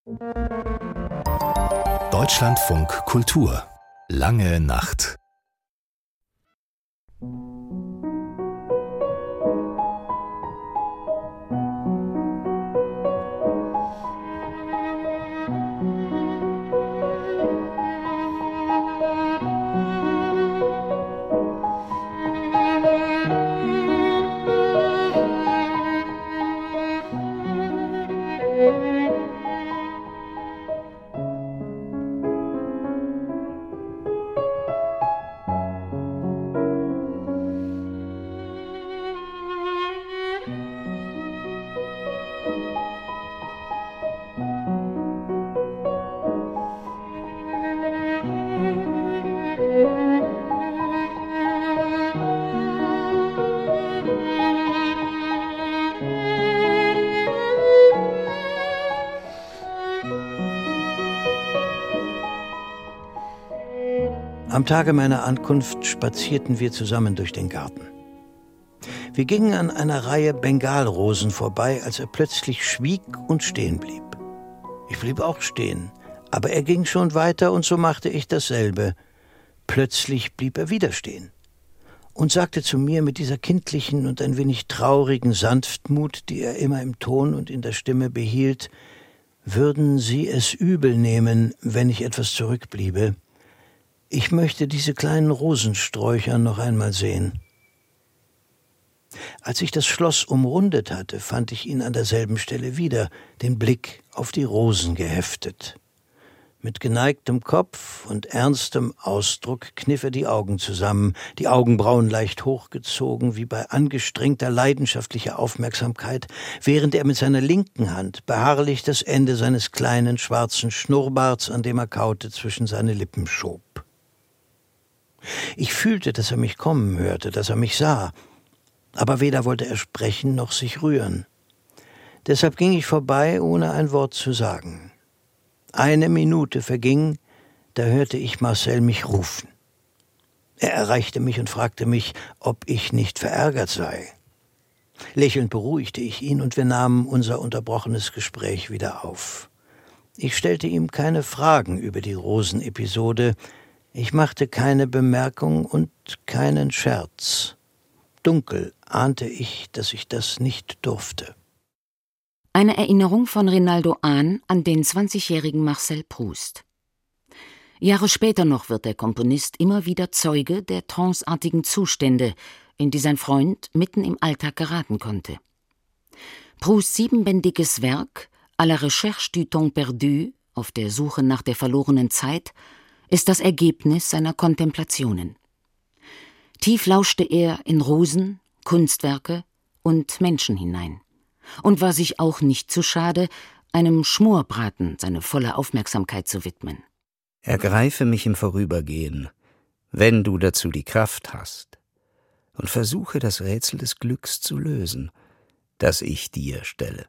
Deutschlandfunk Kultur. Lange Nacht. Am Tage meiner Ankunft spazierten wir zusammen durch den Garten. Wir gingen an einer Reihe Bengalrosen vorbei, als er plötzlich schwieg und stehen blieb. Ich blieb auch stehen, aber er ging schon weiter und so machte ich dasselbe. Plötzlich blieb er wieder stehen und sagte zu mir mit dieser kindlichen und ein wenig traurigen Sanftmut, die er immer im Ton und in der Stimme behielt: Würden Sie es übel nehmen, wenn ich etwas zurückbliebe? Ich möchte diese kleinen Rosensträucher noch einmal sehen. Als ich das Schloss umrundet hatte, fand ich ihn an derselben Stelle wieder, den Blick auf die Rosen geheftet. Mit geneigtem Kopf und ernstem Ausdruck kniff er die Augen zusammen, die Augenbrauen leicht hochgezogen, wie bei angestrengter leidenschaftlicher Aufmerksamkeit, während er mit seiner linken Hand beharrlich das Ende seines kleinen schwarzen Schnurrbarts, an dem er kaute, zwischen seine Lippen schob. Ich fühlte, dass er mich kommen hörte, dass er mich sah, aber weder wollte er sprechen noch sich rühren. Deshalb ging ich vorbei, ohne ein Wort zu sagen. 1 Minute verging, da hörte ich Marcel mich rufen. Er erreichte mich und fragte mich, ob ich nicht verärgert sei. Lächelnd beruhigte ich ihn und wir nahmen unser unterbrochenes Gespräch wieder auf. Ich stellte ihm keine Fragen über die Rosenepisode. Ich machte keine Bemerkung und keinen Scherz. Dunkel ahnte ich, dass ich das nicht durfte. Eine Erinnerung von Rinaldo Hahn an den 20-jährigen Marcel Proust. Jahre später noch wird der Komponist immer wieder Zeuge der tranceartigen Zustände, in die sein Freund mitten im Alltag geraten konnte. Prousts 7-bändiges Werk À la recherche du temps perdu, auf der Suche nach der verlorenen Zeit, ist das Ergebnis seiner Kontemplationen. Tief lauschte er in Rosen, Kunstwerke und Menschen hinein und war sich auch nicht zu schade, einem Schmorbraten seine volle Aufmerksamkeit zu widmen. Ergreife mich im Vorübergehen, wenn du dazu die Kraft hast, und versuche das Rätsel des Glücks zu lösen, das ich dir stelle.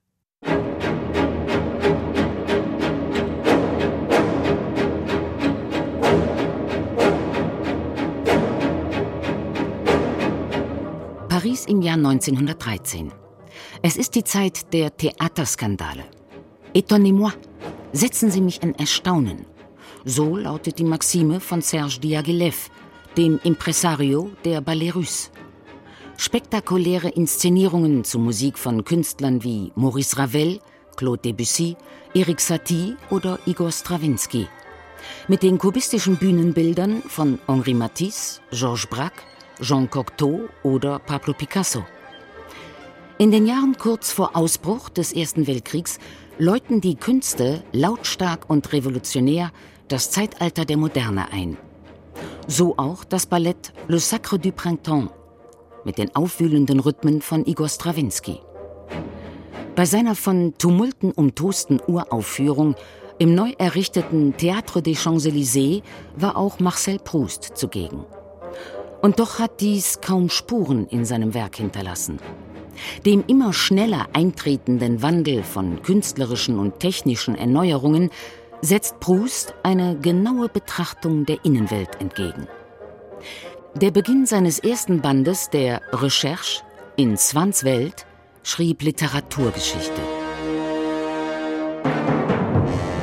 Paris im Jahr 1913. Es ist die Zeit der Theaterskandale. Étonnez-moi, setzen Sie mich in Erstaunen. So lautet die Maxime von Serge Diaghilev, dem Impresario der Ballets Russes. Spektakuläre Inszenierungen zu Musik von Künstlern wie Maurice Ravel, Claude Debussy, Erik Satie oder Igor Strawinsky. Mit den kubistischen Bühnenbildern von Henri Matisse, Georges Braque, Jean Cocteau oder Pablo Picasso. In den Jahren kurz vor Ausbruch des Ersten Weltkriegs läuten die Künste lautstark und revolutionär das Zeitalter der Moderne ein. So auch das Ballett Le Sacre du Printemps mit den aufwühlenden Rhythmen von Igor Strawinsky. Bei seiner von Tumulten umtosten Uraufführung im neu errichteten Théâtre des Champs-Élysées war auch Marcel Proust zugegen. Und doch hat dies kaum Spuren in seinem Werk hinterlassen. Dem immer schneller eintretenden Wandel von künstlerischen und technischen Erneuerungen setzt Proust eine genaue Betrachtung der Innenwelt entgegen. Der Beginn seines ersten Bandes, der Recherche in Swans Welt, schrieb Literaturgeschichte.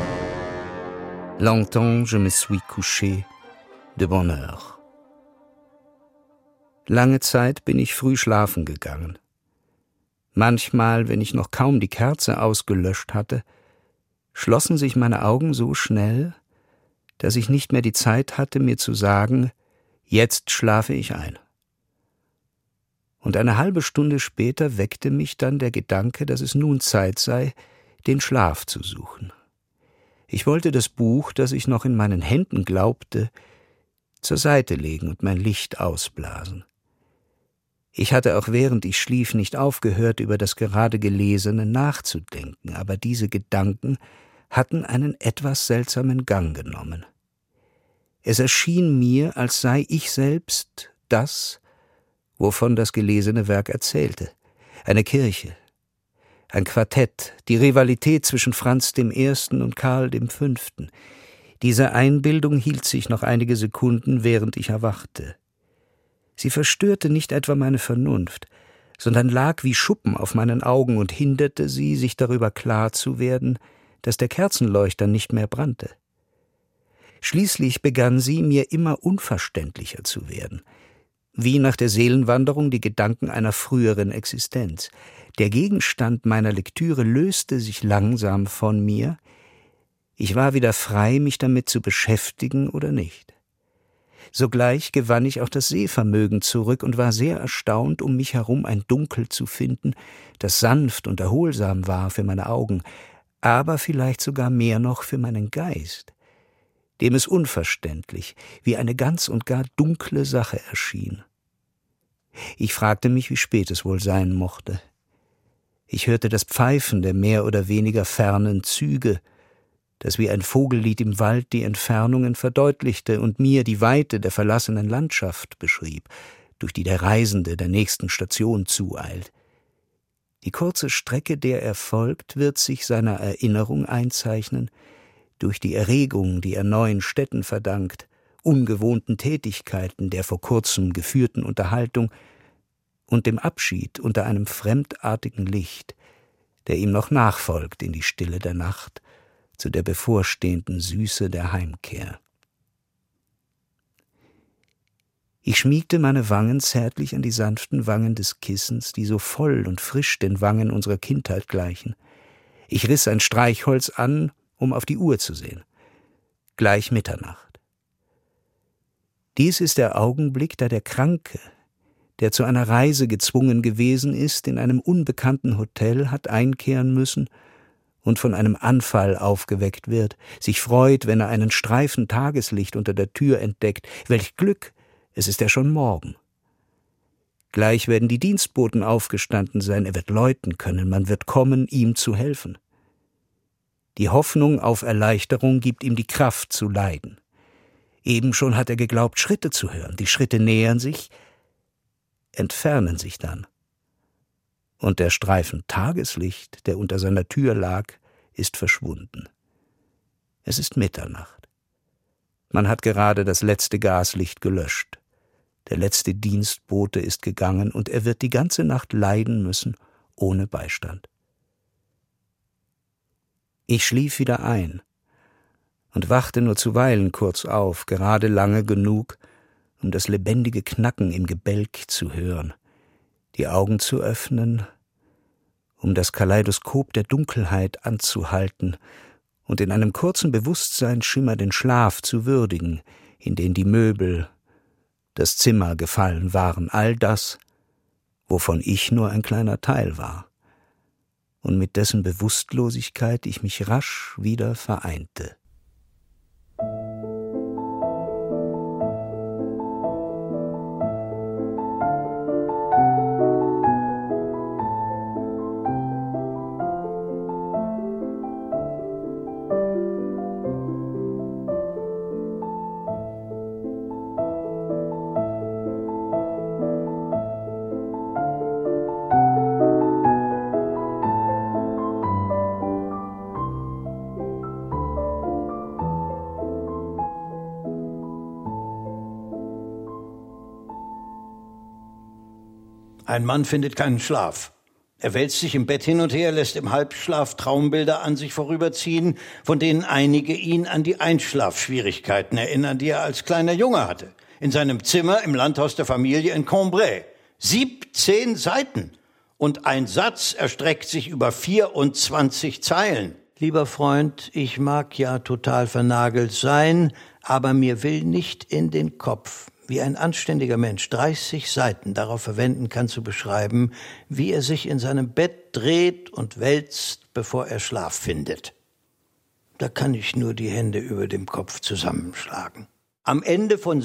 Longtemps je me suis couché de bonne heure. Lange Zeit bin ich früh schlafen gegangen. Manchmal, wenn ich noch kaum die Kerze ausgelöscht hatte, schlossen sich meine Augen so schnell, dass ich nicht mehr die Zeit hatte, mir zu sagen, jetzt schlafe ich ein. Und eine halbe Stunde später weckte mich dann der Gedanke, dass es nun Zeit sei, den Schlaf zu suchen. Ich wollte das Buch, das ich noch in meinen Händen glaubte, zur Seite legen und mein Licht ausblasen. Ich hatte auch während ich schlief nicht aufgehört, über das gerade Gelesene nachzudenken, aber diese Gedanken hatten einen etwas seltsamen Gang genommen. Es erschien mir, als sei ich selbst das, wovon das gelesene Werk erzählte. Eine Kirche, ein Quartett, die Rivalität zwischen Franz I. und Karl V. Diese Einbildung hielt sich noch einige Sekunden, während ich erwachte. Sie verstörte nicht etwa meine Vernunft, sondern lag wie Schuppen auf meinen Augen und hinderte sie, sich darüber klar zu werden, dass der Kerzenleuchter nicht mehr brannte. Schließlich begann sie, mir immer unverständlicher zu werden, wie nach der Seelenwanderung die Gedanken einer früheren Existenz. Der Gegenstand meiner Lektüre löste sich langsam von mir. Ich war wieder frei, mich damit zu beschäftigen oder nicht. Sogleich gewann ich auch das Sehvermögen zurück und war sehr erstaunt, um mich herum ein Dunkel zu finden, das sanft und erholsam war für meine Augen, aber vielleicht sogar mehr noch für meinen Geist, dem es unverständlich, wie eine ganz und gar dunkle Sache erschien. Ich fragte mich, wie spät es wohl sein mochte. Ich hörte das Pfeifen der mehr oder weniger fernen Züge, das wie ein Vogellied im Wald die Entfernungen verdeutlichte und mir die Weite der verlassenen Landschaft beschrieb, durch die der Reisende der nächsten Station zueilt. Die kurze Strecke, der er folgt, wird sich seiner Erinnerung einzeichnen, durch die Erregung, die er neuen Städten verdankt, ungewohnten Tätigkeiten, der vor kurzem geführten Unterhaltung und dem Abschied unter einem fremdartigen Licht, der ihm noch nachfolgt in die Stille der Nacht, zu der bevorstehenden Süße der Heimkehr. Ich schmiegte meine Wangen zärtlich an die sanften Wangen des Kissens, die so voll und frisch den Wangen unserer Kindheit gleichen. Ich riss ein Streichholz an, um auf die Uhr zu sehen. Gleich Mitternacht. Dies ist der Augenblick, da der Kranke, der zu einer Reise gezwungen gewesen ist, in einem unbekannten Hotel hat einkehren müssen und von einem Anfall aufgeweckt wird, sich freut, wenn er einen Streifen Tageslicht unter der Tür entdeckt. Welch Glück, es ist ja schon Morgen. Gleich werden die Dienstboten aufgestanden sein, er wird läuten können, man wird kommen, ihm zu helfen. Die Hoffnung auf Erleichterung gibt ihm die Kraft zu leiden. Eben schon hat er geglaubt, Schritte zu hören. Die Schritte nähern sich, entfernen sich dann. Und der Streifen Tageslicht, der unter seiner Tür lag, ist verschwunden. Es ist Mitternacht. Man hat gerade das letzte Gaslicht gelöscht. Der letzte Dienstbote ist gegangen und er wird die ganze Nacht leiden müssen, ohne Beistand. Ich schlief wieder ein und wachte nur zuweilen kurz auf, gerade lange genug, um das lebendige Knacken im Gebälk zu hören, die Augen zu öffnen, um das Kaleidoskop der Dunkelheit anzuhalten und in einem kurzen Bewusstseinsschimmer den Schlaf zu würdigen, in den die Möbel, das Zimmer gefallen waren, all das, wovon ich nur ein kleiner Teil war und mit dessen Bewusstlosigkeit ich mich rasch wieder vereinte. Ein Mann findet keinen Schlaf. Er wälzt sich im Bett hin und her, lässt im Halbschlaf Traumbilder an sich vorüberziehen, von denen einige ihn an die Einschlafschwierigkeiten erinnern, die er als kleiner Junge hatte. In seinem Zimmer im Landhaus der Familie in Cambrai. 17 Seiten. Und ein Satz erstreckt sich über 24 Zeilen. Lieber Freund, ich mag ja total vernagelt sein, aber mir will nicht in den Kopf, wie ein anständiger Mensch 30 Seiten darauf verwenden kann, zu beschreiben, wie er sich in seinem Bett dreht und wälzt, bevor er Schlaf findet. Da kann ich nur die Hände über dem Kopf zusammenschlagen. Am Ende von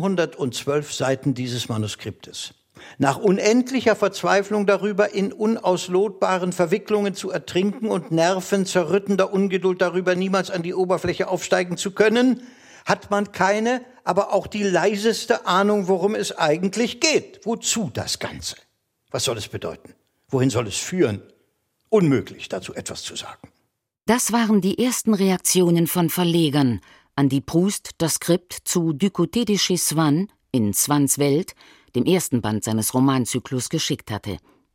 712 Seiten dieses Manuskriptes, nach unendlicher Verzweiflung darüber, in unauslotbaren Verwicklungen zu ertrinken und nervenzerrüttender Ungeduld darüber, niemals an die Oberfläche aufsteigen zu können, hat man keine, aber auch die leiseste Ahnung, worum es eigentlich geht. Wozu das Ganze? Was soll es bedeuten? Wohin soll es führen? Unmöglich, dazu etwas zu sagen. Das waren die ersten Reaktionen von Verlegern, an die Proust das Skript zu Du côté de chez Swann in Swanns Welt, dem ersten Band seines Romanzyklus, geschickt hatte.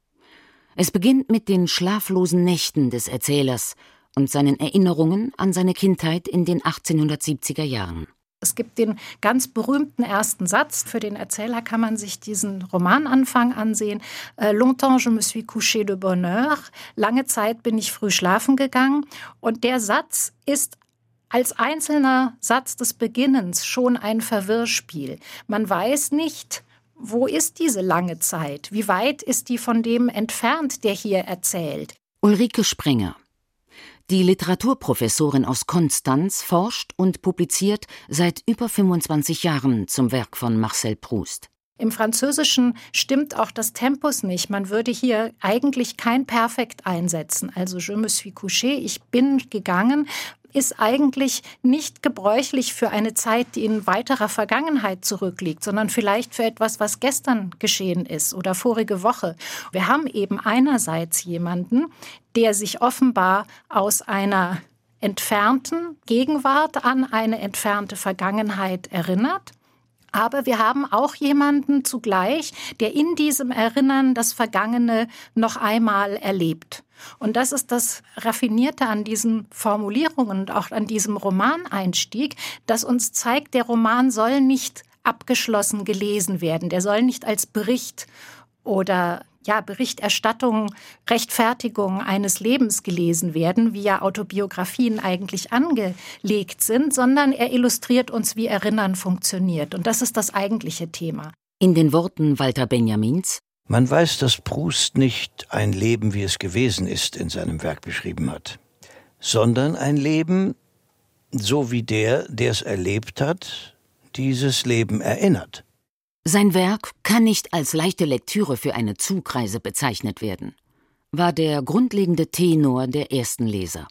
Es beginnt mit den schlaflosen Nächten des Erzählers und seinen Erinnerungen an seine Kindheit in den 1870er Jahren. Es gibt den ganz berühmten ersten Satz. Für den Erzähler kann man sich diesen Romananfang ansehen. Longtemps je me suis couché de bonne heure. Lange Zeit bin ich früh schlafen gegangen. Und der Satz ist als einzelner Satz des Beginnens schon ein Verwirrspiel. Man weiß nicht, wo ist diese lange Zeit? Wie weit ist die von dem entfernt, der hier erzählt? Ulrike Sprenger. Die Literaturprofessorin aus Konstanz forscht und publiziert seit über 25 Jahren zum Werk von Marcel Proust. Im Französischen stimmt auch das Tempus nicht. Man würde hier eigentlich kein Perfekt einsetzen. Also je me suis couché, ich bin gegangen, ist eigentlich nicht gebräuchlich für eine Zeit, die in weiterer Vergangenheit zurückliegt, sondern vielleicht für etwas, was gestern geschehen ist oder vorige Woche. Wir haben eben einerseits jemanden, der sich offenbar aus einer entfernten Gegenwart an eine entfernte Vergangenheit erinnert. Aber wir haben auch jemanden zugleich, der in diesem Erinnern das Vergangene noch einmal erlebt. Und das ist das Raffinierte an diesen Formulierungen und auch an diesem Romaneinstieg, das uns zeigt, der Roman soll nicht abgeschlossen gelesen werden. Der soll nicht als Bericht oder Berichterstattung, Rechtfertigung eines Lebens gelesen werden, wie ja Autobiografien eigentlich angelegt sind, sondern er illustriert uns, wie Erinnern funktioniert. Und das ist das eigentliche Thema. In den Worten Walter Benjamins: Man weiß, dass Proust nicht ein Leben, wie es gewesen ist, in seinem Werk beschrieben hat, sondern ein Leben, so wie der es erlebt hat, dieses Leben erinnert. Sein Werk kann nicht als leichte Lektüre für eine Zugreise bezeichnet werden, war der grundlegende Tenor der ersten Leser.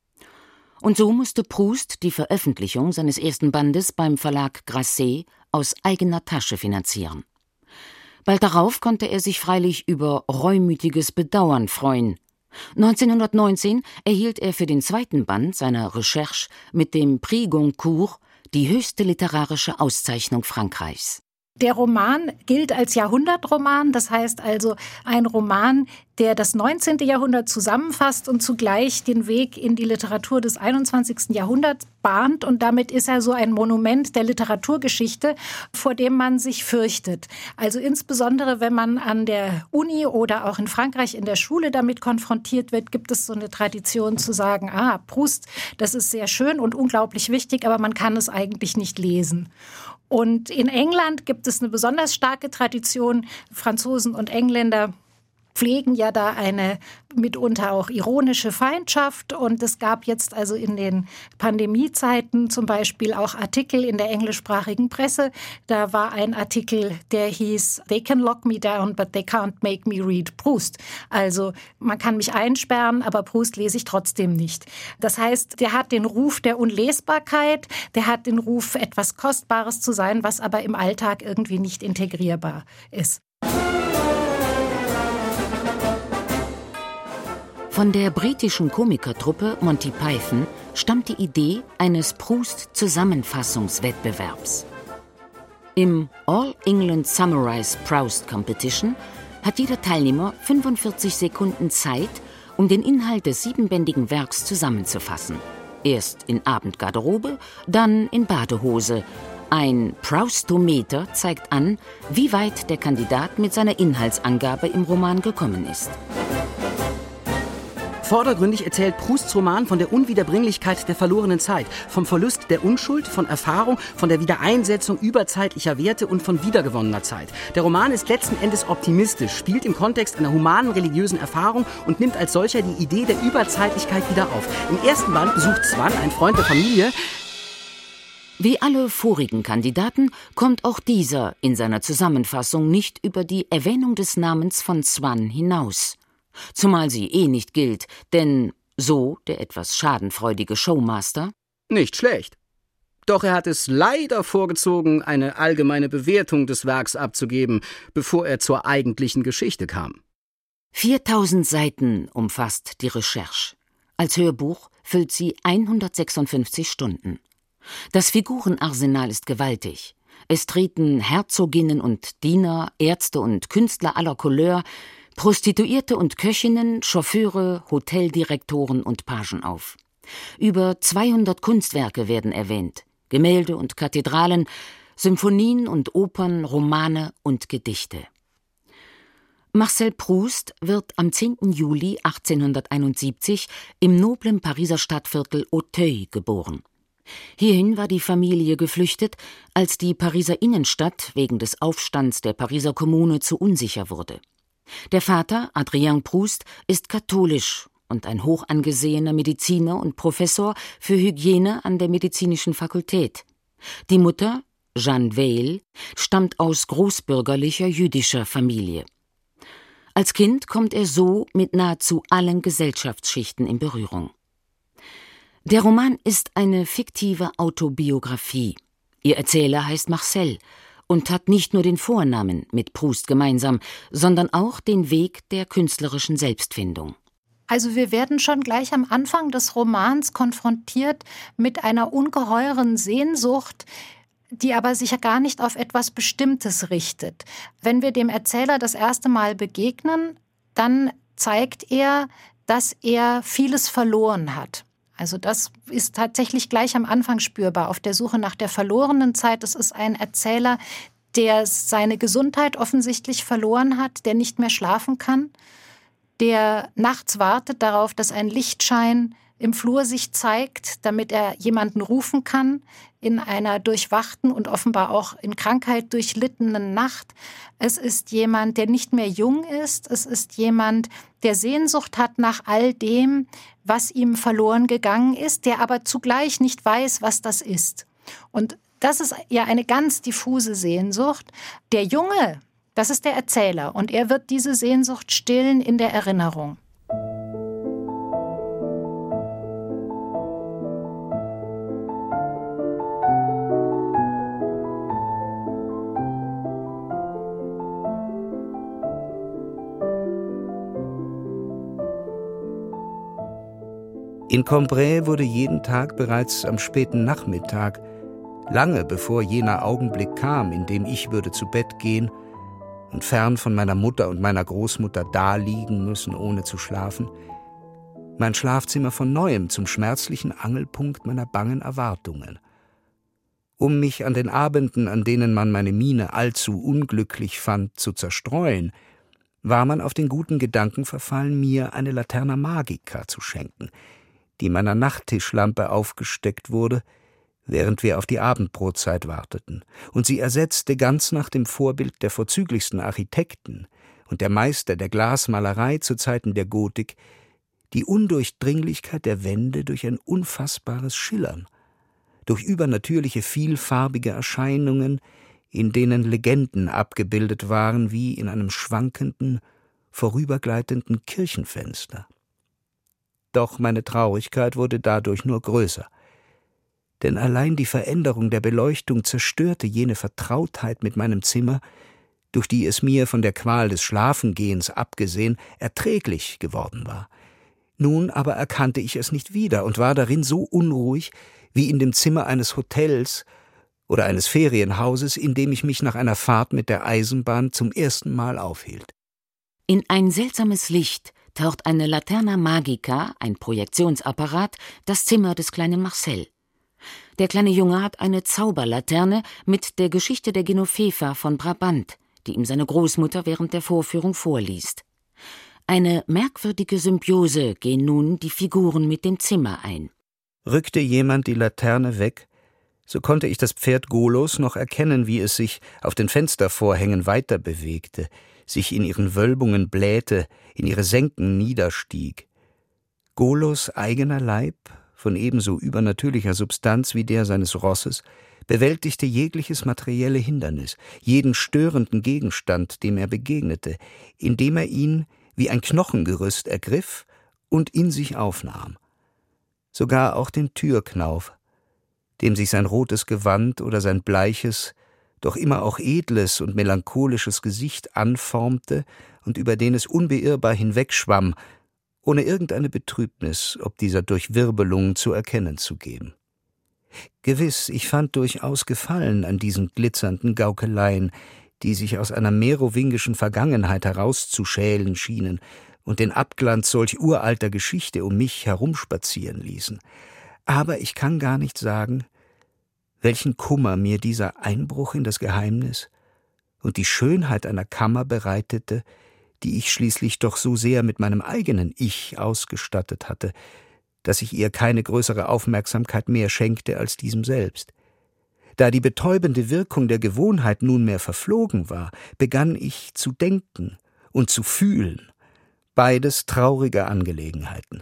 Und so musste Proust die Veröffentlichung seines ersten Bandes beim Verlag Grasset aus eigener Tasche finanzieren. Bald darauf konnte er sich freilich über reumütiges Bedauern freuen. 1919 erhielt er für den zweiten Band seiner Recherche mit dem Prix Goncourt die höchste literarische Auszeichnung Frankreichs. Der Roman gilt als Jahrhundertroman, das heißt also ein Roman, der das 19. Jahrhundert zusammenfasst und zugleich den Weg in die Literatur des 21. Jahrhunderts bahnt. Und damit ist er so ein Monument der Literaturgeschichte, vor dem man sich fürchtet. Also insbesondere, wenn man an der Uni oder auch in Frankreich in der Schule damit konfrontiert wird, gibt es so eine Tradition zu sagen, Proust, das ist sehr schön und unglaublich wichtig, aber man kann es eigentlich nicht lesen. Und in England gibt es eine besonders starke Tradition. Franzosen und Engländer pflegen ja da eine mitunter auch ironische Feindschaft. Und es gab jetzt also in den Pandemiezeiten zum Beispiel auch Artikel in der englischsprachigen Presse. Da war ein Artikel, der hieß "They can lock me down, but they can't make me read Proust". Also man kann mich einsperren, aber Proust lese ich trotzdem nicht. Das heißt, der hat den Ruf der Unlesbarkeit, der hat den Ruf, etwas Kostbares zu sein, was aber im Alltag irgendwie nicht integrierbar ist. Von der britischen Komikertruppe Monty Python stammt die Idee eines Proust-Zusammenfassungswettbewerbs. Im All England Summarise Proust Competition hat jeder Teilnehmer 45 Sekunden Zeit, um den Inhalt des 7bändigen Werks zusammenzufassen. Erst in Abendgarderobe, dann in Badehose. Ein Proustometer zeigt an, wie weit der Kandidat mit seiner Inhaltsangabe im Roman gekommen ist. Vordergründig erzählt Prousts Roman von der Unwiederbringlichkeit der verlorenen Zeit, vom Verlust der Unschuld, von Erfahrung, von der Wiedereinsetzung überzeitlicher Werte und von wiedergewonnener Zeit. Der Roman ist letzten Endes optimistisch, spielt im Kontext einer humanen religiösen Erfahrung und nimmt als solcher die Idee der Überzeitlichkeit wieder auf. Im ersten Band besucht Swan, ein Freund der Familie. Wie alle vorigen Kandidaten kommt auch dieser in seiner Zusammenfassung nicht über die Erwähnung des Namens von Swan hinaus. Zumal sie nicht gilt, denn, so der etwas schadenfreudige Showmaster, Nicht schlecht. Doch er hat es leider vorgezogen, eine allgemeine Bewertung des Werks abzugeben, bevor er zur eigentlichen Geschichte kam. 4000 Seiten umfasst die Recherche. Als Hörbuch füllt sie 156 Stunden. Das Figurenarsenal ist gewaltig. Es treten Herzoginnen und Diener, Ärzte und Künstler aller Couleur, Prostituierte und Köchinnen, Chauffeure, Hoteldirektoren und Pagen auf. Über 200 Kunstwerke werden erwähnt, Gemälde und Kathedralen, Symphonien und Opern, Romane und Gedichte. Marcel Proust wird am 10. Juli 1871 im noblen Pariser Stadtviertel Auteuil geboren. Hierhin war die Familie geflüchtet, als die Pariser Innenstadt wegen des Aufstands der Pariser Kommune zu unsicher wurde. Der Vater, Adrien Proust, ist katholisch und ein hoch angesehener Mediziner und Professor für Hygiene an der medizinischen Fakultät. Die Mutter, Jeanne Weil, stammt aus großbürgerlicher jüdischer Familie. Als Kind kommt er so mit nahezu allen Gesellschaftsschichten in Berührung. Der Roman ist eine fiktive Autobiografie. Ihr Erzähler heißt Marcel und hat nicht nur den Vornamen mit Proust gemeinsam, sondern auch den Weg der künstlerischen Selbstfindung. Also wir werden schon gleich am Anfang des Romans konfrontiert mit einer ungeheuren Sehnsucht, die aber sich ja gar nicht auf etwas Bestimmtes richtet. Wenn wir dem Erzähler das erste Mal begegnen, dann zeigt er, dass er vieles verloren hat. Also das ist tatsächlich gleich am Anfang spürbar, auf der Suche nach der verlorenen Zeit. Es ist ein Erzähler, der seine Gesundheit offensichtlich verloren hat, der nicht mehr schlafen kann, der nachts wartet darauf, dass ein Lichtschein im Flur sich zeigt, damit er jemanden rufen kann, in einer durchwachten und offenbar auch in Krankheit durchlittenen Nacht. Es ist jemand, der nicht mehr jung ist. Es ist jemand, der Sehnsucht hat nach all dem, was ihm verloren gegangen ist, der aber zugleich nicht weiß, was das ist. Und das ist ja eine ganz diffuse Sehnsucht. Der Junge, das ist der Erzähler, und er wird diese Sehnsucht stillen in der Erinnerung. In Cambrai wurde jeden Tag bereits am späten Nachmittag, lange bevor jener Augenblick kam, in dem ich würde zu Bett gehen und fern von meiner Mutter und meiner Großmutter daliegen müssen, ohne zu schlafen, mein Schlafzimmer von Neuem zum schmerzlichen Angelpunkt meiner bangen Erwartungen. Um mich an den Abenden, an denen man meine Miene allzu unglücklich fand, zu zerstreuen, war man auf den guten Gedanken verfallen, mir eine Laterna Magica zu schenken, die meiner Nachttischlampe aufgesteckt wurde, während wir auf die Abendbrotzeit warteten, und sie ersetzte ganz nach dem Vorbild der vorzüglichsten Architekten und der Meister der Glasmalerei zu Zeiten der Gotik die Undurchdringlichkeit der Wände durch ein unfassbares Schillern, durch übernatürliche vielfarbige Erscheinungen, in denen Legenden abgebildet waren wie in einem schwankenden, vorübergleitenden Kirchenfenster. Doch meine Traurigkeit wurde dadurch nur größer, denn allein die Veränderung der Beleuchtung zerstörte jene Vertrautheit mit meinem Zimmer, durch die es mir von der Qual des Schlafengehens abgesehen erträglich geworden war. Nun aber erkannte ich es nicht wieder und war darin so unruhig wie in dem Zimmer eines Hotels oder eines Ferienhauses, in dem ich mich nach einer Fahrt mit der Eisenbahn zum ersten Mal aufhielt. In ein seltsames Licht taucht eine Laterna Magica, ein Projektionsapparat, das Zimmer des kleinen Marcel. Der kleine Junge hat eine Zauberlaterne mit der Geschichte der Genoveva von Brabant, die ihm seine Großmutter während der Vorführung vorliest. Eine merkwürdige Symbiose gehen nun die Figuren mit dem Zimmer ein. Rückte jemand die Laterne weg, so konnte ich das Pferd Golos noch erkennen, wie es sich auf den Fenstervorhängen weiter bewegte, sich in ihren Wölbungen blähte, in ihre Senken niederstieg. Golos eigener Leib, von ebenso übernatürlicher Substanz wie der seines Rosses, bewältigte jegliches materielle Hindernis, jeden störenden Gegenstand, dem er begegnete, indem er ihn wie ein Knochengerüst ergriff und in sich aufnahm. Sogar auch den Türknauf, dem sich sein rotes Gewand oder sein bleiches, doch immer auch edles und melancholisches Gesicht anformte und über den es unbeirrbar hinwegschwamm, ohne irgendeine Betrübnis ob dieser Durchwirbelung zu erkennen zu geben. Gewiss, ich fand durchaus Gefallen an diesen glitzernden Gaukeleien, die sich aus einer merowingischen Vergangenheit herauszuschälen schienen und den Abglanz solch uralter Geschichte um mich herumspazieren ließen. Aber ich kann gar nicht sagen, welchen Kummer mir dieser Einbruch in das Geheimnis und die Schönheit einer Kammer bereitete, die ich schließlich doch so sehr mit meinem eigenen Ich ausgestattet hatte, dass ich ihr keine größere Aufmerksamkeit mehr schenkte als diesem selbst. Da die betäubende Wirkung der Gewohnheit nunmehr verflogen war, begann ich zu denken und zu fühlen, beides traurige Angelegenheiten.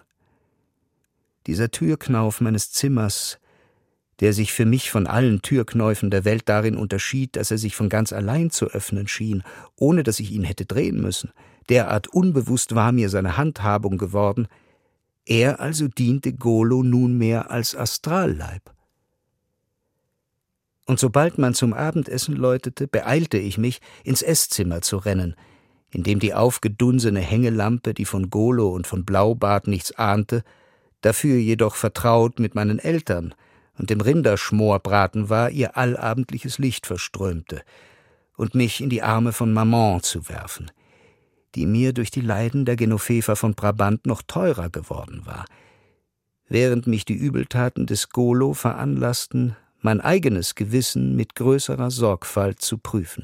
Dieser Türknauf meines Zimmers, der sich für mich von allen Türknäufen der Welt darin unterschied, dass er sich von ganz allein zu öffnen schien, ohne dass ich ihn hätte drehen müssen, derart unbewusst war mir seine Handhabung geworden, er also diente Golo nunmehr als Astralleib. Und sobald man zum Abendessen läutete, beeilte ich mich, ins Esszimmer zu rennen, in dem die aufgedunsene Hängelampe, die von Golo und von Blaubart nichts ahnte, dafür jedoch vertraut mit meinen Eltern und dem Rinderschmorbraten war, ihr allabendliches Licht verströmte, und mich in die Arme von Maman zu werfen, die mir durch die Leiden der Genoveva von Brabant noch teurer geworden war, während mich die Übeltaten des Golo veranlassten, mein eigenes Gewissen mit größerer Sorgfalt zu prüfen.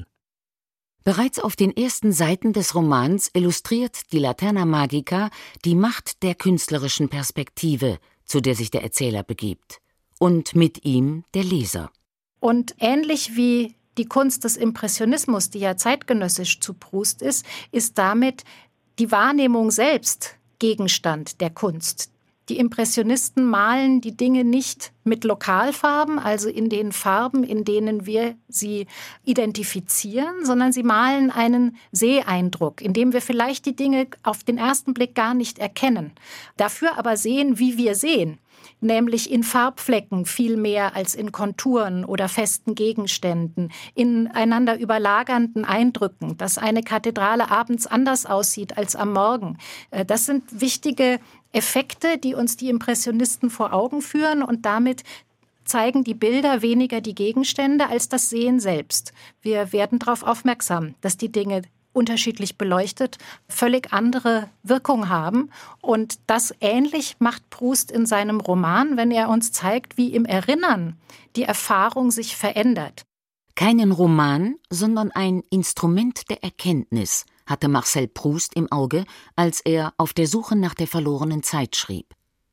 Bereits auf den ersten Seiten des Romans illustriert die Laterna Magica die Macht der künstlerischen Perspektive, zu der sich der Erzähler begibt, und mit ihm der Leser. Und ähnlich wie die Kunst des Impressionismus, die ja zeitgenössisch zu Proust ist damit die Wahrnehmung selbst Gegenstand der Kunst. Die Impressionisten malen die Dinge nicht mit Lokalfarben, also in den Farben, in denen wir sie identifizieren, sondern sie malen einen Seheindruck, in dem wir vielleicht die Dinge auf den ersten Blick gar nicht erkennen, dafür aber sehen, wie wir sehen. Nämlich in Farbflecken viel mehr als in Konturen oder festen Gegenständen, in einander überlagernden Eindrücken, dass eine Kathedrale abends anders aussieht als am Morgen. Das sind wichtige Effekte, die uns die Impressionisten vor Augen führen, und damit zeigen die Bilder weniger die Gegenstände als das Sehen selbst. Wir werden darauf aufmerksam, dass die Dinge unterschiedlich beleuchtet, völlig andere Wirkung haben. Und das ähnlich macht Proust in seinem Roman, wenn er uns zeigt, wie im Erinnern die Erfahrung sich verändert. Keinen Roman, sondern ein Instrument der Erkenntnis hatte Marcel Proust im Auge, als er Auf der Suche nach der verlorenen Zeit schrieb.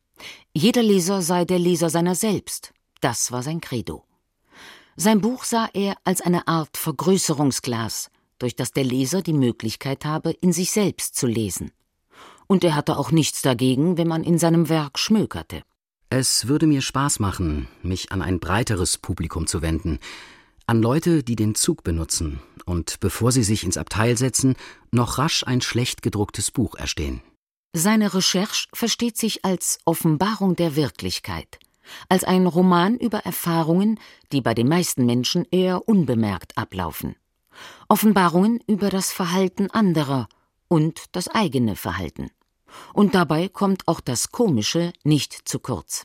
Jeder Leser sei der Leser seiner selbst, das war sein Credo. Sein Buch sah er als eine Art Vergrößerungsglas, durch das der Leser die Möglichkeit habe, in sich selbst zu lesen. Und er hatte auch nichts dagegen, wenn man in seinem Werk schmökerte. Es würde mir Spaß machen, mich an ein breiteres Publikum zu wenden, an Leute, die den Zug benutzen und, bevor sie sich ins Abteil setzen, noch rasch ein schlecht gedrucktes Buch erstehen. Seine Recherche versteht sich als Offenbarung der Wirklichkeit, als ein Roman über Erfahrungen, die bei den meisten Menschen eher unbemerkt ablaufen. Offenbarungen über das Verhalten anderer und das eigene Verhalten. Und dabei kommt auch das Komische nicht zu kurz.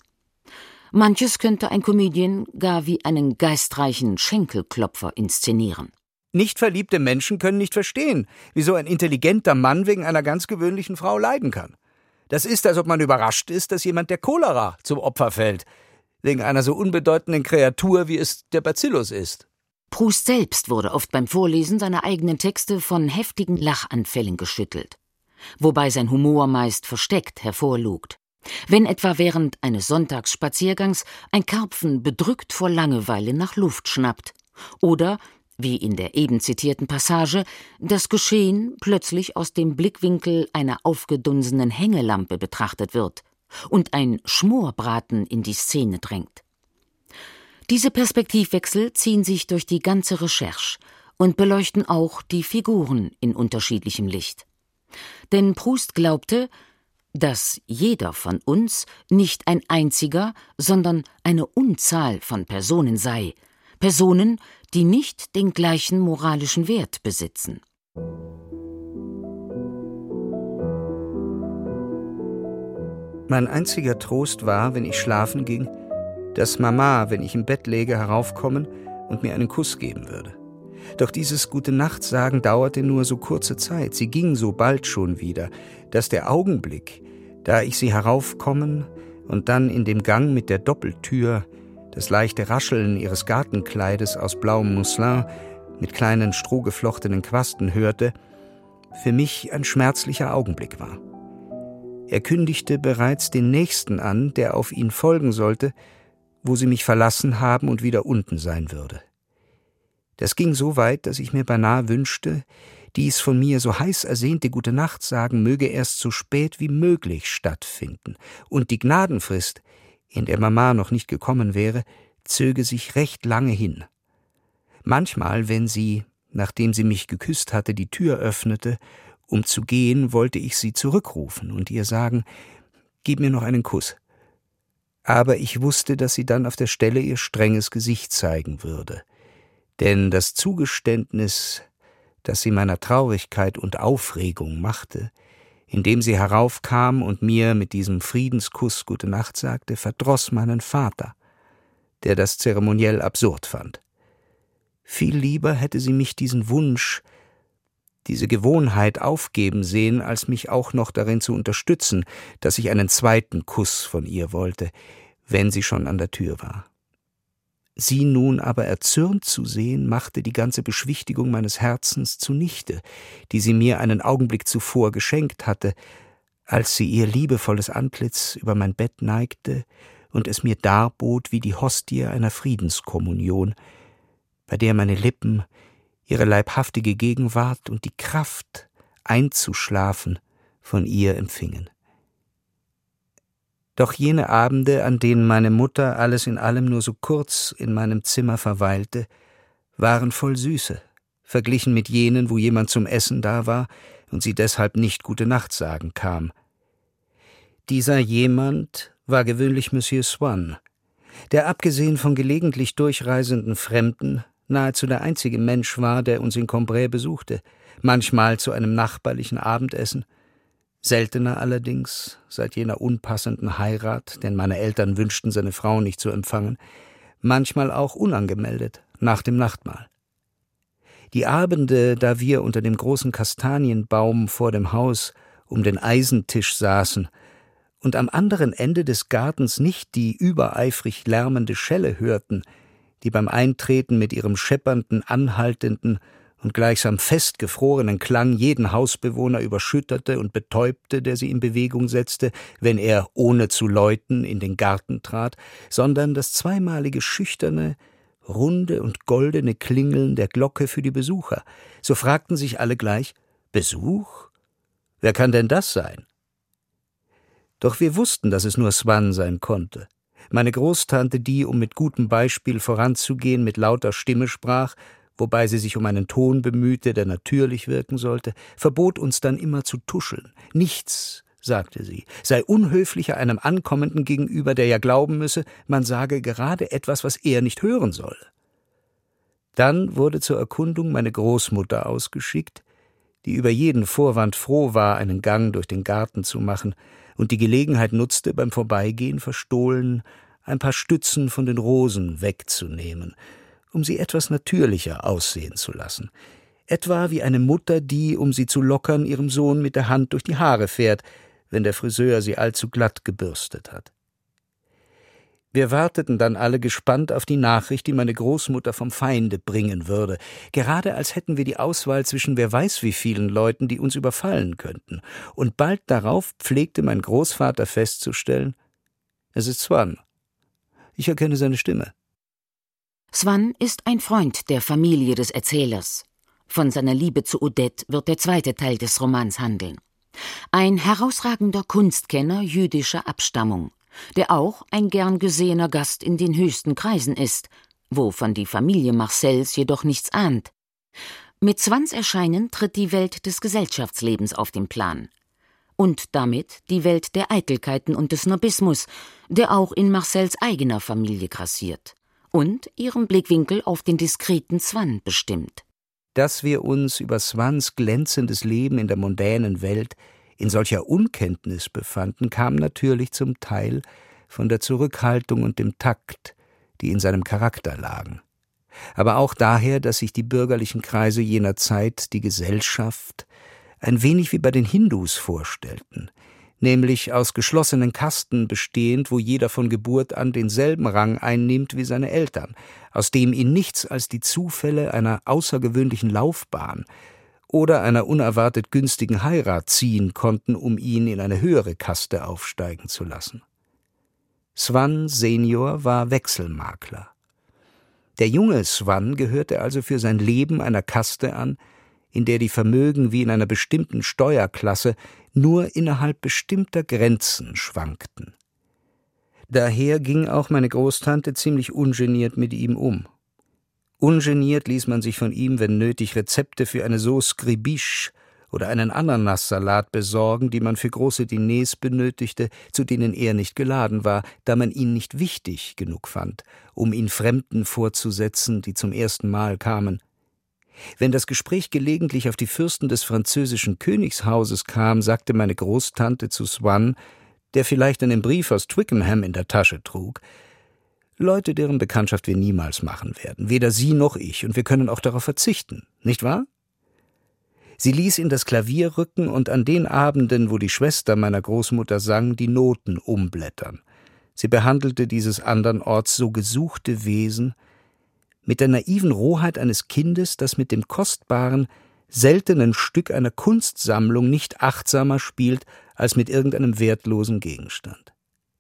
Manches könnte ein Comedian gar wie einen geistreichen Schenkelklopfer inszenieren. Nicht verliebte Menschen können nicht verstehen, wieso ein intelligenter Mann wegen einer ganz gewöhnlichen Frau leiden kann. Das ist, als ob man überrascht ist, dass jemand der Cholera zum Opfer fällt, wegen einer so unbedeutenden Kreatur, wie es der Bacillus ist. Proust selbst wurde oft beim Vorlesen seiner eigenen Texte von heftigen Lachanfällen geschüttelt, wobei sein Humor meist versteckt hervorlugt. Wenn etwa während eines Sonntagsspaziergangs ein Karpfen bedrückt vor Langeweile nach Luft schnappt oder, wie in der eben zitierten Passage, das Geschehen plötzlich aus dem Blickwinkel einer aufgedunsenen Hängelampe betrachtet wird und ein Schmorbraten in die Szene drängt. Diese Perspektivwechsel ziehen sich durch die ganze Recherche und beleuchten auch die Figuren in unterschiedlichem Licht. Denn Proust glaubte, dass jeder von uns nicht ein einziger, sondern eine Unzahl von Personen sei, Personen, die nicht den gleichen moralischen Wert besitzen. Mein einziger Trost war, wenn ich schlafen ging, dass Mama, wenn ich im Bett läge, heraufkommen und mir einen Kuss geben würde. Doch dieses Gute-Nacht-Sagen dauerte nur so kurze Zeit, sie ging so bald schon wieder, dass der Augenblick, da ich sie heraufkommen und dann in dem Gang mit der Doppeltür das leichte Rascheln ihres Gartenkleides aus blauem Mousselin mit kleinen strohgeflochtenen Quasten hörte, für mich ein schmerzlicher Augenblick war. Er kündigte bereits den nächsten an, der auf ihn folgen sollte, wo sie mich verlassen haben und wieder unten sein würde. Das ging so weit, dass ich mir beinahe wünschte, dies von mir so heiß ersehnte Gute-Nacht-Sagen möge erst so spät wie möglich stattfinden, und die Gnadenfrist, in der Mama noch nicht gekommen wäre, zöge sich recht lange hin. Manchmal, wenn sie, nachdem sie mich geküsst hatte, die Tür öffnete, um zu gehen, wollte ich sie zurückrufen und ihr sagen, »Gib mir noch einen Kuss.« Aber ich wusste, dass sie dann auf der Stelle ihr strenges Gesicht zeigen würde. Denn das Zugeständnis, das sie meiner Traurigkeit und Aufregung machte, indem sie heraufkam und mir mit diesem Friedenskuss Gute Nacht sagte, verdross meinen Vater, der das zeremoniell absurd fand. Viel lieber hätte sie mich diesen Wunsch, diese Gewohnheit aufgeben sehen, als mich auch noch darin zu unterstützen, dass ich einen zweiten Kuss von ihr wollte, wenn sie schon an der Tür war. Sie nun aber erzürnt zu sehen, machte die ganze Beschwichtigung meines Herzens zunichte, die sie mir einen Augenblick zuvor geschenkt hatte, als sie ihr liebevolles Antlitz über mein Bett neigte und es mir darbot wie die Hostie einer Friedenskommunion, bei der meine Lippen ihre leibhaftige Gegenwart und die Kraft, einzuschlafen, von ihr empfingen. Doch jene Abende, an denen meine Mutter alles in allem nur so kurz in meinem Zimmer verweilte, waren voll Süße, verglichen mit jenen, wo jemand zum Essen da war und sie deshalb nicht Gute Nacht sagen kam. Dieser jemand war gewöhnlich Monsieur Swann, der abgesehen von gelegentlich durchreisenden Fremden nahezu der einzige Mensch war, der uns in Cambrai besuchte, manchmal zu einem nachbarlichen Abendessen, seltener allerdings, seit jener unpassenden Heirat, denn meine Eltern wünschten, seine Frau nicht zu empfangen, manchmal auch unangemeldet, nach dem Nachtmahl. Die Abende, da wir unter dem großen Kastanienbaum vor dem Haus um den Eisentisch saßen und am anderen Ende des Gartens nicht die übereifrig lärmende Schelle hörten, die beim Eintreten mit ihrem scheppernden, anhaltenden und gleichsam festgefrorenen Klang jeden Hausbewohner überschütterte und betäubte, der sie in Bewegung setzte, wenn er ohne zu läuten in den Garten trat, sondern das zweimalige schüchterne, runde und goldene Klingeln der Glocke für die Besucher. So fragten sich alle gleich, »Besuch? Wer kann denn das sein?« Doch wir wussten, dass es nur Swann sein konnte. Meine Großtante, die, um mit gutem Beispiel voranzugehen, mit lauter Stimme sprach, wobei sie sich um einen Ton bemühte, der natürlich wirken sollte, verbot uns dann immer zu tuscheln. Nichts, sagte sie, sei unhöflicher einem Ankommenden gegenüber, der ja glauben müsse, man sage gerade etwas, was er nicht hören solle. Dann wurde zur Erkundung meine Großmutter ausgeschickt, die über jeden Vorwand froh war, einen Gang durch den Garten zu machen und die Gelegenheit nutzte, beim Vorbeigehen verstohlen ein paar Stützen von den Rosen wegzunehmen um sie etwas natürlicher aussehen zu lassen. Etwa wie eine Mutter, die, um sie zu lockern, ihrem Sohn mit der Hand durch die Haare fährt, wenn der Friseur sie allzu glatt gebürstet hat. Wir warteten dann alle gespannt auf die Nachricht, die meine Großmutter vom Feinde bringen würde, gerade als hätten wir die Auswahl zwischen wer weiß wie vielen Leuten, die uns überfallen könnten. Und bald darauf pflegte mein Großvater festzustellen: Es ist Swan. Ich erkenne seine Stimme. Swan ist ein Freund der Familie des Erzählers. Von seiner Liebe zu Odette wird der zweite Teil des Romans handeln. Ein herausragender Kunstkenner jüdischer Abstammung, der auch ein gern gesehener Gast in den höchsten Kreisen ist, wovon die Familie Marcels jedoch nichts ahnt. Mit Swans Erscheinen tritt die Welt des Gesellschaftslebens auf den Plan. Und damit die Welt der Eitelkeiten und des Snobismus, der auch in Marcels eigener Familie grassiert und ihren Blickwinkel auf den diskreten Swan bestimmt. Dass wir uns über Swans glänzendes Leben in der mondänen Welt in solcher Unkenntnis befanden, kam natürlich zum Teil von der Zurückhaltung und dem Takt, die in seinem Charakter lagen. Aber auch daher, dass sich die bürgerlichen Kreise jener Zeit die Gesellschaft ein wenig wie bei den Hindus vorstellten, nämlich aus geschlossenen Kasten bestehend, wo jeder von Geburt an denselben Rang einnimmt wie seine Eltern, aus dem ihn nichts als die Zufälle einer außergewöhnlichen Laufbahn oder einer unerwartet günstigen Heirat ziehen konnten, um ihn in eine höhere Kaste aufsteigen zu lassen. Swan Senior war Wechselmakler. Der junge Swan gehörte also für sein Leben einer Kaste an, in der die Vermögen wie in einer bestimmten Steuerklasse nur innerhalb bestimmter Grenzen schwankten. Daher ging auch meine Großtante ziemlich ungeniert mit ihm um. Ungeniert ließ man sich von ihm, wenn nötig, Rezepte für eine Sauce Gribiche oder einen Ananassalat besorgen, die man für große Diners benötigte, zu denen er nicht geladen war, da man ihn nicht wichtig genug fand, um ihn Fremden vorzusetzen, die zum ersten Mal kamen. Wenn das Gespräch gelegentlich auf die Fürsten des französischen Königshauses kam, sagte meine Großtante zu Swan, der vielleicht einen Brief aus Twickenham in der Tasche trug: Leute, deren Bekanntschaft wir niemals machen werden, weder Sie noch ich, und wir können auch darauf verzichten, nicht wahr? Sie ließ in das Klavier rücken und an den Abenden, wo die Schwester meiner Großmutter sang, die Noten umblättern. Sie behandelte dieses andernorts so gesuchte Wesen mit der naiven Rohheit eines Kindes, das mit dem kostbaren, seltenen Stück einer Kunstsammlung nicht achtsamer spielt als mit irgendeinem wertlosen Gegenstand.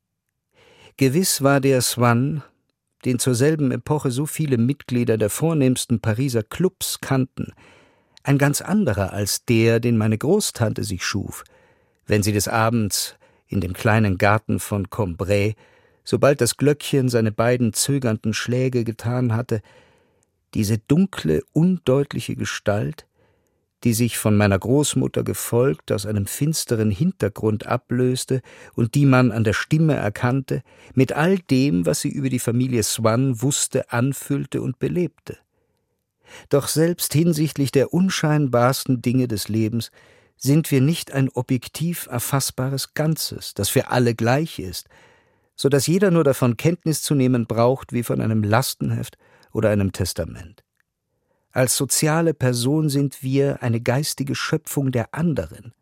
Gewiss war der Swan, den zur selben Epoche so viele Mitglieder der vornehmsten Pariser Clubs kannten, ein ganz anderer als der, den meine Großtante sich schuf, wenn sie des Abends in dem kleinen Garten von Combray, sobald das Glöckchen seine beiden zögernden Schläge getan hatte, diese dunkle, undeutliche Gestalt, die sich von meiner Großmutter gefolgt aus einem finsteren Hintergrund ablöste und die man an der Stimme erkannte, mit all dem, was sie über die Familie Swan wusste, anfüllte und belebte. Doch selbst hinsichtlich der unscheinbarsten Dinge des Lebens sind wir nicht ein objektiv erfassbares Ganzes, das für alle gleich ist, so dass jeder nur davon Kenntnis zu nehmen braucht wie von einem Lastenheft oder einem Testament. Als soziale Person sind wir eine geistige Schöpfung der anderen.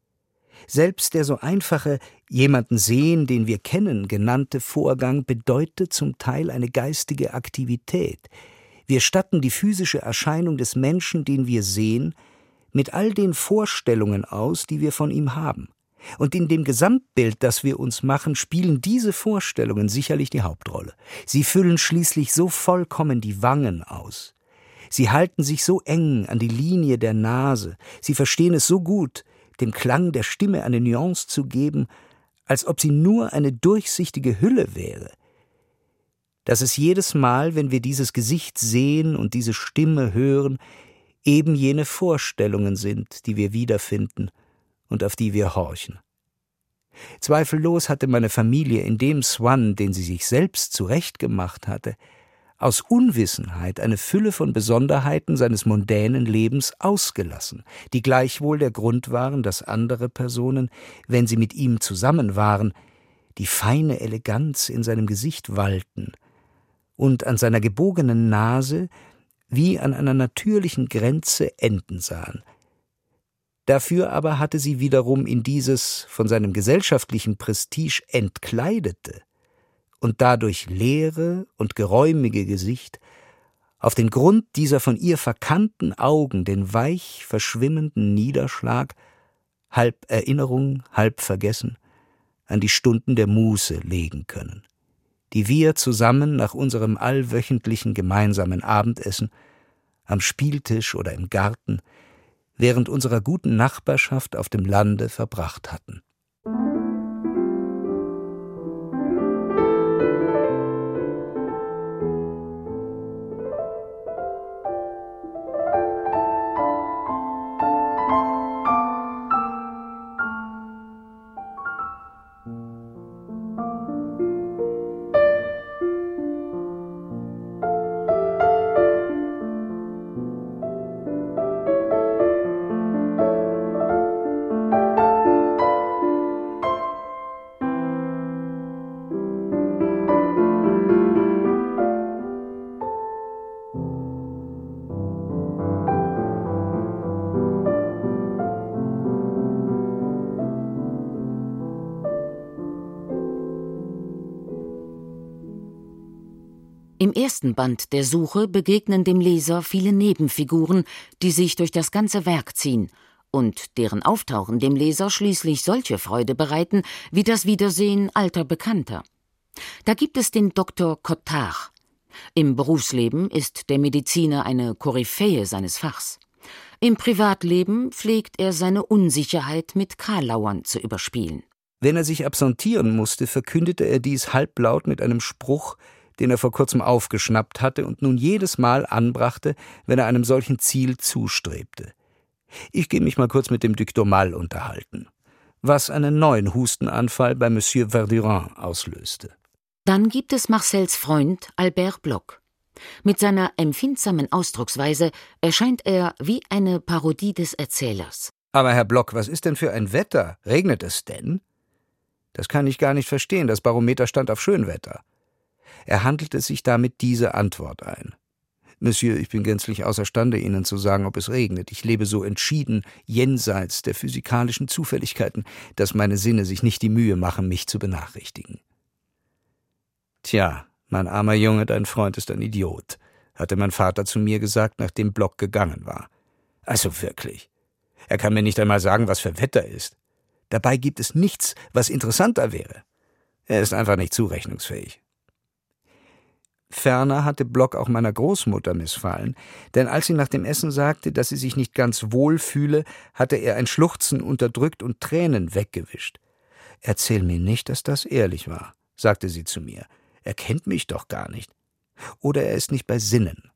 Selbst der so einfache jemanden sehen, den wir kennen, genannte Vorgang bedeutet zum Teil eine geistige Aktivität. Wir statten die physische Erscheinung des Menschen, den wir sehen, mit all den Vorstellungen aus, die wir von ihm haben. Und in dem Gesamtbild, das wir uns machen, spielen diese Vorstellungen sicherlich die Hauptrolle. Sie füllen schließlich so vollkommen die Wangen aus. Sie halten sich so eng an die Linie der Nase, sie verstehen es so gut, dem Klang der Stimme eine Nuance zu geben, als ob sie nur eine durchsichtige Hülle wäre. Dass es jedes Mal, wenn wir dieses Gesicht sehen und diese Stimme hören, eben jene Vorstellungen sind, die wir wiederfinden und auf die wir horchen. Zweifellos hatte meine Familie in dem Swan, den sie sich selbst zurechtgemacht hatte, aus Unwissenheit eine Fülle von Besonderheiten seines mondänen Lebens ausgelassen, die gleichwohl der Grund waren, dass andere Personen, wenn sie mit ihm zusammen waren, die feine Eleganz in seinem Gesicht walten und an seiner gebogenen Nase wie an einer natürlichen Grenze enden sahen. Dafür aber hatte sie wiederum in dieses von seinem gesellschaftlichen Prestige entkleidete und dadurch leere und geräumige Gesicht auf den Grund dieser von ihr verkannten Augen den weich verschwimmenden Niederschlag, halb Erinnerung, halb Vergessen, an die Stunden der Muße legen können, die wir zusammen nach unserem allwöchentlichen gemeinsamen Abendessen am Spieltisch oder im Garten während unserer guten Nachbarschaft auf dem Lande verbracht hatten. Im ersten Band der Suche begegnen dem Leser viele Nebenfiguren, die sich durch das ganze Werk ziehen und deren Auftauchen dem Leser schließlich solche Freude bereiten wie das Wiedersehen alter Bekannter. Da gibt es den Dr. Cottard. Im Berufsleben ist der Mediziner eine Koryphäe seines Fachs. Im Privatleben pflegt er seine Unsicherheit mit Karlauern zu überspielen. Wenn er sich absentieren musste, verkündete er dies halblaut mit einem Spruch, den er vor kurzem aufgeschnappt hatte und nun jedes Mal anbrachte, wenn er einem solchen Ziel zustrebte. Ich gehe mich mal kurz mit dem Duc d'Aumale unterhalten, was einen neuen Hustenanfall bei Monsieur Verdurin auslöste. Dann gibt es Marcels Freund Albert Bloch. Mit seiner empfindsamen Ausdrucksweise erscheint er wie eine Parodie des Erzählers. Aber Herr Bloch, was ist denn für ein Wetter? Regnet es denn? Das kann ich gar nicht verstehen, das Barometer stand auf Schönwetter. Er handelte sich damit diese Antwort ein. Monsieur, ich bin gänzlich außerstande, Ihnen zu sagen, ob es regnet. Ich lebe so entschieden jenseits der physikalischen Zufälligkeiten, dass meine Sinne sich nicht die Mühe machen, mich zu benachrichtigen. Tja, mein armer Junge, dein Freund ist ein Idiot, hatte mein Vater zu mir gesagt, nachdem Bloch gegangen war. Also wirklich. Er kann mir nicht einmal sagen, was für Wetter ist. Dabei gibt es nichts, was interessanter wäre. Er ist einfach nicht zurechnungsfähig. Ferner hatte Bloch auch meiner Großmutter missfallen, denn als sie nach dem Essen sagte, dass sie sich nicht ganz wohl fühle, hatte er ein Schluchzen unterdrückt und Tränen weggewischt. »Erzähl mir nicht, dass das ehrlich war«, sagte sie zu mir. »Er kennt mich doch gar nicht. Oder er ist nicht bei Sinnen.«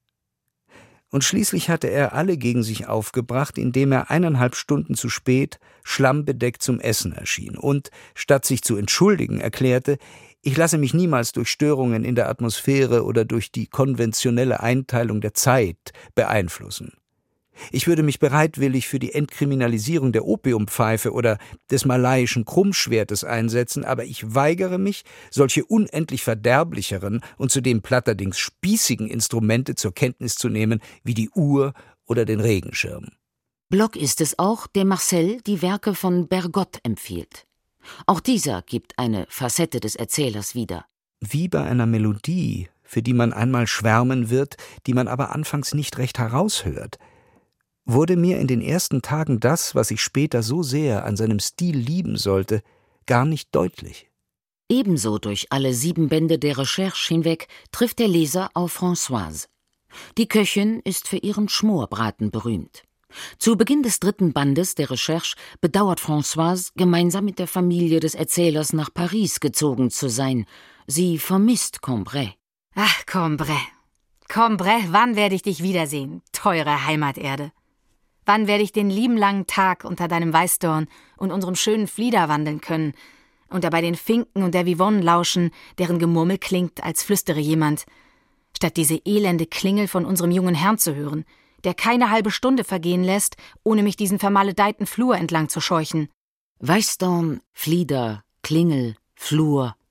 Und schließlich hatte er alle gegen sich aufgebracht, indem er 1,5 Stunden zu spät, schlammbedeckt zum Essen erschien und, statt sich zu entschuldigen, erklärte, ich lasse mich niemals durch Störungen in der Atmosphäre oder durch die konventionelle Einteilung der Zeit beeinflussen. Ich würde mich bereitwillig für die Entkriminalisierung der Opiumpfeife oder des malaiischen Krummschwertes einsetzen, aber ich weigere mich, solche unendlich verderblicheren und zudem platterdings spießigen Instrumente zur Kenntnis zu nehmen, wie die Uhr oder den Regenschirm. Bloch ist es auch, der Marcel die Werke von Bergotte empfiehlt. Auch dieser gibt eine Facette des Erzählers wieder. Wie bei einer Melodie, für die man einmal schwärmen wird, die man aber anfangs nicht recht heraushört, wurde mir in den ersten Tagen das, was ich später so sehr an seinem Stil lieben sollte, gar nicht deutlich. Ebenso durch alle 7 Bände der Recherche hinweg trifft der Leser auf Françoise. Die Köchin ist für ihren Schmorbraten berühmt. Zu Beginn des 3. Bandes der Recherche bedauert Françoise, gemeinsam mit der Familie des Erzählers nach Paris gezogen zu sein. Sie vermisst Cambrai. Ach, Cambrai. Cambrai, wann werde ich dich wiedersehen, teure Heimaterde? Wann werde ich den lieben langen Tag unter deinem Weißdorn und unserem schönen Flieder wandeln können und dabei den Finken und der Vivonne lauschen, deren Gemurmel klingt, als flüstere jemand, statt diese elende Klingel von unserem jungen Herrn zu hören, der keine halbe Stunde vergehen lässt, ohne mich diesen vermaledeiten Flur entlang zu scheuchen. Weißdorn, Flieder, Klingel, Flur.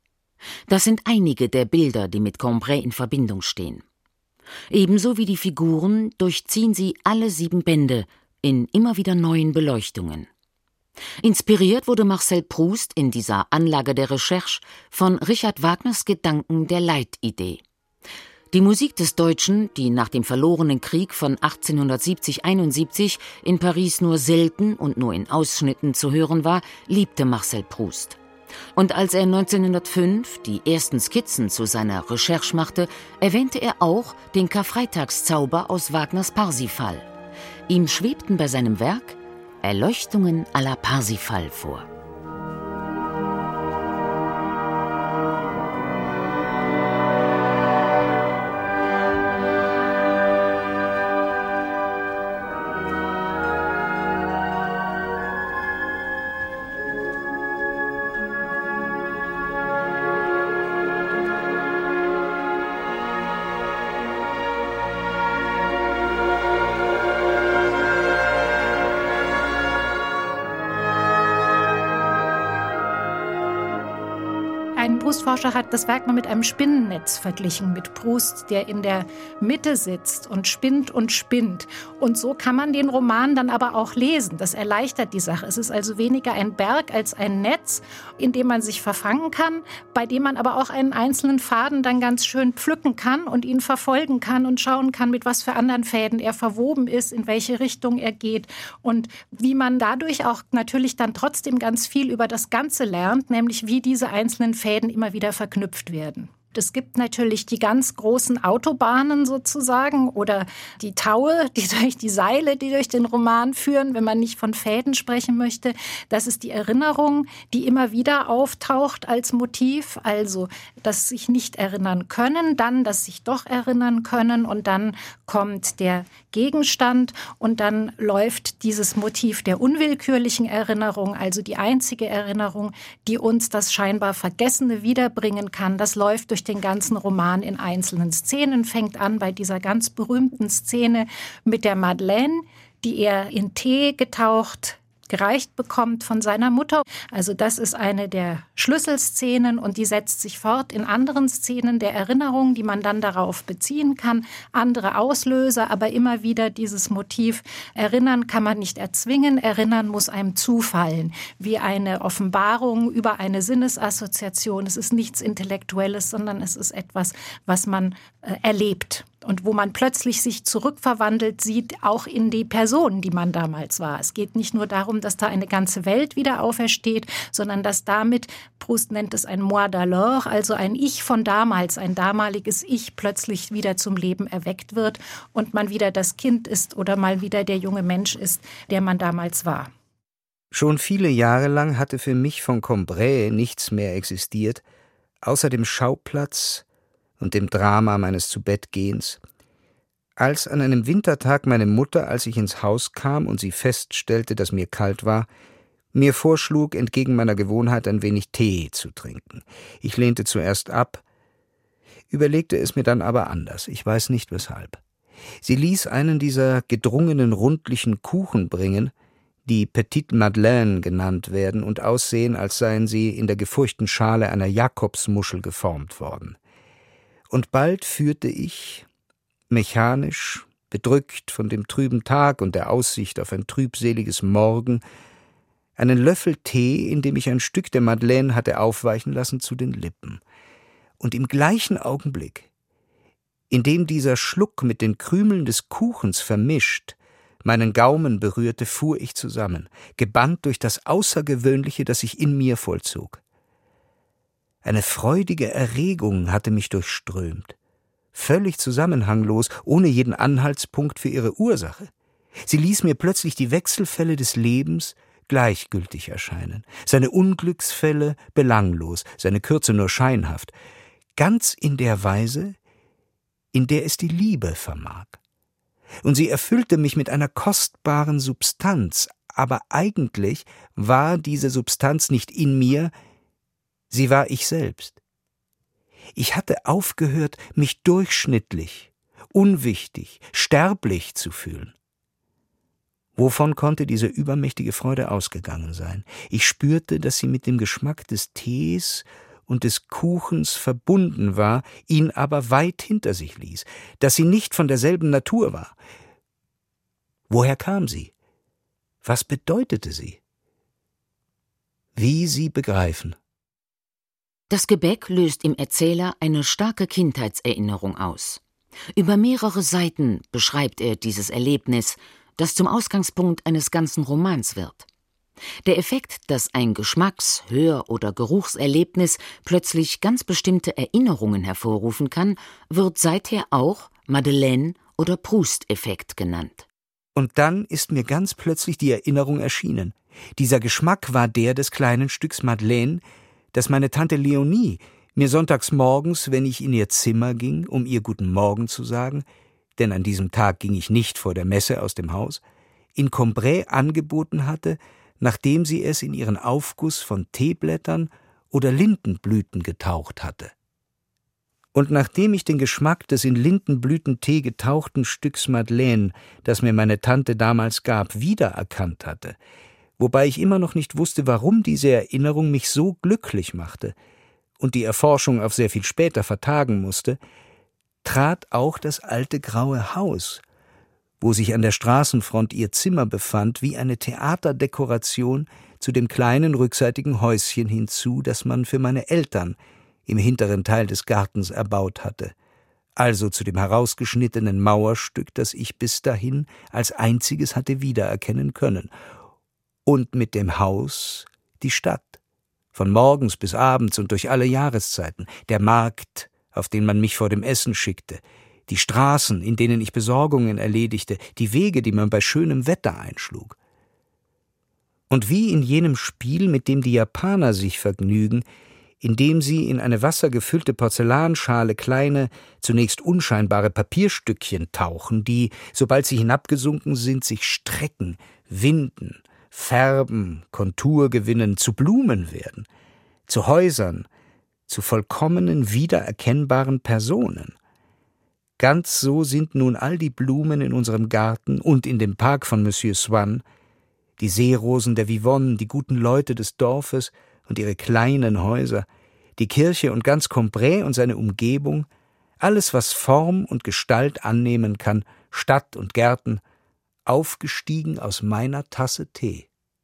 Das sind einige der Bilder, die mit Cambrai in Verbindung stehen. Ebenso wie die Figuren durchziehen sie alle 7 Bände in immer wieder neuen Beleuchtungen. Inspiriert wurde Marcel Proust in dieser Anlage der Recherche von Richard Wagners Gedanken der Leitidee. Die Musik des Deutschen, die nach dem verlorenen Krieg von 1870-71 in Paris nur selten und nur in Ausschnitten zu hören war, liebte Marcel Proust. Und als er 1905 die ersten Skizzen zu seiner Recherche machte, erwähnte er auch den Karfreitagszauber aus Wagners Parsifal. Ihm schwebten bei seinem Werk Erleuchtungen à la Parsifal vor. Ein Proust-Forscher hat das Werk mal mit einem Spinnennetz verglichen, mit Proust, der in der Mitte sitzt und spinnt und spinnt. Und so kann man den Roman dann aber auch lesen. Das erleichtert die Sache. Es ist also weniger ein Berg als ein Netz, in dem man sich verfangen kann, bei dem man aber auch einen einzelnen Faden dann ganz schön pflücken kann und ihn verfolgen kann und schauen kann, mit was für anderen Fäden er verwoben ist, in welche Richtung er geht und wie man dadurch auch natürlich dann trotzdem ganz viel über das Ganze lernt, nämlich wie diese einzelnen Fäden immer wieder verknüpft werden. Es gibt natürlich die ganz großen Autobahnen sozusagen oder die Taue, die Seile, die durch den Roman führen, wenn man nicht von Fäden sprechen möchte. Das ist die Erinnerung, die immer wieder auftaucht als Motiv. Also das sich nicht erinnern können, dann das sich doch erinnern können und dann kommt der Gegenstand und dann läuft dieses Motiv der unwillkürlichen Erinnerung, also die einzige Erinnerung, die uns das scheinbar Vergessene wiederbringen kann. Das läuft durch den ganzen Roman in einzelnen Szenen, fängt an bei dieser ganz berühmten Szene mit der Madeleine, die er in Tee getaucht gereicht bekommt von seiner Mutter. Also das ist eine der Schlüsselszenen und die setzt sich fort in anderen Szenen der Erinnerung, die man dann darauf beziehen kann. Andere Auslöser, aber immer wieder dieses Motiv. Erinnern kann man nicht erzwingen, erinnern muss einem zufallen. Wie eine Offenbarung über eine Sinnesassoziation. Es ist nichts Intellektuelles, sondern es ist etwas, was man erlebt. Und wo man plötzlich sich zurückverwandelt sieht, auch in die Person, die man damals war. Es geht nicht nur darum, dass da eine ganze Welt wieder aufersteht, sondern dass damit, Proust nennt es ein Moi d'alors, also ein Ich von damals, ein damaliges Ich plötzlich wieder zum Leben erweckt wird und man wieder das Kind ist oder mal wieder der junge Mensch ist, der man damals war. Schon viele Jahre lang hatte für mich von Cambrai nichts mehr existiert, außer dem Schauplatz und dem Drama meines Zubettgehens. Als an einem Wintertag meine Mutter, als ich ins Haus kam und sie feststellte, dass mir kalt war, mir vorschlug, entgegen meiner Gewohnheit ein wenig Tee zu trinken. Ich lehnte zuerst ab, überlegte es mir dann aber anders, ich weiß nicht weshalb. Sie ließ einen dieser gedrungenen, rundlichen Kuchen bringen, die Petite Madeleine genannt werden und aussehen, als seien sie in der gefurchten Schale einer Jakobsmuschel geformt worden. Und bald führte ich, mechanisch, bedrückt von dem trüben Tag und der Aussicht auf ein trübseliges Morgen, einen Löffel Tee, in dem ich ein Stück der Madeleine hatte aufweichen lassen, zu den Lippen. Und im gleichen Augenblick, in dem dieser Schluck mit den Krümeln des Kuchens vermischt meinen Gaumen berührte, fuhr ich zusammen, gebannt durch das Außergewöhnliche, das sich in mir vollzog. Eine freudige Erregung hatte mich durchströmt, völlig zusammenhanglos, ohne jeden Anhaltspunkt für ihre Ursache. Sie ließ mir plötzlich die Wechselfälle des Lebens gleichgültig erscheinen, seine Unglücksfälle belanglos, seine Kürze nur scheinhaft, ganz in der Weise, in der es die Liebe vermag. Und sie erfüllte mich mit einer kostbaren Substanz, aber eigentlich war diese Substanz nicht in mir, sie war ich selbst. Ich hatte aufgehört, mich durchschnittlich, unwichtig, sterblich zu fühlen. Wovon konnte diese übermächtige Freude ausgegangen sein? Ich spürte, dass sie mit dem Geschmack des Tees und des Kuchens verbunden war, ihn aber weit hinter sich ließ, dass sie nicht von derselben Natur war. Woher kam sie? Was bedeutete sie? Wie Sie begreifen. Das Gebäck löst im Erzähler eine starke Kindheitserinnerung aus. Über mehrere Seiten beschreibt er dieses Erlebnis, das zum Ausgangspunkt eines ganzen Romans wird. Der Effekt, dass ein Geschmacks-, Hör- oder Geruchserlebnis plötzlich ganz bestimmte Erinnerungen hervorrufen kann, wird seither auch Madeleine- oder Proust-Effekt genannt. Und dann ist mir ganz plötzlich die Erinnerung erschienen. Dieser Geschmack war der des kleinen Stücks Madeleine, das meine Tante Leonie mir sonntags morgens, wenn ich in ihr Zimmer ging, um ihr Guten Morgen zu sagen, denn an diesem Tag ging ich nicht vor der Messe aus dem Haus, in Cambrai angeboten hatte, nachdem sie es in ihren Aufguss von Teeblättern oder Lindenblüten getaucht hatte. Und nachdem ich den Geschmack des in Lindenblütentee getauchten Stücks Madeleine, das mir meine Tante damals gab, wiedererkannt hatte, wobei ich immer noch nicht wusste, warum diese Erinnerung mich so glücklich machte und die Erforschung auf sehr viel später vertagen musste, trat auch das alte graue Haus, wo sich an der Straßenfront ihr Zimmer befand, wie eine Theaterdekoration zu dem kleinen rückseitigen Häuschen hinzu, das man für meine Eltern im hinteren Teil des Gartens erbaut hatte, also zu dem herausgeschnittenen Mauerstück, das ich bis dahin als einziges hatte wiedererkennen können, und mit dem Haus die Stadt, von morgens bis abends und durch alle Jahreszeiten, der Markt, auf den man mich vor dem Essen schickte, die Straßen, in denen ich Besorgungen erledigte, die Wege, die man bei schönem Wetter einschlug. Und wie in jenem Spiel, mit dem die Japaner sich vergnügen, indem sie in eine wassergefüllte Porzellanschale kleine, zunächst unscheinbare Papierstückchen tauchen, die, sobald sie hinabgesunken sind, sich strecken, winden, färben, Kontur gewinnen, zu Blumen werden, zu Häusern, zu vollkommenen, wiedererkennbaren Personen. Ganz so sind nun all die Blumen in unserem Garten und in dem Park von Monsieur Swann, die Seerosen der Vivonne, die guten Leute des Dorfes und ihre kleinen Häuser, die Kirche und ganz Cambrai und seine Umgebung, alles, was Form und Gestalt annehmen kann, Stadt und Gärten, aufgestiegen aus meiner Tasse Tee.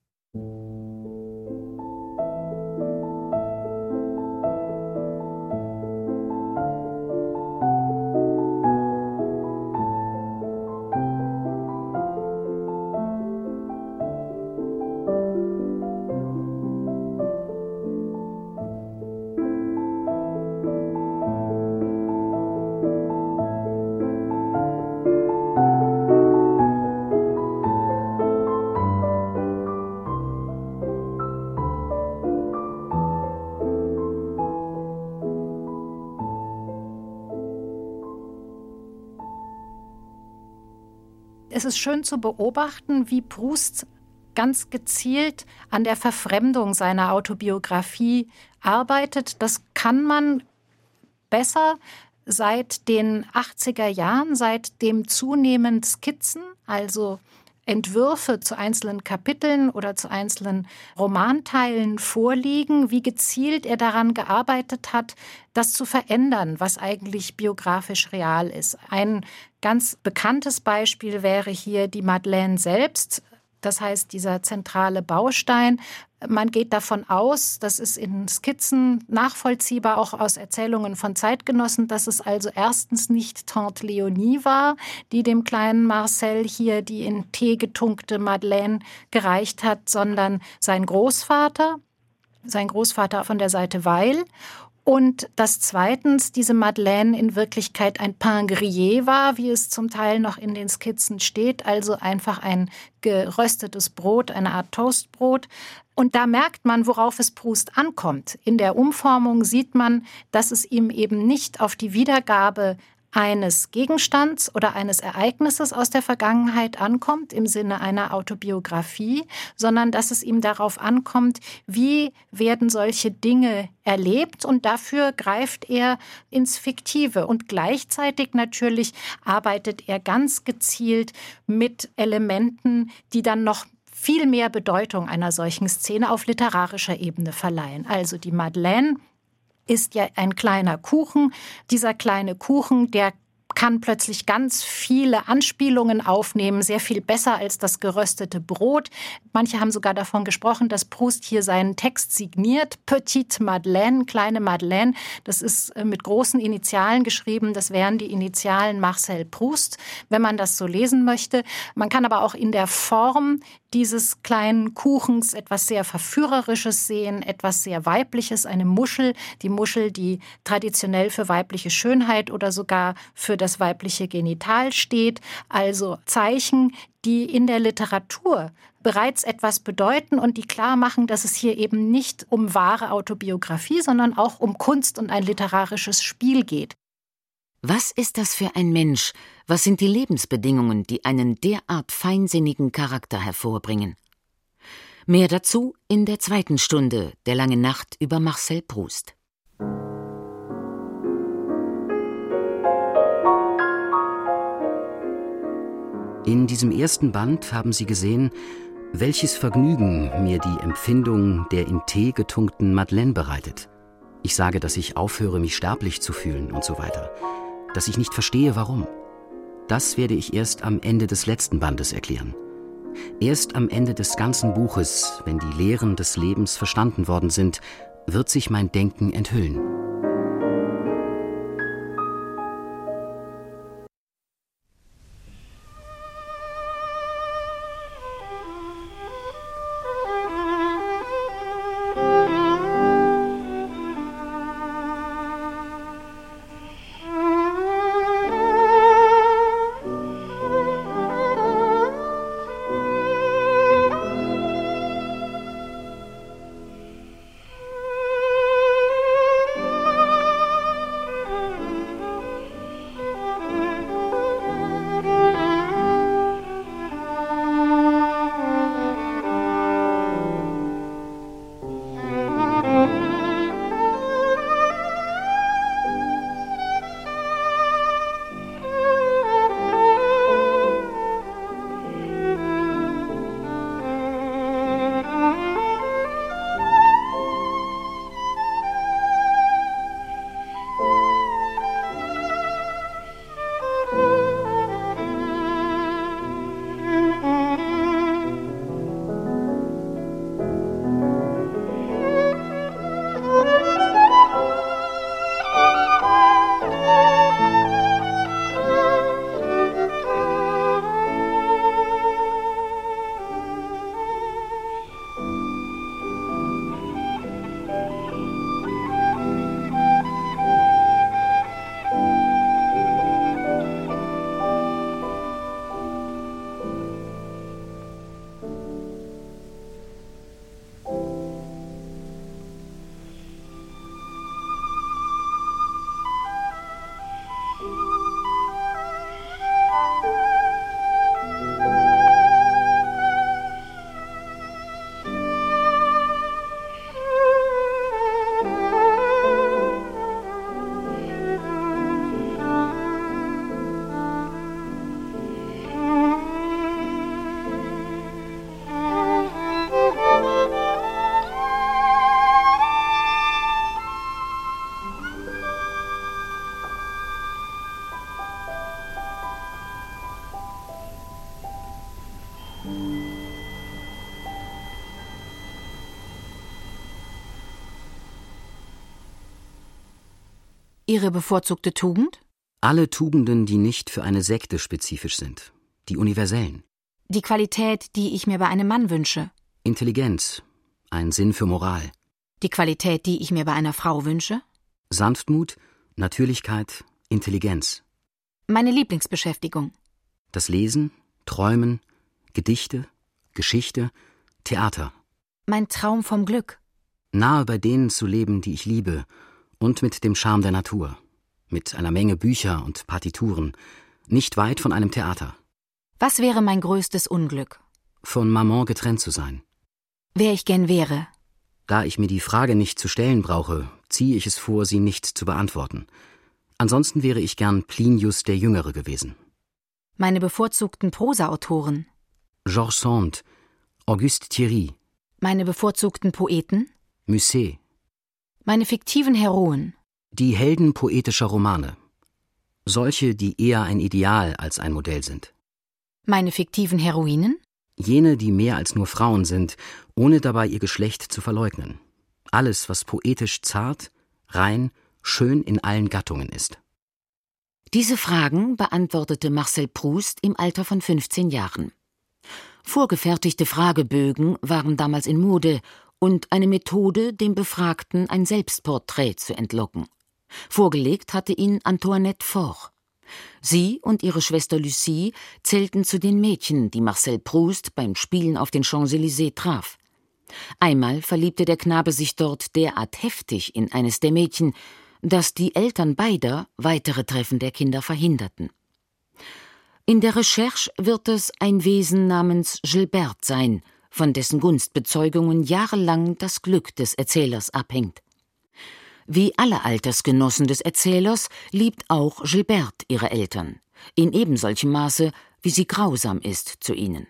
Es ist schön zu beobachten, wie Proust ganz gezielt an der Verfremdung seiner Autobiografie arbeitet. Das kann man besser seit den 80er Jahren, seit dem zunehmend Skizzen, also Entwürfe zu einzelnen Kapiteln oder zu einzelnen Romanteilen vorliegen, wie gezielt er daran gearbeitet hat, das zu verändern, was eigentlich biografisch real ist. Ein ganz bekanntes Beispiel wäre hier die Madeleine selbst, das heißt dieser zentrale Baustein. Man geht davon aus, das ist in Skizzen nachvollziehbar, auch aus Erzählungen von Zeitgenossen, dass es also erstens nicht Tante Leonie war, die dem kleinen Marcel hier die in Tee getunkte Madeleine gereicht hat, sondern sein Großvater von der Seite Weil. Und dass zweitens diese Madeleine in Wirklichkeit ein Pain grillé war, wie es zum Teil noch in den Skizzen steht, also einfach ein geröstetes Brot, eine Art Toastbrot. Und da merkt man, worauf es Proust ankommt. In der Umformung sieht man, dass es ihm eben nicht auf die Wiedergabe eines Gegenstands oder eines Ereignisses aus der Vergangenheit ankommt, im Sinne einer Autobiografie, sondern dass es ihm darauf ankommt, wie werden solche Dinge erlebt, und dafür greift er ins Fiktive. Und gleichzeitig natürlich arbeitet er ganz gezielt mit Elementen, die dann noch viel mehr Bedeutung einer solchen Szene auf literarischer Ebene verleihen. Also die Madeleine ist ja ein kleiner Kuchen. Dieser kleine Kuchen, der kann plötzlich ganz viele Anspielungen aufnehmen, sehr viel besser als das geröstete Brot. Manche haben sogar davon gesprochen, dass Proust hier seinen Text signiert. Petite Madeleine, kleine Madeleine. Das ist mit großen Initialen geschrieben. Das wären die Initialen Marcel Proust, wenn man das so lesen möchte. Man kann aber auch in der Form dieses kleinen Kuchens etwas sehr Verführerisches sehen, etwas sehr Weibliches, eine Muschel. Die Muschel, die traditionell für weibliche Schönheit oder sogar für das weibliche Genital steht. Also Zeichen, die in der Literatur bereits etwas bedeuten und die klar machen, dass es hier eben nicht um wahre Autobiografie, sondern auch um Kunst und ein literarisches Spiel geht. Was ist das für ein Mensch? Was sind die Lebensbedingungen, die einen derart feinsinnigen Charakter hervorbringen? Mehr dazu in der 2. Stunde der Langen Nacht über Marcel Proust. In diesem ersten Band haben Sie gesehen, welches Vergnügen mir die Empfindung der in Tee getunkten Madeleine bereitet. Ich sage, dass ich aufhöre, mich sterblich zu fühlen und so weiter. Dass ich nicht verstehe, warum. Das werde ich erst am Ende des letzten Bandes erklären. Erst am Ende des ganzen Buches, wenn die Lehren des Lebens verstanden worden sind, wird sich mein Denken enthüllen. Ihre bevorzugte Tugend? Alle Tugenden, die nicht für eine Sekte spezifisch sind. Die universellen. Die Qualität, die ich mir bei einem Mann wünsche. Intelligenz. Ein Sinn für Moral. Die Qualität, die ich mir bei einer Frau wünsche. Sanftmut, Natürlichkeit, Intelligenz. Meine Lieblingsbeschäftigung. Das Lesen, Träumen, Gedichte, Geschichte, Theater. Mein Traum vom Glück. Nahe bei denen zu leben, die ich liebe, und mit dem Charme der Natur. Mit einer Menge Bücher und Partituren, nicht weit von einem Theater. Was wäre mein größtes Unglück? Von Maman getrennt zu sein. Wer ich gern wäre. Da ich mir die Frage nicht zu stellen brauche, ziehe ich es vor, sie nicht zu beantworten. Ansonsten wäre ich gern Plinius der Jüngere gewesen. Meine bevorzugten Prosaautoren. Georges Sand, Auguste Thierry. Meine bevorzugten Poeten. Musset. Meine fiktiven Heroen. Die Helden poetischer Romane. Solche, die eher ein Ideal als ein Modell sind. Meine fiktiven Heroinen? Jene, die mehr als nur Frauen sind, ohne dabei ihr Geschlecht zu verleugnen. Alles, was poetisch zart, rein, schön in allen Gattungen ist. Diese Fragen beantwortete Marcel Proust im Alter von 15 Jahren. Vorgefertigte Fragebögen waren damals in Mode und eine Methode, dem Befragten ein Selbstporträt zu entlocken. Vorgelegt hatte ihn Antoinette Faure. Sie und ihre Schwester Lucie zählten zu den Mädchen, die Marcel Proust beim Spielen auf den Champs-Élysées traf. Einmal verliebte der Knabe sich dort derart heftig in eines der Mädchen, dass die Eltern beider weitere Treffen der Kinder verhinderten. In der Recherche wird es ein Wesen namens Gilberte sein, von dessen Gunstbezeugungen jahrelang das Glück des Erzählers abhängt. Wie alle Altersgenossen des Erzählers liebt auch Gilberte ihre Eltern, in ebensolchem Maße, wie sie grausam ist zu ihnen.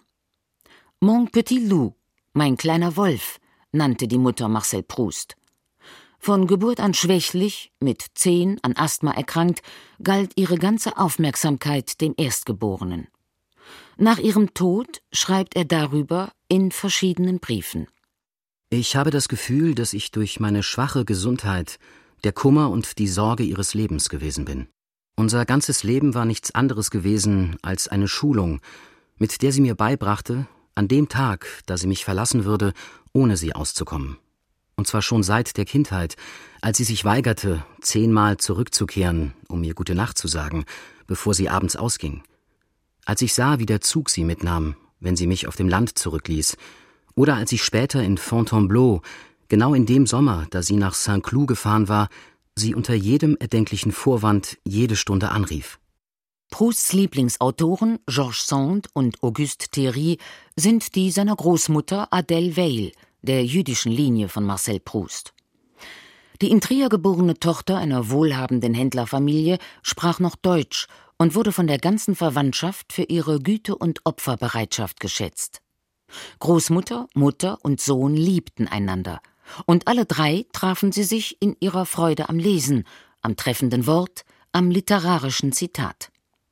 Mon petit loup, mein kleiner Wolf, nannte die Mutter Marcel Proust. Von Geburt an schwächlich, mit 10 an Asthma erkrankt, galt ihre ganze Aufmerksamkeit dem Erstgeborenen. Nach ihrem Tod schreibt er darüber in verschiedenen Briefen. Ich habe das Gefühl, dass ich durch meine schwache Gesundheit der Kummer und die Sorge ihres Lebens gewesen bin. Unser ganzes Leben war nichts anderes gewesen als eine Schulung, mit der sie mir beibrachte, an dem Tag, da sie mich verlassen würde, ohne sie auszukommen. Und zwar schon seit der Kindheit, als sie sich weigerte, 10-mal zurückzukehren, um mir Gute Nacht zu sagen, bevor sie abends ausging. Als ich sah, wie der Zug sie mitnahm, wenn sie mich auf dem Land zurückließ, oder als ich später in Fontainebleau, genau in dem Sommer, da sie nach Saint-Cloud gefahren war, sie unter jedem erdenklichen Vorwand jede Stunde anrief. Prousts Lieblingsautoren Georges Sand und Auguste Thierry sind die seiner Großmutter Adèle Weil, der jüdischen Linie von Marcel Proust. Die in Trier geborene Tochter einer wohlhabenden Händlerfamilie sprach noch Deutsch und wurde von der ganzen Verwandtschaft für ihre Güte und Opferbereitschaft geschätzt. Großmutter, Mutter und Sohn liebten einander, und alle drei trafen sie sich in ihrer Freude am Lesen, am treffenden Wort, am literarischen Zitat.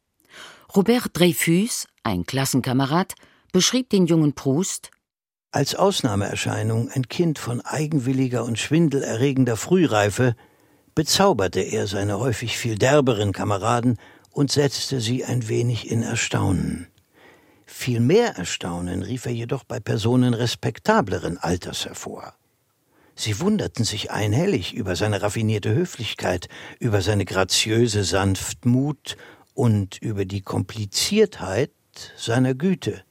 Robert Dreyfus, ein Klassenkamerad, beschrieb den jungen Proust als Ausnahmeerscheinung, ein Kind von eigenwilliger und schwindelerregender Frühreife, bezauberte er seine häufig viel derberen Kameraden und setzte sie ein wenig in Erstaunen. Viel mehr Erstaunen rief er jedoch bei Personen respektableren Alters hervor. Sie wunderten sich einhellig über seine raffinierte Höflichkeit, über seine graziöse Sanftmut und über die Kompliziertheit seiner Güte.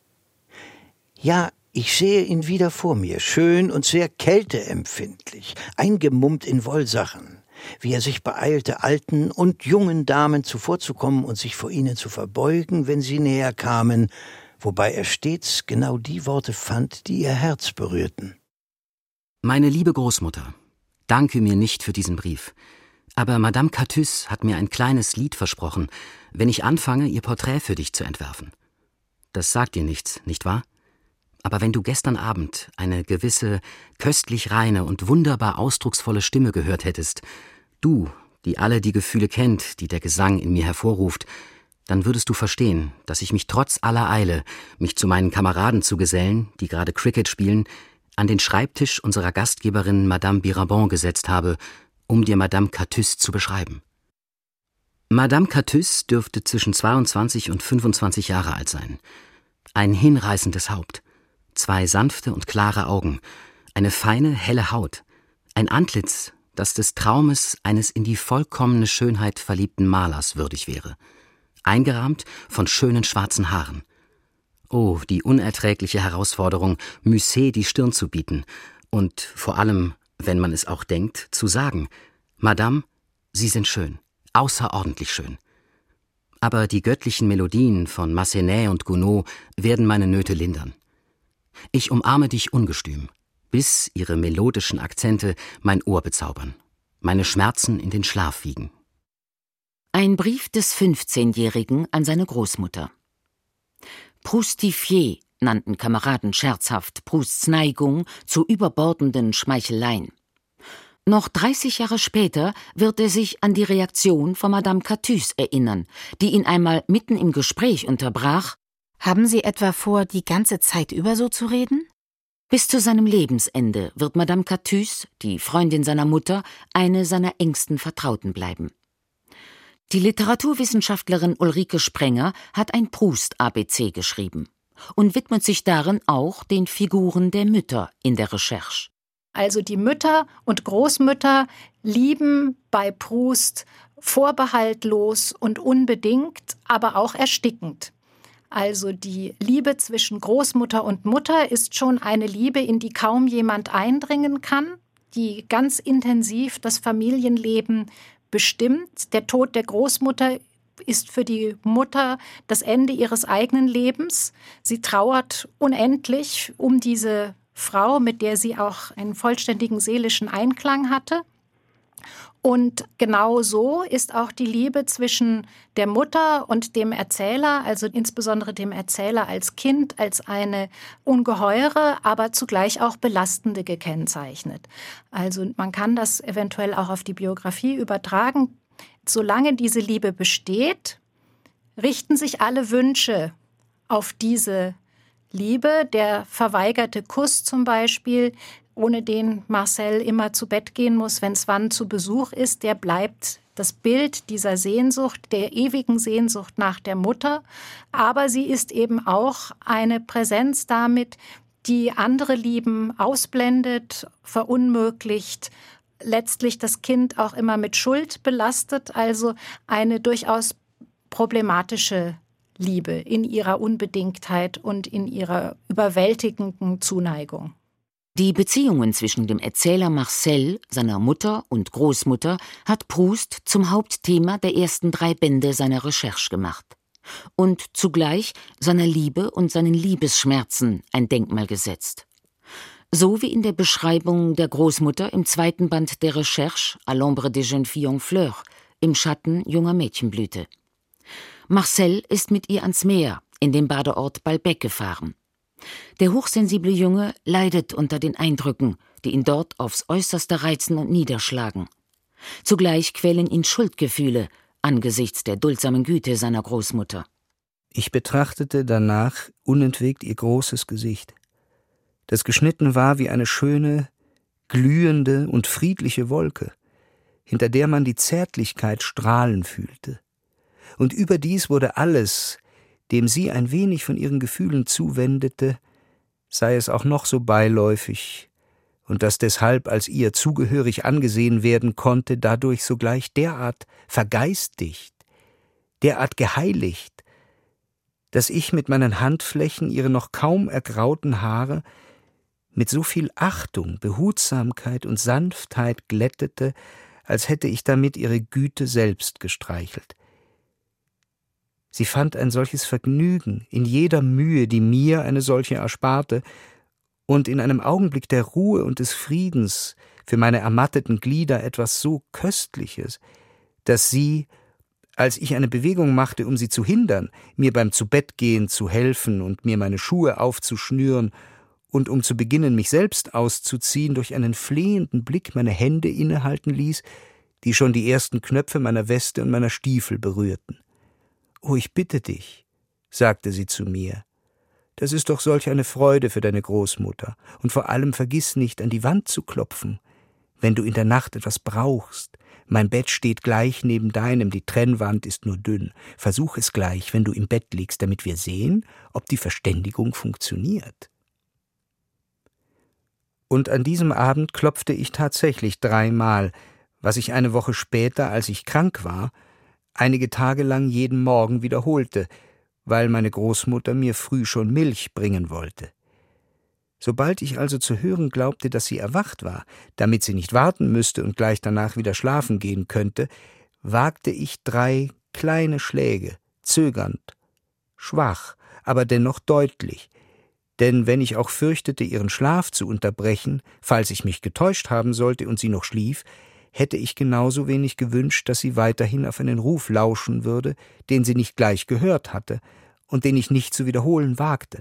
Ja, ich sehe ihn wieder vor mir, schön und sehr kälteempfindlich, eingemummt in Wollsachen, wie er sich beeilte, alten und jungen Damen zuvorzukommen und sich vor ihnen zu verbeugen, wenn sie näher kamen, wobei er stets genau die Worte fand, die ihr Herz berührten. Meine liebe Großmutter, danke mir nicht für diesen Brief, aber Madame Catus hat mir ein kleines Lied versprochen, wenn ich anfange, ihr Porträt für dich zu entwerfen. Das sagt dir nichts, nicht wahr? Aber wenn du gestern Abend eine gewisse, köstlich reine und wunderbar ausdrucksvolle Stimme gehört hättest, du, die alle die Gefühle kennt, die der Gesang in mir hervorruft, dann würdest du verstehen, dass ich mich trotz aller Eile, mich zu meinen Kameraden zu gesellen, die gerade Cricket spielen, an den Schreibtisch unserer Gastgeberin Madame Biraban gesetzt habe, um dir Madame Catus zu beschreiben. Madame Catus dürfte zwischen 22 und 25 Jahre alt sein. Ein hinreißendes Haupt, 2 sanfte und klare Augen, eine feine, helle Haut, ein Antlitz, das des Traumes eines in die vollkommene Schönheit verliebten Malers würdig wäre, eingerahmt von schönen schwarzen Haaren. Oh, die unerträgliche Herausforderung, Musset die Stirn zu bieten und vor allem, wenn man es auch denkt, zu sagen, Madame, Sie sind schön, außerordentlich schön. Aber die göttlichen Melodien von Massenet und Gounod werden meine Nöte lindern. Ich umarme dich ungestüm, bis ihre melodischen Akzente mein Ohr bezaubern, meine Schmerzen in den Schlaf wiegen. Ein Brief des 15-Jährigen an seine Großmutter. Proustifier nannten Kameraden scherzhaft Prousts Neigung zu überbordenden Schmeicheleien. Noch 30 Jahre später wird er sich an die Reaktion von Madame Cathusse erinnern, die ihn einmal mitten im Gespräch unterbrach: Haben Sie etwa vor, die ganze Zeit über so zu reden? Bis zu seinem Lebensende wird Madame Cathusse, die Freundin seiner Mutter, eine seiner engsten Vertrauten bleiben. Die Literaturwissenschaftlerin Ulrike Sprenger hat ein Proust-ABC geschrieben und widmet sich darin auch den Figuren der Mütter in der Recherche. Also die Mütter und Großmütter lieben bei Proust vorbehaltlos und unbedingt, aber auch erstickend. Also die Liebe zwischen Großmutter und Mutter ist schon eine Liebe, in die kaum jemand eindringen kann, die ganz intensiv das Familienleben bestimmt. Der Tod der Großmutter ist für die Mutter das Ende ihres eigenen Lebens. Sie trauert unendlich um diese Frau, mit der sie auch einen vollständigen seelischen Einklang hatte. Und genau so ist auch die Liebe zwischen der Mutter und dem Erzähler, also insbesondere dem Erzähler als Kind, als eine ungeheure, aber zugleich auch belastende gekennzeichnet. Also man kann das eventuell auch auf die Biografie übertragen. Solange diese Liebe besteht, richten sich alle Wünsche auf diese Liebe. Der verweigerte Kuss zum Beispiel, ohne den Marcel immer zu Bett gehen muss, wenn Swann zu Besuch ist, der bleibt das Bild dieser Sehnsucht, der ewigen Sehnsucht nach der Mutter. Aber sie ist eben auch eine Präsenz damit, die andere Lieben ausblendet, verunmöglicht, letztlich das Kind auch immer mit Schuld belastet. Also eine durchaus problematische Liebe in ihrer Unbedingtheit und in ihrer überwältigenden Zuneigung. Die Beziehungen zwischen dem Erzähler Marcel, seiner Mutter und Großmutter hat Proust zum Hauptthema der ersten 3 Bände seiner Recherche gemacht und zugleich seiner Liebe und seinen Liebesschmerzen ein Denkmal gesetzt. So wie in der Beschreibung der Großmutter im 2. Band der Recherche À l'ombre des jeunes filles en fleurs, im Schatten junger Mädchenblüte. Marcel ist mit ihr ans Meer, in den Badeort Balbec gefahren. Der hochsensible Junge leidet unter den Eindrücken, die ihn dort aufs Äußerste reizen und niederschlagen. Zugleich quälen ihn Schuldgefühle angesichts der duldsamen Güte seiner Großmutter. Ich betrachtete danach unentwegt ihr großes Gesicht, das geschnitten war wie eine schöne, glühende und friedliche Wolke, hinter der man die Zärtlichkeit strahlen fühlte. Und überdies wurde alles, dem sie ein wenig von ihren Gefühlen zuwendete, sei es auch noch so beiläufig, und das deshalb als ihr zugehörig angesehen werden konnte, dadurch sogleich derart vergeistigt, derart geheiligt, dass ich mit meinen Handflächen ihre noch kaum ergrauten Haare mit so viel Achtung, Behutsamkeit und Sanftheit glättete, als hätte ich damit ihre Güte selbst gestreichelt. Sie fand ein solches Vergnügen in jeder Mühe, die mir eine solche ersparte, und in einem Augenblick der Ruhe und des Friedens für meine ermatteten Glieder etwas so Köstliches, dass sie, als ich eine Bewegung machte, um sie zu hindern, mir beim Zubettgehen zu helfen und mir meine Schuhe aufzuschnüren und um zu beginnen, mich selbst auszuziehen, durch einen flehenden Blick meine Hände innehalten ließ, die schon die ersten Knöpfe meiner Weste und meiner Stiefel berührten. »Oh, ich bitte dich«, sagte sie zu mir, »das ist doch solch eine Freude für deine Großmutter, und vor allem vergiss nicht, an die Wand zu klopfen, wenn du in der Nacht etwas brauchst. Mein Bett steht gleich neben deinem, die Trennwand ist nur dünn. Versuch es gleich, wenn du im Bett liegst, damit wir sehen, ob die Verständigung funktioniert.« Und an diesem Abend klopfte ich tatsächlich 3-mal, was ich eine Woche später, als ich krank war, einige Tage lang jeden Morgen wiederholte, weil meine Großmutter mir früh schon Milch bringen wollte. Sobald ich also zu hören glaubte, dass sie erwacht war, damit sie nicht warten müsste und gleich danach wieder schlafen gehen könnte, wagte ich 3 kleine Schläge, zögernd, schwach, aber dennoch deutlich, denn wenn ich auch fürchtete, ihren Schlaf zu unterbrechen, falls ich mich getäuscht haben sollte und sie noch schlief, hätte ich genauso wenig gewünscht, dass sie weiterhin auf einen Ruf lauschen würde, den sie nicht gleich gehört hatte und den ich nicht zu wiederholen wagte.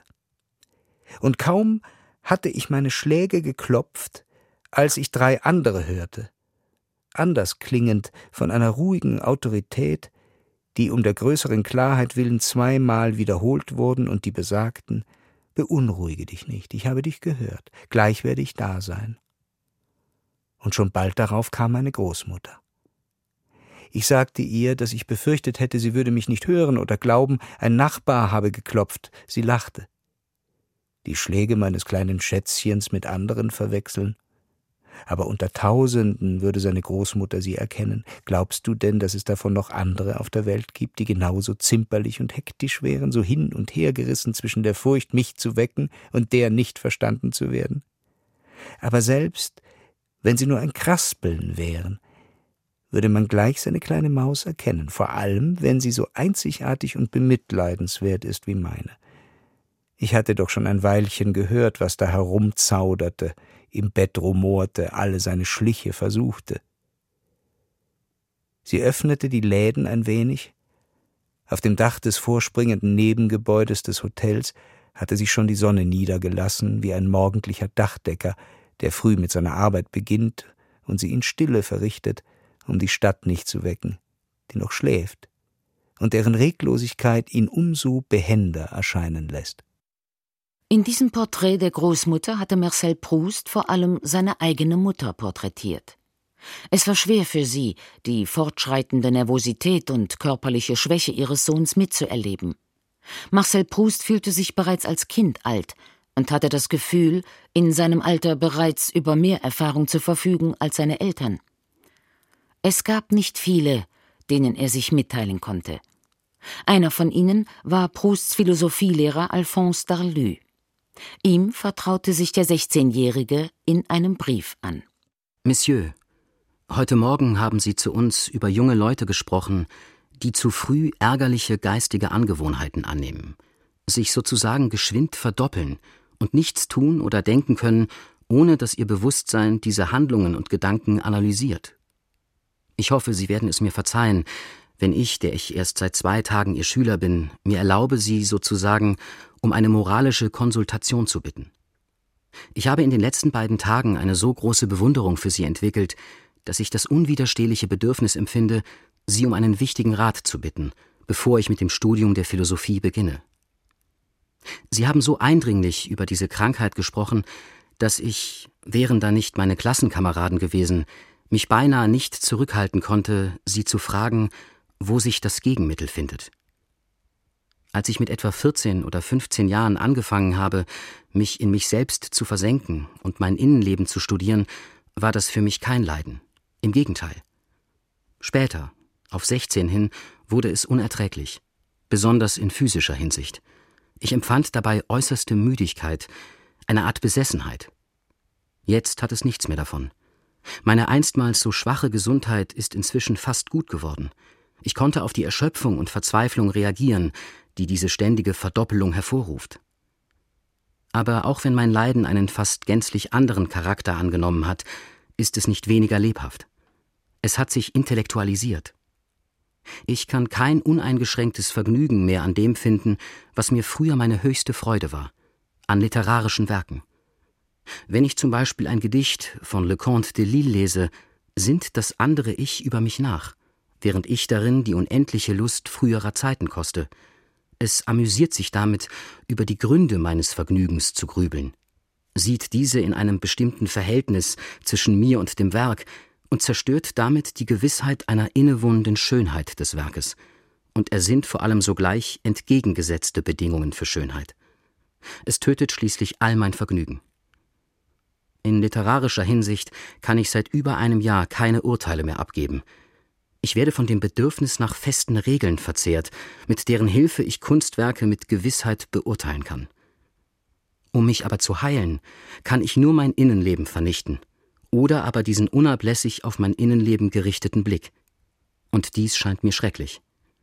Und kaum hatte ich meine Schläge geklopft, als ich 3 andere hörte, anders klingend, von einer ruhigen Autorität, die um der größeren Klarheit willen 2-mal wiederholt wurden und die besagten: »Beunruhige dich nicht, ich habe dich gehört, gleich werde ich da sein.« Und schon bald darauf kam meine Großmutter. Ich sagte ihr, dass ich befürchtet hätte, sie würde mich nicht hören oder glauben, ein Nachbar habe geklopft. Sie lachte. Die Schläge meines kleinen Schätzchens mit anderen verwechseln? Aber unter Tausenden würde seine Großmutter sie erkennen. Glaubst du denn, dass es davon noch andere auf der Welt gibt, die genauso zimperlich und hektisch wären, so hin und her gerissen zwischen der Furcht, mich zu wecken und der nicht verstanden zu werden? Aber selbst wenn sie nur ein Kraspeln wären, würde man gleich seine kleine Maus erkennen, vor allem, wenn sie so einzigartig und bemitleidenswert ist wie meine. Ich hatte doch schon ein Weilchen gehört, was da herumzauderte, im Bett rumorte, alle seine Schliche versuchte. Sie öffnete die Läden ein wenig. Auf dem Dach des vorspringenden Nebengebäudes des Hotels hatte sich schon die Sonne niedergelassen, wie ein morgendlicher Dachdecker, der früh mit seiner Arbeit beginnt und sie in Stille verrichtet, um die Stadt nicht zu wecken, die noch schläft und deren Reglosigkeit ihn umso behender erscheinen lässt. In diesem Porträt der Großmutter hatte Marcel Proust vor allem seine eigene Mutter porträtiert. Es war schwer für sie, die fortschreitende Nervosität und körperliche Schwäche ihres Sohns mitzuerleben. Marcel Proust fühlte sich bereits als Kind alt und hatte das Gefühl, in seinem Alter bereits über mehr Erfahrung zu verfügen als seine Eltern. Es gab nicht viele, denen er sich mitteilen konnte. Einer von ihnen war Prousts Philosophielehrer Alphonse Darlus. Ihm vertraute sich der 16-Jährige in einem Brief an. Monsieur, heute Morgen haben Sie zu uns über junge Leute gesprochen, die zu früh ärgerliche geistige Angewohnheiten annehmen, sich sozusagen geschwind verdoppeln und nichts tun oder denken können, ohne dass ihr Bewusstsein diese Handlungen und Gedanken analysiert. Ich hoffe, Sie werden es mir verzeihen, wenn ich, der ich erst seit 2 Tagen Ihr Schüler bin, mir erlaube, Sie sozusagen um eine moralische Konsultation zu bitten. Ich habe in den letzten 2 Tagen eine so große Bewunderung für Sie entwickelt, dass ich das unwiderstehliche Bedürfnis empfinde, Sie um einen wichtigen Rat zu bitten, bevor ich mit dem Studium der Philosophie beginne. Sie haben so eindringlich über diese Krankheit gesprochen, dass ich, wären da nicht meine Klassenkameraden gewesen, mich beinahe nicht zurückhalten konnte, Sie zu fragen, wo sich das Gegenmittel findet. Als ich mit etwa 14 oder 15 Jahren angefangen habe, mich in mich selbst zu versenken und mein Innenleben zu studieren, war das für mich kein Leiden. Im Gegenteil. Später, auf 16 hin, wurde es unerträglich, besonders in physischer Hinsicht. Ich empfand dabei äußerste Müdigkeit, eine Art Besessenheit. Jetzt hat es nichts mehr davon. Meine einstmals so schwache Gesundheit ist inzwischen fast gut geworden. Ich konnte auf die Erschöpfung und Verzweiflung reagieren, die diese ständige Verdoppelung hervorruft. Aber auch wenn mein Leiden einen fast gänzlich anderen Charakter angenommen hat, ist es nicht weniger lebhaft. Es hat sich intellektualisiert. Ich kann kein uneingeschränktes Vergnügen mehr an dem finden, was mir früher meine höchste Freude war, an literarischen Werken. Wenn ich zum Beispiel ein Gedicht von Le Comte de Lille lese, sinnt das andere Ich über mich nach, während ich darin die unendliche Lust früherer Zeiten koste. Es amüsiert sich damit, über die Gründe meines Vergnügens zu grübeln, sieht diese in einem bestimmten Verhältnis zwischen mir und dem Werk und zerstört damit die Gewissheit einer innewohnenden Schönheit des Werkes und ersinnt vor allem sogleich entgegengesetzte Bedingungen für Schönheit. Es tötet schließlich all mein Vergnügen. In literarischer Hinsicht kann ich seit über einem Jahr keine Urteile mehr abgeben. Ich werde von dem Bedürfnis nach festen Regeln verzehrt, mit deren Hilfe ich Kunstwerke mit Gewissheit beurteilen kann. Um mich aber zu heilen, kann ich nur mein Innenleben vernichten, oder aber diesen unablässig auf mein Innenleben gerichteten Blick. Und dies scheint mir schrecklich.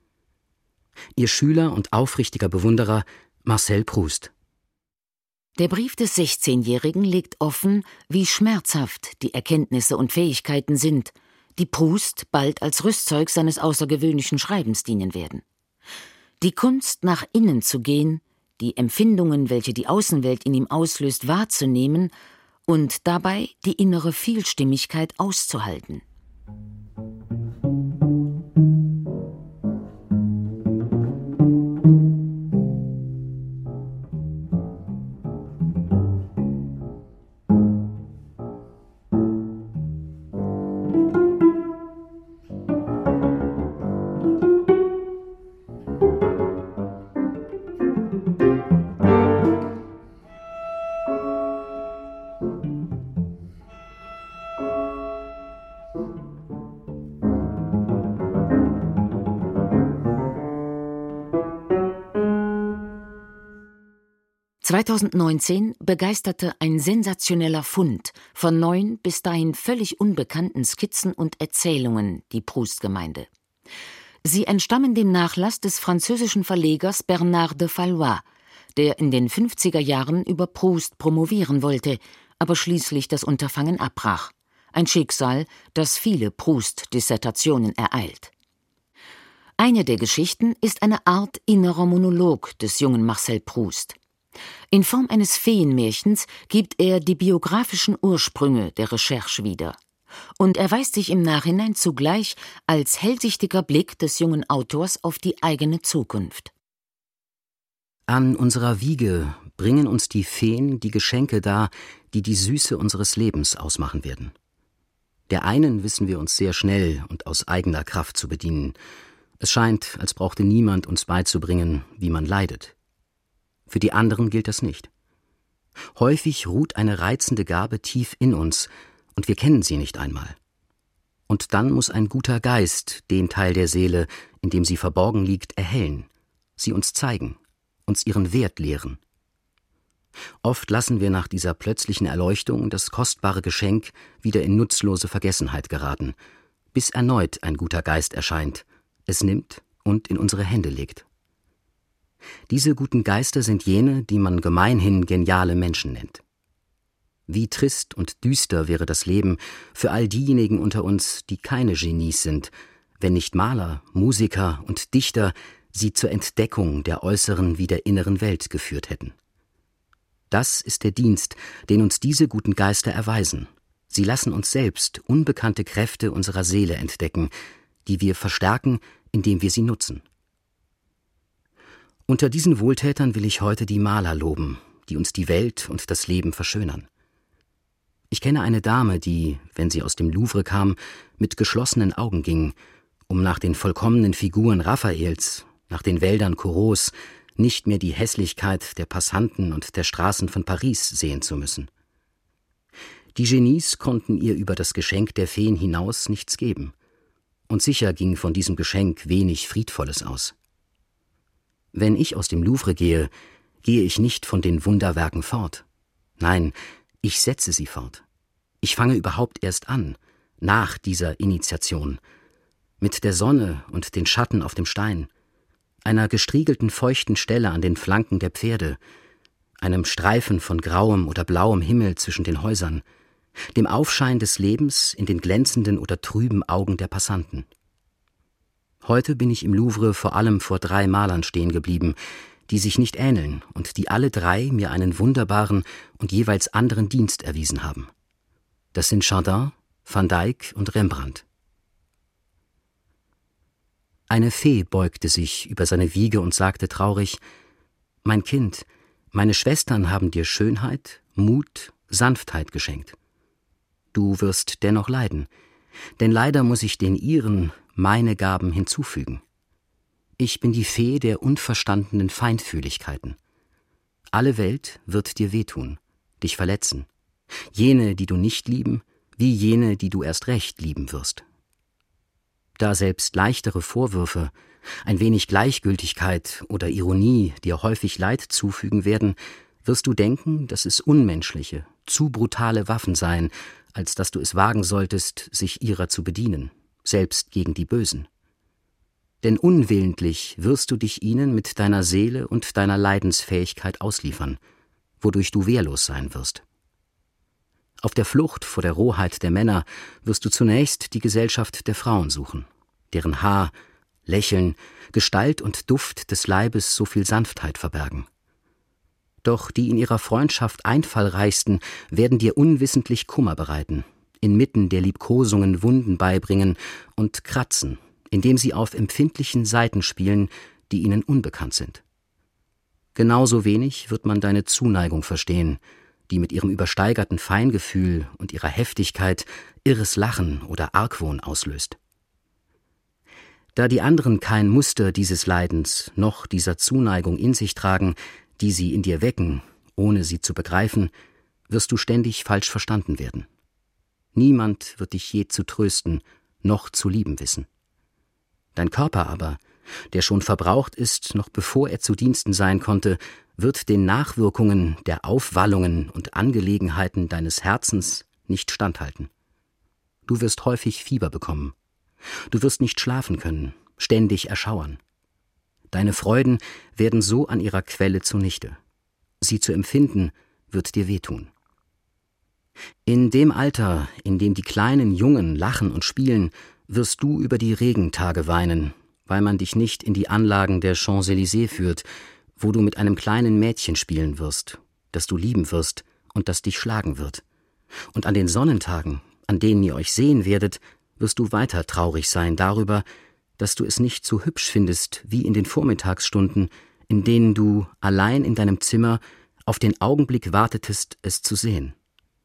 Ihr Schüler und aufrichtiger Bewunderer Marcel Proust. Der Brief des 16-Jährigen legt offen, wie schmerzhaft die Erkenntnisse und Fähigkeiten sind, die Proust bald als Rüstzeug seines außergewöhnlichen Schreibens dienen werden. Die Kunst, nach innen zu gehen, die Empfindungen, welche die Außenwelt in ihm auslöst, wahrzunehmen und dabei die innere Vielstimmigkeit auszuhalten. (2019) begeisterte ein sensationeller Fund von 9 bis dahin völlig unbekannten Skizzen und Erzählungen die Proust-Gemeinde. Sie entstammen dem Nachlass des französischen Verlegers Bernard de Fallois, der in den 50er Jahren über Proust promovieren wollte, aber schließlich das Unterfangen abbrach. Ein Schicksal, das viele Proust-Dissertationen ereilt. Eine der Geschichten ist eine Art innerer Monolog des jungen Marcel Proust. In Form eines Feenmärchens gibt er die biografischen Ursprünge der Recherche wieder. Und erweist sich im Nachhinein zugleich als hellsichtiger Blick des jungen Autors auf die eigene Zukunft. An unserer Wiege bringen uns die Feen die Geschenke dar, die die Süße unseres Lebens ausmachen werden. Der einen wissen wir uns sehr schnell und aus eigener Kraft zu bedienen. Es scheint, als brauchte niemand uns beizubringen, wie man leidet. Für die anderen gilt das nicht. Häufig ruht eine reizende Gabe tief in uns, und wir kennen sie nicht einmal. Und dann muss ein guter Geist den Teil der Seele, in dem sie verborgen liegt, erhellen, sie uns zeigen, uns ihren Wert lehren. Oft lassen wir nach dieser plötzlichen Erleuchtung das kostbare Geschenk wieder in nutzlose Vergessenheit geraten, bis erneut ein guter Geist erscheint, es nimmt und in unsere Hände legt. Diese guten Geister sind jene, die man gemeinhin geniale Menschen nennt. Wie trist und düster wäre das Leben für all diejenigen unter uns, die keine Genies sind, wenn nicht Maler, Musiker und Dichter sie zur Entdeckung der äußeren wie der inneren Welt geführt hätten. Das ist der Dienst, den uns diese guten Geister erweisen. Sie lassen uns selbst unbekannte Kräfte unserer Seele entdecken, die wir verstärken, indem wir sie nutzen. Unter diesen Wohltätern will ich heute die Maler loben, die uns die Welt und das Leben verschönern. Ich kenne eine Dame, die, wenn sie aus dem Louvre kam, mit geschlossenen Augen ging, um nach den vollkommenen Figuren Raffaels, nach den Wäldern Corot, nicht mehr die Hässlichkeit der Passanten und der Straßen von Paris sehen zu müssen. Die Genies konnten ihr über das Geschenk der Feen hinaus nichts geben. Und sicher ging von diesem Geschenk wenig Friedvolles aus. Wenn ich aus dem Louvre gehe, gehe ich nicht von den Wunderwerken fort. Nein, ich setze sie fort. Ich fange überhaupt erst an, nach dieser Initiation, mit der Sonne und den Schatten auf dem Stein, einer gestriegelten feuchten Stelle an den Flanken der Pferde, einem Streifen von grauem oder blauem Himmel zwischen den Häusern, dem Aufschein des Lebens in den glänzenden oder trüben Augen der Passanten. Heute bin ich im Louvre vor allem vor 3 Malern stehen geblieben, die sich nicht ähneln und die alle 3 mir einen wunderbaren und jeweils anderen Dienst erwiesen haben. Das sind Chardin, Van Dyck und Rembrandt. Eine Fee beugte sich über seine Wiege und sagte traurig: »Mein Kind, meine Schwestern haben dir Schönheit, Mut, Sanftheit geschenkt. Du wirst dennoch leiden, denn leider muss ich den ihren meine Gaben hinzufügen. Ich bin die Fee der unverstandenen Feinfühligkeiten. Alle Welt wird dir wehtun, dich verletzen, jene, die du nicht lieben, wie jene, die du erst recht lieben wirst. Da selbst leichtere Vorwürfe, ein wenig Gleichgültigkeit oder Ironie dir häufig Leid zufügen werden, wirst du denken, dass es unmenschliche, zu brutale Waffen seien, als dass du es wagen solltest, sich ihrer zu bedienen, selbst gegen die Bösen. Denn unwillentlich wirst du dich ihnen mit deiner Seele und deiner Leidensfähigkeit ausliefern, wodurch du wehrlos sein wirst. Auf der Flucht vor der Rohheit der Männer wirst du zunächst die Gesellschaft der Frauen suchen, deren Haar, Lächeln, Gestalt und Duft des Leibes so viel Sanftheit verbergen. Doch die in ihrer Freundschaft einfallreichsten werden dir unwissentlich Kummer bereiten, inmitten der Liebkosungen Wunden beibringen und kratzen, indem sie auf empfindlichen Saiten spielen, die ihnen unbekannt sind. Genauso wenig wird man deine Zuneigung verstehen, die mit ihrem übersteigerten Feingefühl und ihrer Heftigkeit irres Lachen oder Argwohn auslöst. Da die anderen kein Muster dieses Leidens noch dieser Zuneigung in sich tragen, die sie in dir wecken, ohne sie zu begreifen, wirst du ständig falsch verstanden werden. Niemand wird dich je zu trösten, noch zu lieben wissen. Dein Körper aber, der schon verbraucht ist, noch bevor er zu Diensten sein konnte, wird den Nachwirkungen der Aufwallungen und Angelegenheiten deines Herzens nicht standhalten. Du wirst häufig Fieber bekommen. Du wirst nicht schlafen können, ständig erschauern. Deine Freuden werden so an ihrer Quelle zunichte. Sie zu empfinden, wird dir wehtun. In dem Alter, in dem die kleinen Jungen lachen und spielen, wirst du über die Regentage weinen, weil man dich nicht in die Anlagen der Champs-Élysées führt, wo du mit einem kleinen Mädchen spielen wirst, das du lieben wirst und das dich schlagen wird. Und an den Sonnentagen, an denen ihr euch sehen werdet, wirst du weiter traurig sein darüber, dass du es nicht so hübsch findest wie in den Vormittagsstunden, in denen du allein in deinem Zimmer auf den Augenblick wartetest, es zu sehen.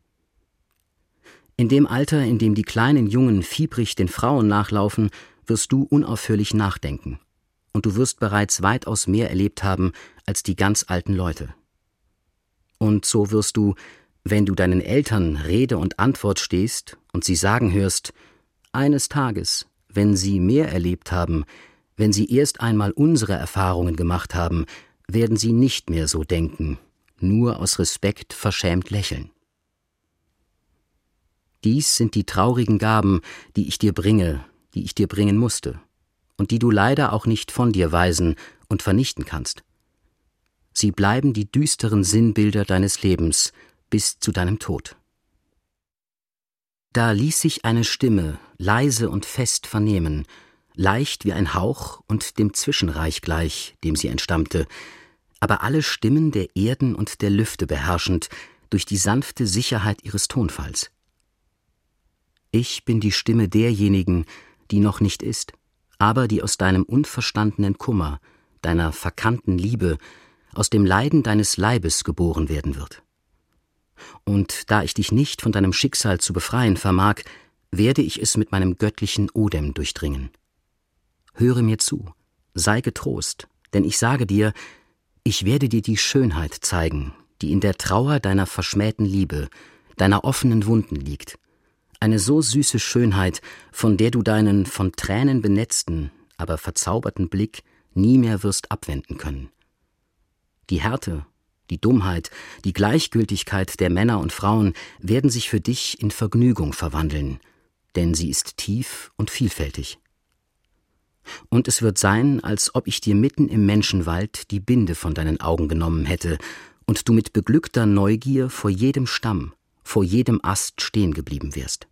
In dem Alter, in dem die kleinen Jungen fiebrig den Frauen nachlaufen, wirst du unaufhörlich nachdenken, und du wirst bereits weitaus mehr erlebt haben als die ganz alten Leute. Und so wirst du, wenn du deinen Eltern Rede und Antwort stehst und sie sagen hörst, eines Tages, wenn sie mehr erlebt haben, wenn sie erst einmal unsere Erfahrungen gemacht haben, werden sie nicht mehr so denken, nur aus Respekt verschämt lächeln. Dies sind die traurigen Gaben, die ich dir bringe, die ich dir bringen musste, und die du leider auch nicht von dir weisen und vernichten kannst. Sie bleiben die düsteren Sinnbilder deines Lebens bis zu deinem Tod. Da ließ sich eine Stimme leise und fest vernehmen, leicht wie ein Hauch und dem Zwischenreich gleich, dem sie entstammte, aber alle Stimmen der Erden und der Lüfte beherrschend durch die sanfte Sicherheit ihres Tonfalls. Ich bin die Stimme derjenigen, die noch nicht ist, aber die aus deinem unverstandenen Kummer, deiner verkannten Liebe, aus dem Leiden deines Leibes geboren werden wird. Und da ich dich nicht von deinem Schicksal zu befreien vermag, werde ich es mit meinem göttlichen Odem durchdringen. Höre mir zu, sei getrost, denn ich sage dir, ich werde dir die Schönheit zeigen, die in der Trauer deiner verschmähten Liebe, deiner offenen Wunden liegt. Eine so süße Schönheit, von der du deinen von Tränen benetzten, aber verzauberten Blick nie mehr wirst abwenden können. Die Härte, die Dummheit, die Gleichgültigkeit der Männer und Frauen werden sich für dich in Vergnügung verwandeln, denn sie ist tief und vielfältig. Und es wird sein, als ob ich dir mitten im Menschenwald die Binde von deinen Augen genommen hätte und du mit beglückter Neugier vor jedem Stamm, vor jedem Ast stehen geblieben wärst.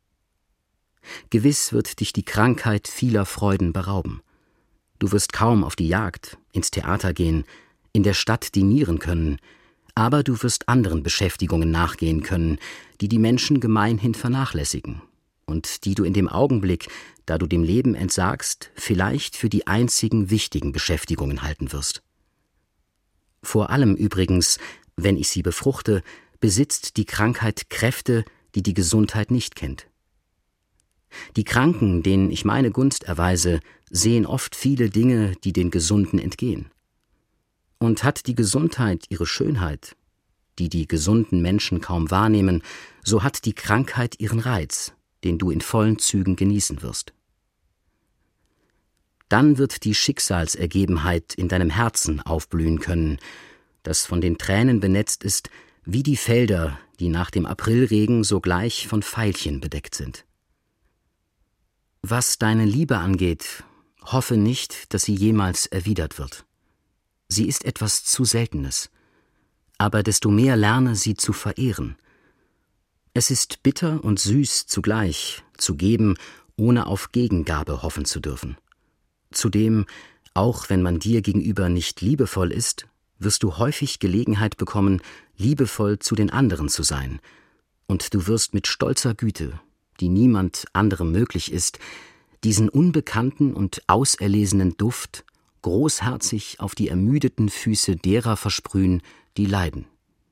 Gewiss wird dich die Krankheit vieler Freuden berauben. Du wirst kaum auf die Jagd, ins Theater gehen, in der Stadt dinieren können, aber du wirst anderen Beschäftigungen nachgehen können, die die Menschen gemeinhin vernachlässigen und die du in dem Augenblick, da du dem Leben entsagst, vielleicht für die einzigen wichtigen Beschäftigungen halten wirst. Vor allem übrigens, wenn ich sie befruchte, besitzt die Krankheit Kräfte, die die Gesundheit nicht kennt. Die Kranken, denen ich meine Gunst erweise, sehen oft viele Dinge, die den Gesunden entgehen. Und hat die Gesundheit ihre Schönheit, die die gesunden Menschen kaum wahrnehmen, so hat die Krankheit ihren Reiz, den du in vollen Zügen genießen wirst. Dann wird die Schicksalsergebenheit in deinem Herzen aufblühen können, das von den Tränen benetzt ist, wie die Felder, die nach dem Aprilregen sogleich von Veilchen bedeckt sind. Was deine Liebe angeht, hoffe nicht, dass sie jemals erwidert wird. Sie ist etwas zu Seltenes, aber desto mehr lerne sie zu verehren. Es ist bitter und süß zugleich, zu geben, ohne auf Gegengabe hoffen zu dürfen. Zudem, auch wenn man dir gegenüber nicht liebevoll ist, wirst du häufig Gelegenheit bekommen, liebevoll zu den anderen zu sein. Und du wirst mit stolzer Güte, die niemand anderem möglich ist, diesen unbekannten und auserlesenen Duft großherzig auf die ermüdeten Füße derer versprühen, die leiden.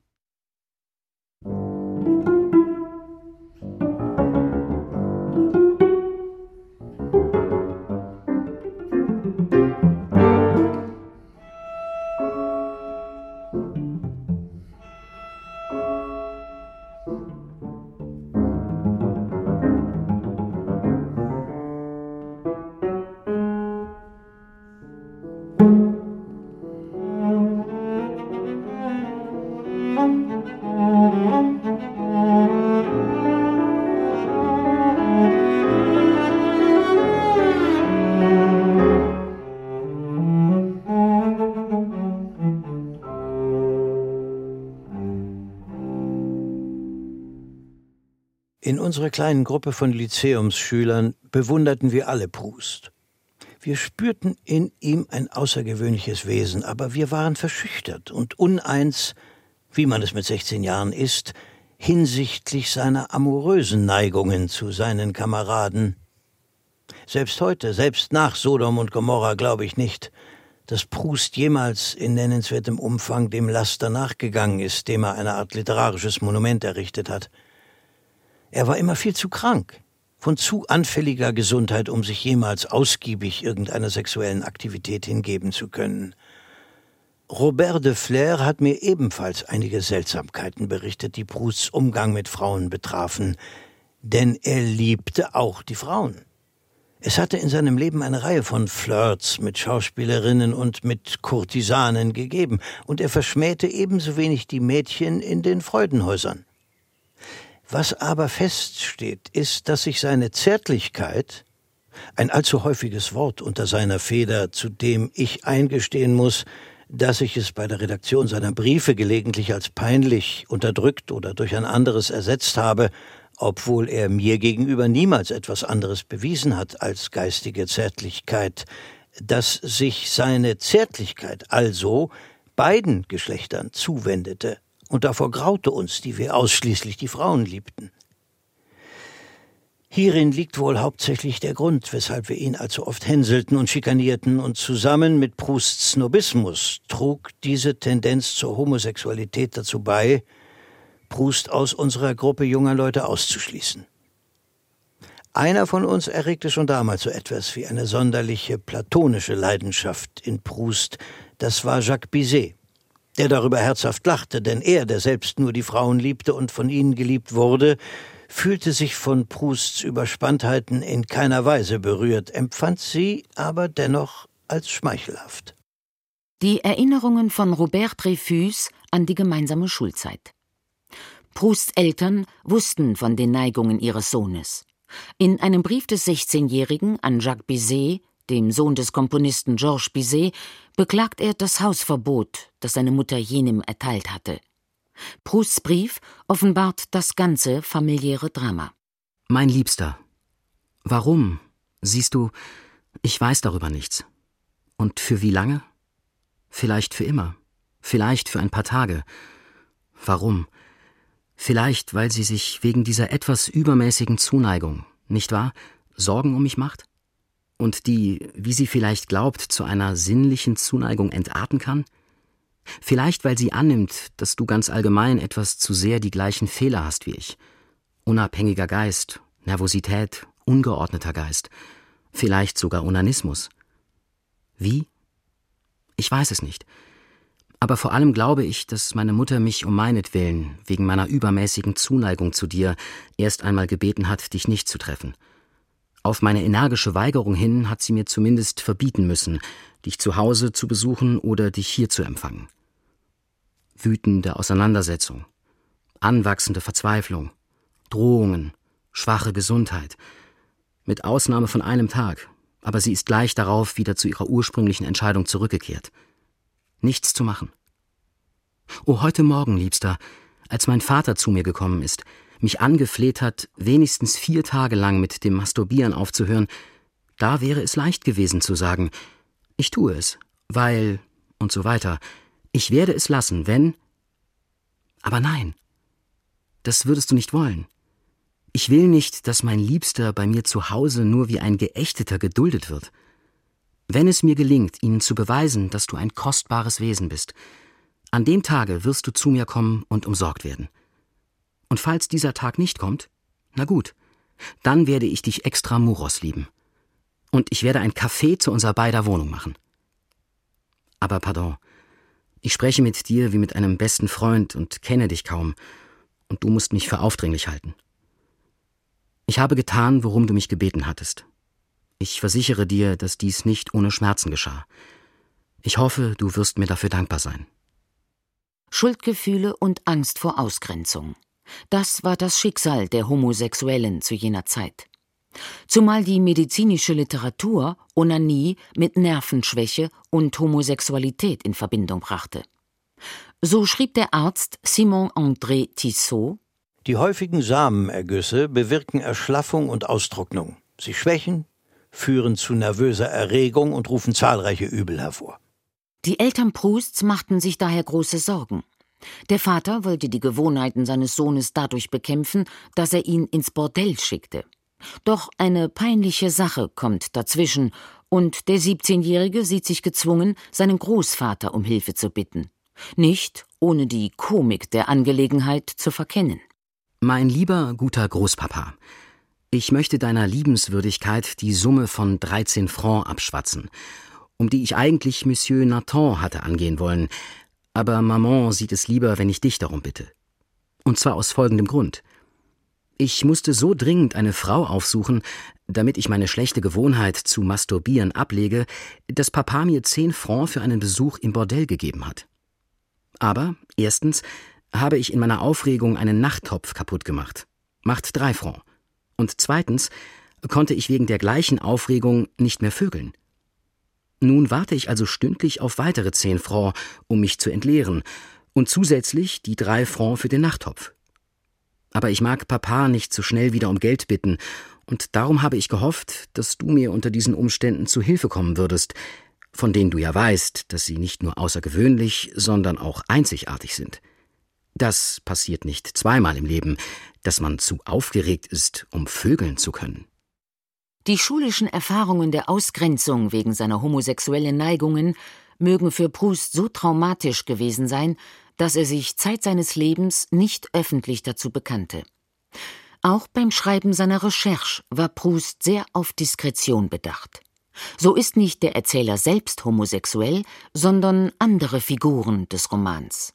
In unserer kleinen Gruppe von Lyzeumsschülern bewunderten wir alle Proust. Wir spürten in ihm ein außergewöhnliches Wesen, aber wir waren verschüchtert und uneins, wie man es mit 16 Jahren ist, hinsichtlich seiner amorösen Neigungen zu seinen Kameraden. Selbst heute, selbst nach Sodom und Gomorra, glaube ich nicht, dass Proust jemals in nennenswertem Umfang dem Laster nachgegangen ist, dem er eine Art literarisches Monument errichtet hat. Er war immer viel zu krank, von zu anfälliger Gesundheit, um sich jemals ausgiebig irgendeiner sexuellen Aktivität hingeben zu können. Robert de Flers hat mir ebenfalls einige Seltsamkeiten berichtet, die Prousts Umgang mit Frauen betrafen, denn er liebte auch die Frauen. Es hatte in seinem Leben eine Reihe von Flirts mit Schauspielerinnen und mit Kurtisanen gegeben, und er verschmähte ebenso wenig die Mädchen in den Freudenhäusern. Was aber feststeht, ist, dass sich seine Zärtlichkeit, ein allzu häufiges Wort unter seiner Feder, zu dem ich eingestehen muss, dass ich es bei der Redaktion seiner Briefe gelegentlich als peinlich, unterdrückt oder durch ein anderes ersetzt habe, obwohl er mir gegenüber niemals etwas anderes bewiesen hat als geistige Zärtlichkeit, dass sich seine Zärtlichkeit also beiden Geschlechtern zuwendete, und davor graute uns, die wir ausschließlich die Frauen liebten. Hierin liegt wohl hauptsächlich der Grund, weshalb wir ihn allzu oft hänselten und schikanierten, und zusammen mit Prousts Snobismus trug diese Tendenz zur Homosexualität dazu bei, Proust aus unserer Gruppe junger Leute auszuschließen. Einer von uns erregte schon damals so etwas wie eine sonderliche platonische Leidenschaft in Proust, das war Jacques Bizet, der darüber herzhaft lachte, denn er, der selbst nur die Frauen liebte und von ihnen geliebt wurde, fühlte sich von Prousts Überspanntheiten in keiner Weise berührt, empfand sie aber dennoch als schmeichelhaft. Die Erinnerungen von Robert Dreyfus an die gemeinsame Schulzeit. Prousts Eltern wussten von den Neigungen ihres Sohnes. In einem Brief des 16-Jährigen an Jacques Bizet, dem Sohn des Komponisten Georges Bizet, beklagt er das Hausverbot, das seine Mutter jenem erteilt hatte. Prousts Brief offenbart das ganze familiäre Drama. Mein Liebster, warum? Siehst du, ich weiß darüber nichts. Und für wie lange? Vielleicht für immer. Vielleicht für ein paar Tage. Warum? Vielleicht, weil sie sich wegen dieser etwas übermäßigen Zuneigung, nicht wahr, Sorgen um mich macht? Und die, wie sie vielleicht glaubt, zu einer sinnlichen Zuneigung entarten kann? Vielleicht, weil sie annimmt, dass du ganz allgemein etwas zu sehr die gleichen Fehler hast wie ich. Unabhängiger Geist, Nervosität, ungeordneter Geist, vielleicht sogar Onanismus. Wie? Ich weiß es nicht. Aber vor allem glaube ich, dass meine Mutter mich um meinetwillen, wegen meiner übermäßigen Zuneigung zu dir, erst einmal gebeten hat, dich nicht zu treffen. Auf meine energische Weigerung hin hat sie mir zumindest verbieten müssen, dich zu Hause zu besuchen oder dich hier zu empfangen. Wütende Auseinandersetzung, anwachsende Verzweiflung, Drohungen, schwache Gesundheit. Mit Ausnahme von einem Tag, aber sie ist gleich darauf wieder zu ihrer ursprünglichen Entscheidung zurückgekehrt. Nichts zu machen. Oh, heute Morgen, Liebster, als mein Vater zu mir gekommen ist, mich angefleht hat, wenigstens 4 Tage lang mit dem Masturbieren aufzuhören, da wäre es leicht gewesen zu sagen, ich tue es, weil, und so weiter, ich werde es lassen, wenn... Aber nein, das würdest du nicht wollen. Ich will nicht, dass mein Liebster bei mir zu Hause nur wie ein Geächteter geduldet wird. Wenn es mir gelingt, ihnen zu beweisen, dass du ein kostbares Wesen bist, an dem Tage wirst du zu mir kommen und umsorgt werden. Und falls dieser Tag nicht kommt, na gut, dann werde ich dich extramuros lieben. Und ich werde ein Café zu unser beider Wohnung machen. Aber pardon, ich spreche mit dir wie mit einem besten Freund und kenne dich kaum, und du musst mich für aufdringlich halten. Ich habe getan, worum du mich gebeten hattest. Ich versichere dir, dass dies nicht ohne Schmerzen geschah. Ich hoffe, du wirst mir dafür dankbar sein. Schuldgefühle und Angst vor Ausgrenzung. Das war das Schicksal der Homosexuellen zu jener Zeit. Zumal die medizinische Literatur Onanie mit Nervenschwäche und Homosexualität in Verbindung brachte. So schrieb der Arzt Simon-André Tissot: Die häufigen Samenergüsse bewirken Erschlaffung und Austrocknung. Sie schwächen, führen zu nervöser Erregung und rufen zahlreiche Übel hervor. Die Eltern Prousts machten sich daher große Sorgen. Der Vater wollte die Gewohnheiten seines Sohnes dadurch bekämpfen, dass er ihn ins Bordell schickte. Doch eine peinliche Sache kommt dazwischen, und der 17-Jährige sieht sich gezwungen, seinen Großvater um Hilfe zu bitten. Nicht ohne die Komik der Angelegenheit zu verkennen. Mein lieber, guter Großpapa, ich möchte deiner Liebenswürdigkeit die Summe von 13 Francs abschwatzen, um die ich eigentlich Monsieur Nathan hatte angehen wollen, aber Maman sieht es lieber, wenn ich dich darum bitte. Und zwar aus folgendem Grund. Ich musste so dringend eine Frau aufsuchen, damit ich meine schlechte Gewohnheit zu masturbieren ablege, dass Papa mir 10 Francs für einen Besuch im Bordell gegeben hat. Aber, erstens, habe ich in meiner Aufregung einen Nachttopf kaputt gemacht. Macht 3 Francs. Und zweitens konnte ich wegen der gleichen Aufregung nicht mehr vögeln. Nun warte ich also stündlich auf weitere 10 Francs, um mich zu entleeren, und zusätzlich die 3 Francs für den Nachttopf. Aber ich mag Papa nicht so schnell wieder um Geld bitten, und darum habe ich gehofft, dass du mir unter diesen Umständen zu Hilfe kommen würdest, von denen du ja weißt, dass sie nicht nur außergewöhnlich, sondern auch einzigartig sind. Das passiert nicht zweimal im Leben, dass man zu aufgeregt ist, um vögeln zu können. Die schulischen Erfahrungen der Ausgrenzung wegen seiner homosexuellen Neigungen mögen für Proust so traumatisch gewesen sein, dass er sich Zeit seines Lebens nicht öffentlich dazu bekannte. Auch beim Schreiben seiner Recherche war Proust sehr auf Diskretion bedacht. So ist nicht der Erzähler selbst homosexuell, sondern andere Figuren des Romans.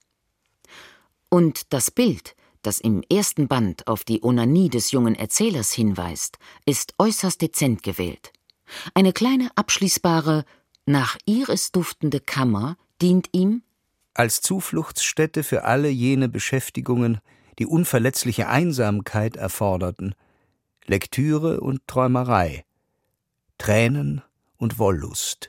Und das Bild, das im ersten Band auf die Onanie des jungen Erzählers hinweist, ist äußerst dezent gewählt. Eine kleine abschließbare, nach Iris duftende Kammer dient ihm als Zufluchtsstätte für alle jene Beschäftigungen, die unverletzliche Einsamkeit erforderten, Lektüre und Träumerei, Tränen und Wollust.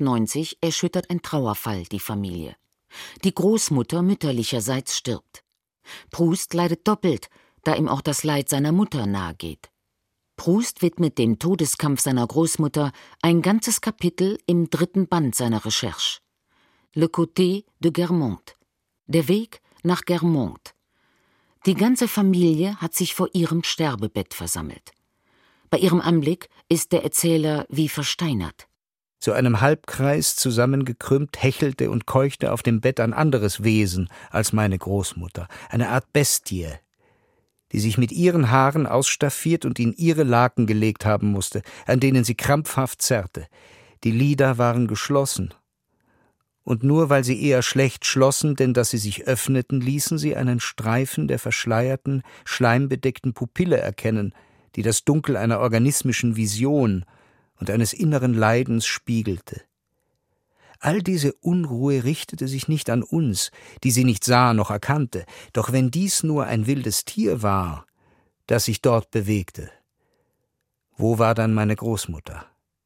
(1890) erschüttert ein Trauerfall die Familie. Die Großmutter mütterlicherseits stirbt. Proust leidet doppelt, da ihm auch das Leid seiner Mutter nahegeht. Proust widmet dem Todeskampf seiner Großmutter ein ganzes Kapitel im 3. Band seiner Recherche. Le côté de Guermantes. Der Weg nach Guermantes. Die ganze Familie hat sich vor ihrem Sterbebett versammelt. Bei ihrem Anblick ist der Erzähler wie versteinert. Zu einem Halbkreis zusammengekrümmt hechelte und keuchte auf dem Bett ein anderes Wesen als meine Großmutter, eine Art Bestie, die sich mit ihren Haaren ausstaffiert und in ihre Laken gelegt haben musste, an denen sie krampfhaft zerrte. Die Lider waren geschlossen. Und nur weil sie eher schlecht schlossen, denn dass sie sich öffneten, ließen sie einen Streifen der verschleierten, schleimbedeckten Pupille erkennen, die das Dunkel einer organismischen Vision und eines inneren Leidens spiegelte. All diese Unruhe richtete sich nicht an uns, die sie nicht sah noch erkannte, doch wenn dies nur ein wildes Tier war, das sich dort bewegte, wo war dann meine Großmutter?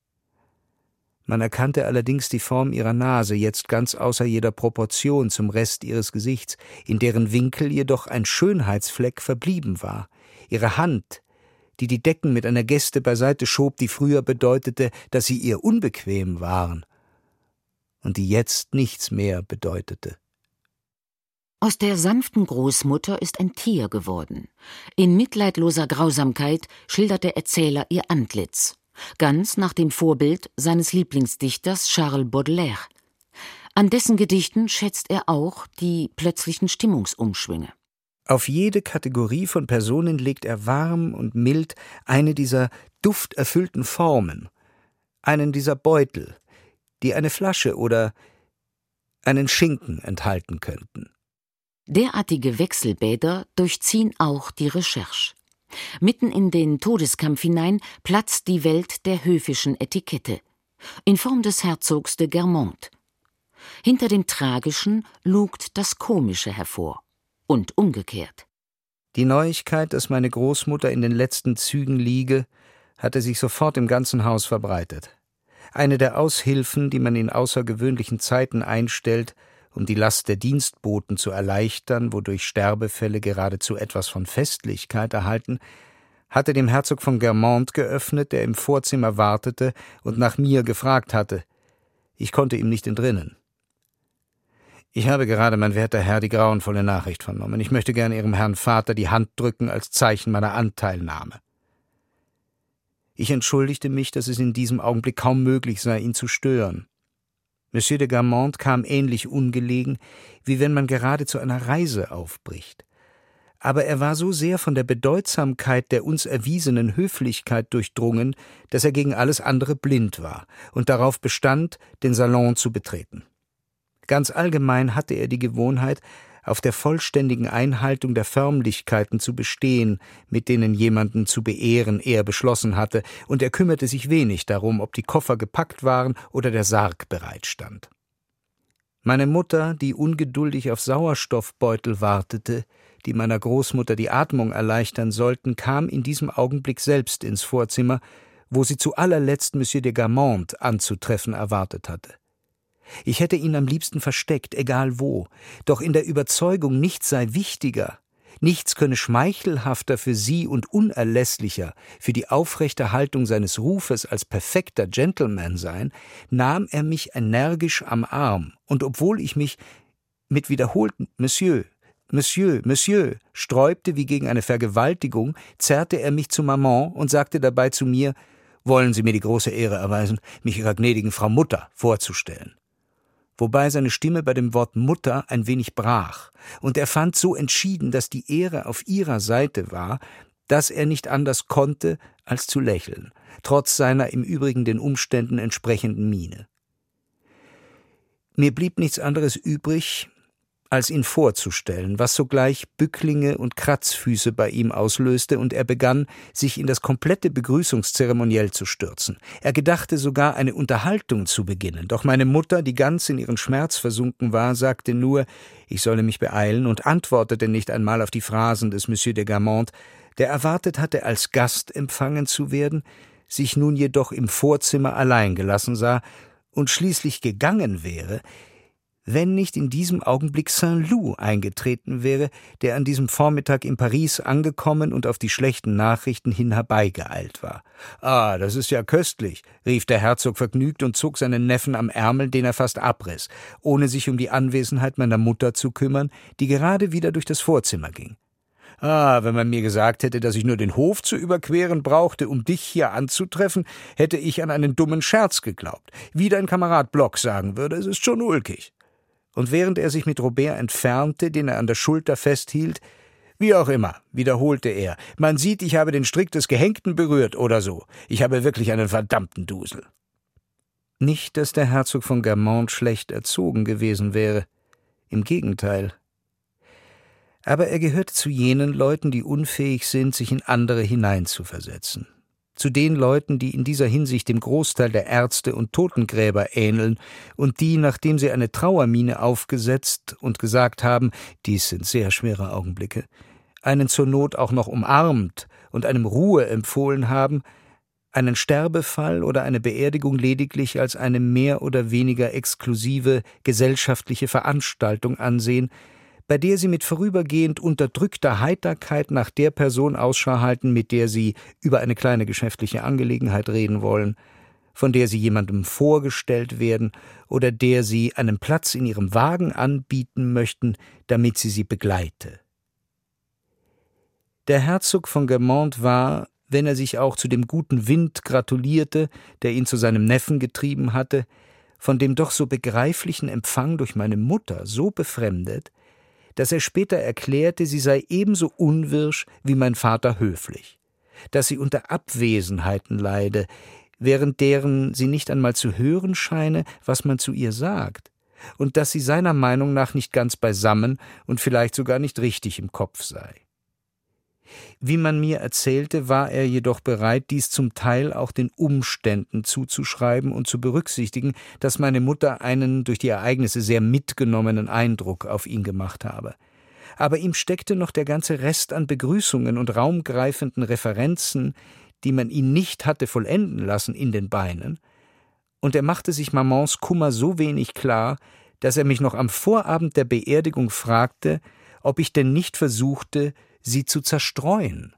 Man erkannte allerdings die Form ihrer Nase, jetzt ganz außer jeder Proportion zum Rest ihres Gesichts, in deren Winkel jedoch ein Schönheitsfleck verblieben war. Ihre Hand, die die Decken mit einer Geste beiseite schob, die früher bedeutete, dass sie ihr unbequem waren, und die jetzt nichts mehr bedeutete. Aus der sanften Großmutter ist ein Tier geworden. In mitleidloser Grausamkeit schildert der Erzähler ihr Antlitz, ganz nach dem Vorbild seines Lieblingsdichters Charles Baudelaire. An dessen Gedichten schätzt er auch die plötzlichen Stimmungsumschwünge. Auf jede Kategorie von Personen legt er warm und mild eine dieser dufterfüllten Formen, einen dieser Beutel, die eine Flasche oder einen Schinken enthalten könnten. Derartige Wechselbäder durchziehen auch die Recherche. Mitten in den Todeskampf hinein platzt die Welt der höfischen Etikette, in Form des Herzogs de Guermantes. Hinter dem Tragischen lugt das Komische hervor. Und umgekehrt. Die Neuigkeit, dass meine Großmutter in den letzten Zügen liege, hatte sich sofort im ganzen Haus verbreitet. Eine der Aushilfen, die man in außergewöhnlichen Zeiten einstellt, um die Last der Dienstboten zu erleichtern, wodurch Sterbefälle geradezu etwas von Festlichkeit erhalten, hatte dem Herzog von Guermantes geöffnet, der im Vorzimmer wartete und nach mir gefragt hatte. Ich konnte ihm nicht entrinnen. »Ich habe gerade, mein werter Herr, die grauenvolle Nachricht vernommen. Ich möchte gern Ihrem Herrn Vater die Hand drücken als Zeichen meiner Anteilnahme.« Ich entschuldigte mich, dass es in diesem Augenblick kaum möglich sei, ihn zu stören. Monsieur de Guermantes kam ähnlich ungelegen, wie wenn man gerade zu einer Reise aufbricht. Aber er war so sehr von der Bedeutsamkeit der uns erwiesenen Höflichkeit durchdrungen, dass er gegen alles andere blind war und darauf bestand, den Salon zu betreten. Ganz allgemein hatte er die Gewohnheit, auf der vollständigen Einhaltung der Förmlichkeiten zu bestehen, mit denen jemanden zu beehren er beschlossen hatte, und er kümmerte sich wenig darum, ob die Koffer gepackt waren oder der Sarg bereitstand. Meine Mutter, die ungeduldig auf Sauerstoffbeutel wartete, die meiner Großmutter die Atmung erleichtern sollten, kam in diesem Augenblick selbst ins Vorzimmer, wo sie zu allerletzt Monsieur de Guermantes anzutreffen erwartet hatte. Ich hätte ihn am liebsten versteckt, egal wo, doch in der Überzeugung, nichts sei wichtiger, nichts könne schmeichelhafter für sie und unerlässlicher für die aufrechte Haltung seines Rufes als perfekter Gentleman sein, nahm er mich energisch am Arm, und obwohl ich mich mit wiederholten »Monsieur, Monsieur, Monsieur« sträubte wie gegen eine Vergewaltigung, zerrte er mich zu Maman und sagte dabei zu mir: »Wollen Sie mir die große Ehre erweisen, mich Ihrer gnädigen Frau Mutter vorzustellen?« Wobei seine Stimme bei dem Wort Mutter ein wenig brach, und er fand so entschieden, dass die Ehre auf ihrer Seite war, dass er nicht anders konnte, als zu lächeln, trotz seiner im Übrigen den Umständen entsprechenden Miene. Mir blieb nichts anderes übrig, als ihn vorzustellen, was sogleich Bücklinge und Kratzfüße bei ihm auslöste, und er begann, sich in das komplette Begrüßungszeremoniell zu stürzen. Er gedachte sogar, eine Unterhaltung zu beginnen, doch meine Mutter, die ganz in ihren Schmerz versunken war, sagte nur, ich solle mich beeilen, und antwortete nicht einmal auf die Phrasen des Monsieur de Guermantes, der erwartet hatte, als Gast empfangen zu werden, sich nun jedoch im Vorzimmer allein gelassen sah und schließlich gegangen wäre, wenn nicht in diesem Augenblick Saint-Loup eingetreten wäre, der an diesem Vormittag in Paris angekommen und auf die schlechten Nachrichten hin herbeigeeilt war. »Ah, das ist ja köstlich«, rief der Herzog vergnügt und zog seinen Neffen am Ärmel, den er fast abriss, ohne sich um die Anwesenheit meiner Mutter zu kümmern, die gerade wieder durch das Vorzimmer ging. »Ah, wenn man mir gesagt hätte, dass ich nur den Hof zu überqueren brauchte, um dich hier anzutreffen, hätte ich an einen dummen Scherz geglaubt. Wie dein Kamerad Block sagen würde, es ist schon ulkig.« Und während er sich mit Robert entfernte, den er an der Schulter festhielt, »Wie auch immer«, wiederholte er, »man sieht, ich habe den Strick des Gehängten berührt oder so. Ich habe wirklich einen verdammten Dusel.« Nicht, dass der Herzog von Guermantes schlecht erzogen gewesen wäre. Im Gegenteil. Aber er gehörte zu jenen Leuten, die unfähig sind, sich in andere hineinzuversetzen. Zu den Leuten, die in dieser Hinsicht dem Großteil der Ärzte und Totengräber ähneln und die, nachdem sie eine Trauermiene aufgesetzt und gesagt haben, dies sind sehr schwere Augenblicke, einen zur Not auch noch umarmt und einem Ruhe empfohlen haben, einen Sterbefall oder eine Beerdigung lediglich als eine mehr oder weniger exklusive gesellschaftliche Veranstaltung ansehen, bei der sie mit vorübergehend unterdrückter Heiterkeit nach der Person Ausschau halten, mit der sie über eine kleine geschäftliche Angelegenheit reden wollen, von der sie jemandem vorgestellt werden oder der sie einen Platz in ihrem Wagen anbieten möchten, damit sie begleite. Der Herzog von Guermantes war, wenn er sich auch zu dem guten Wind gratulierte, der ihn zu seinem Neffen getrieben hatte, von dem doch so begreiflichen Empfang durch meine Mutter so befremdet, dass er später erklärte, sie sei ebenso unwirsch wie mein Vater höflich, dass sie unter Abwesenheiten leide, während deren sie nicht einmal zu hören scheine, was man zu ihr sagt, und dass sie seiner Meinung nach nicht ganz beisammen und vielleicht sogar nicht richtig im Kopf sei. Wie man mir erzählte, war er jedoch bereit, dies zum Teil auch den Umständen zuzuschreiben und zu berücksichtigen, dass meine Mutter einen durch die Ereignisse sehr mitgenommenen Eindruck auf ihn gemacht habe. Aber ihm steckte noch der ganze Rest an Begrüßungen und raumgreifenden Referenzen, die man ihn nicht hatte vollenden lassen, in den Beinen, und er machte sich Mamans Kummer so wenig klar, dass er mich noch am Vorabend der Beerdigung fragte, ob ich denn nicht versuchte, sie zu zerstreuen.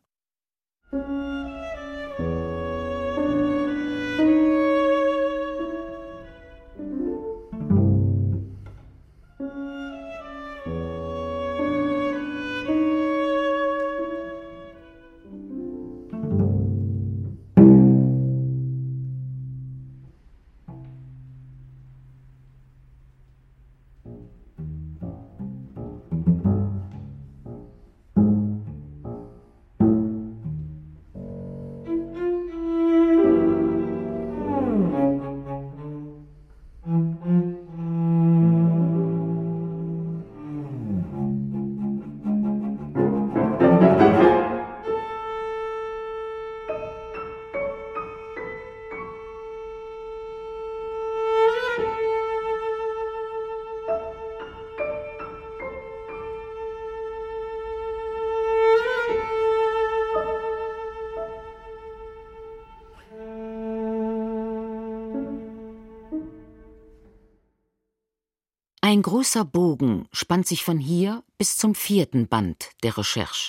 Ein großer Bogen spannt sich von hier bis zum 4. Band der Recherche.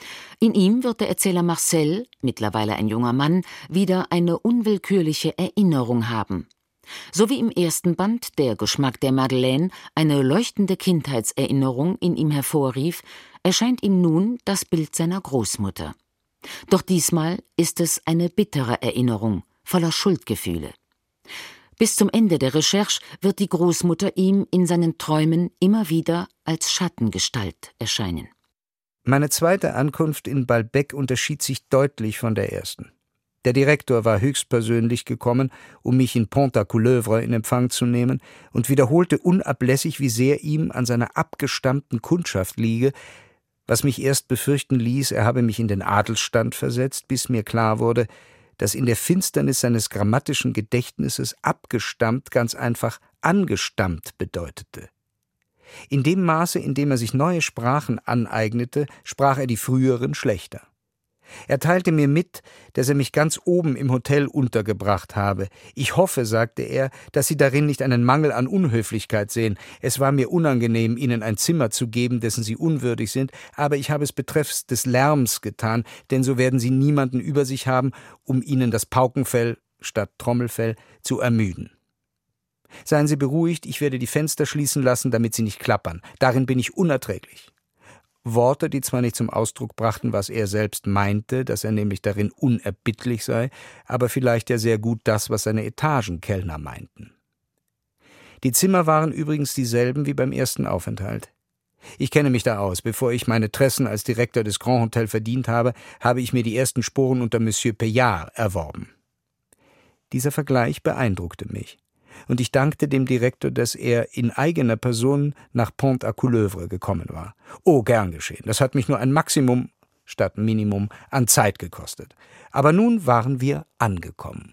In ihm wird der Erzähler Marcel, mittlerweile ein junger Mann, wieder eine unwillkürliche Erinnerung haben. So wie im 1. Band Der Geschmack der Madeleine eine leuchtende Kindheitserinnerung in ihm hervorrief, erscheint ihm nun das Bild seiner Großmutter. Doch diesmal ist es eine bittere Erinnerung, voller Schuldgefühle. Bis zum Ende der Recherche wird die Großmutter ihm in seinen Träumen immer wieder als Schattengestalt erscheinen. Meine zweite Ankunft in Balbec unterschied sich deutlich von der ersten. Der Direktor war höchstpersönlich gekommen, um mich in Pont-à-Couleuvre in Empfang zu nehmen, und wiederholte unablässig, wie sehr ihm an seiner abgestammten Kundschaft liege, was mich erst befürchten ließ, er habe mich in den Adelsstand versetzt, bis mir klar wurde, dass in der Finsternis seines grammatischen Gedächtnisses abgestammt ganz einfach angestammt bedeutete. In dem Maße, in dem er sich neue Sprachen aneignete, sprach er die früheren schlechter. Er teilte mir mit, dass er mich ganz oben im Hotel untergebracht habe. Ich hoffe, sagte er, dass Sie darin nicht einen Mangel an Unhöflichkeit sehen. Es war mir unangenehm, Ihnen ein Zimmer zu geben, dessen Sie unwürdig sind, aber ich habe es betreffs des Lärms getan, denn so werden Sie niemanden über sich haben, um Ihnen das Paukenfell statt Trommelfell zu ermüden. Seien Sie beruhigt, ich werde die Fenster schließen lassen, damit sie nicht klappern. Darin bin ich unerträglich. Worte, die zwar nicht zum Ausdruck brachten, was er selbst meinte, dass er nämlich darin unerbittlich sei, aber vielleicht ja sehr gut das, was seine Etagenkellner meinten. Die Zimmer waren übrigens dieselben wie beim ersten Aufenthalt. Ich kenne mich da aus. Bevor ich meine Tressen als Direktor des Grand Hotel verdient habe, habe ich mir die ersten Sporen unter Monsieur Payard erworben. Dieser Vergleich beeindruckte mich. Und ich dankte dem Direktor, dass er in eigener Person nach Pont-à-Couleuvre gekommen war. Oh, gern geschehen. Das hat mich nur ein Maximum statt Minimum an Zeit gekostet. Aber nun waren wir angekommen.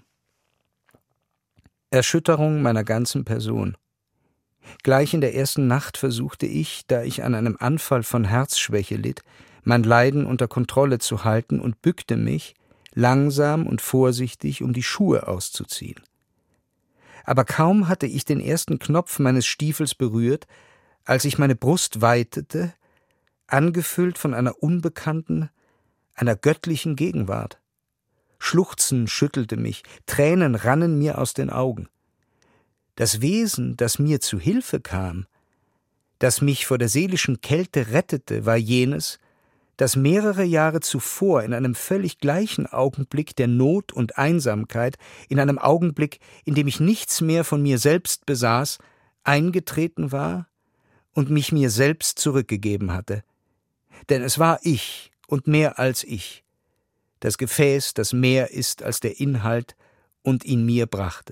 Erschütterung meiner ganzen Person. Gleich in der ersten Nacht versuchte ich, da ich an einem Anfall von Herzschwäche litt, mein Leiden unter Kontrolle zu halten und bückte mich, langsam und vorsichtig, um die Schuhe auszuziehen. Aber kaum hatte ich den ersten Knopf meines Stiefels berührt, als ich meine Brust weitete, angefüllt von einer unbekannten, einer göttlichen Gegenwart. Schluchzen schüttelte mich, Tränen rannen mir aus den Augen. Das Wesen, das mir zu Hilfe kam, das mich vor der seelischen Kälte rettete, war jenes, das mehrere Jahre zuvor in einem völlig gleichen Augenblick der Not und Einsamkeit, in einem Augenblick, in dem ich nichts mehr von mir selbst besaß, eingetreten war und mich mir selbst zurückgegeben hatte. Denn es war ich und mehr als ich, das Gefäß, das mehr ist als der Inhalt und ihn mir brachte.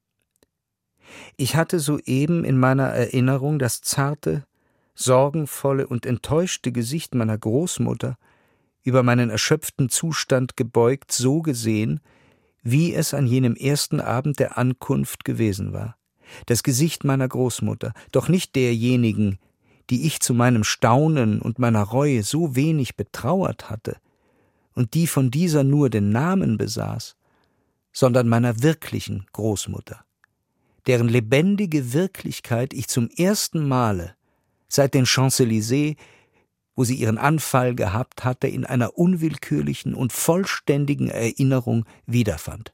Ich hatte soeben in meiner Erinnerung das zarte, sorgenvolle und enttäuschte Gesicht meiner Großmutter, über meinen erschöpften Zustand gebeugt, so gesehen, wie es an jenem ersten Abend der Ankunft gewesen war. Das Gesicht meiner Großmutter, doch nicht derjenigen, die ich zu meinem Staunen und meiner Reue so wenig betrauert hatte und die von dieser nur den Namen besaß, sondern meiner wirklichen Großmutter, deren lebendige Wirklichkeit ich zum ersten Male seit den Champs-Élysées, wo sie ihren Anfall gehabt hatte, in einer unwillkürlichen und vollständigen Erinnerung wiederfand.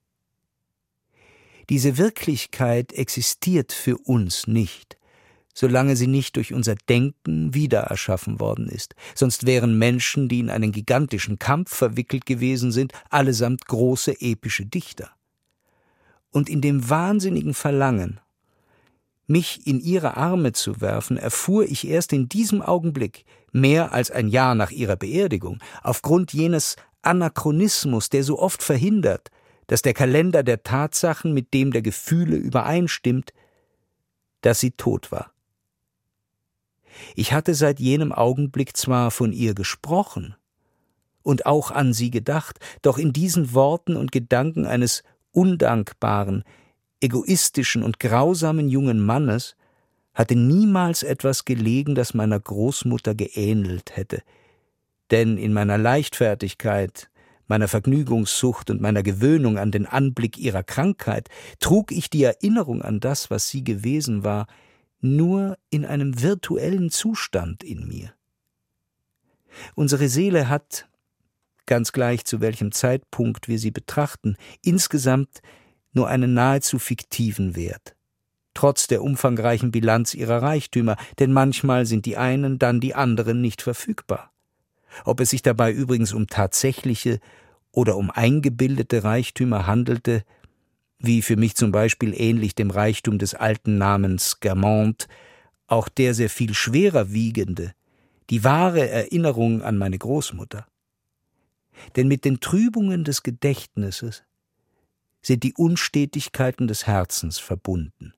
Diese Wirklichkeit existiert für uns nicht, solange sie nicht durch unser Denken wiedererschaffen worden ist. Sonst wären Menschen, die in einen gigantischen Kampf verwickelt gewesen sind, allesamt große epische Dichter. Und in dem wahnsinnigen Verlangen, mich in ihre Arme zu werfen, erfuhr ich erst in diesem Augenblick, mehr als ein Jahr nach ihrer Beerdigung, aufgrund jenes Anachronismus, der so oft verhindert, dass der Kalender der Tatsachen mit dem der Gefühle übereinstimmt, dass sie tot war. Ich hatte seit jenem Augenblick zwar von ihr gesprochen und auch an sie gedacht, doch in diesen Worten und Gedanken eines undankbaren, egoistischen und grausamen jungen Mannes hatte niemals etwas gelegen, das meiner Großmutter geähnelt hätte, denn in meiner Leichtfertigkeit, meiner Vergnügungssucht und meiner Gewöhnung an den Anblick ihrer Krankheit trug ich die Erinnerung an das, was sie gewesen war, nur in einem virtuellen Zustand in mir. Unsere Seele hat, ganz gleich zu welchem Zeitpunkt wir sie betrachten, insgesamt nur einen nahezu fiktiven Wert, trotz der umfangreichen Bilanz ihrer Reichtümer, denn manchmal sind die einen, dann die anderen nicht verfügbar. Ob es sich dabei übrigens um tatsächliche oder um eingebildete Reichtümer handelte, wie für mich zum Beispiel ähnlich dem Reichtum des alten Namens Guermantes, auch der sehr viel schwerer wiegende, die wahre Erinnerung an meine Großmutter. Denn mit den Trübungen des Gedächtnisses sind die Unstetigkeiten des Herzens verbunden.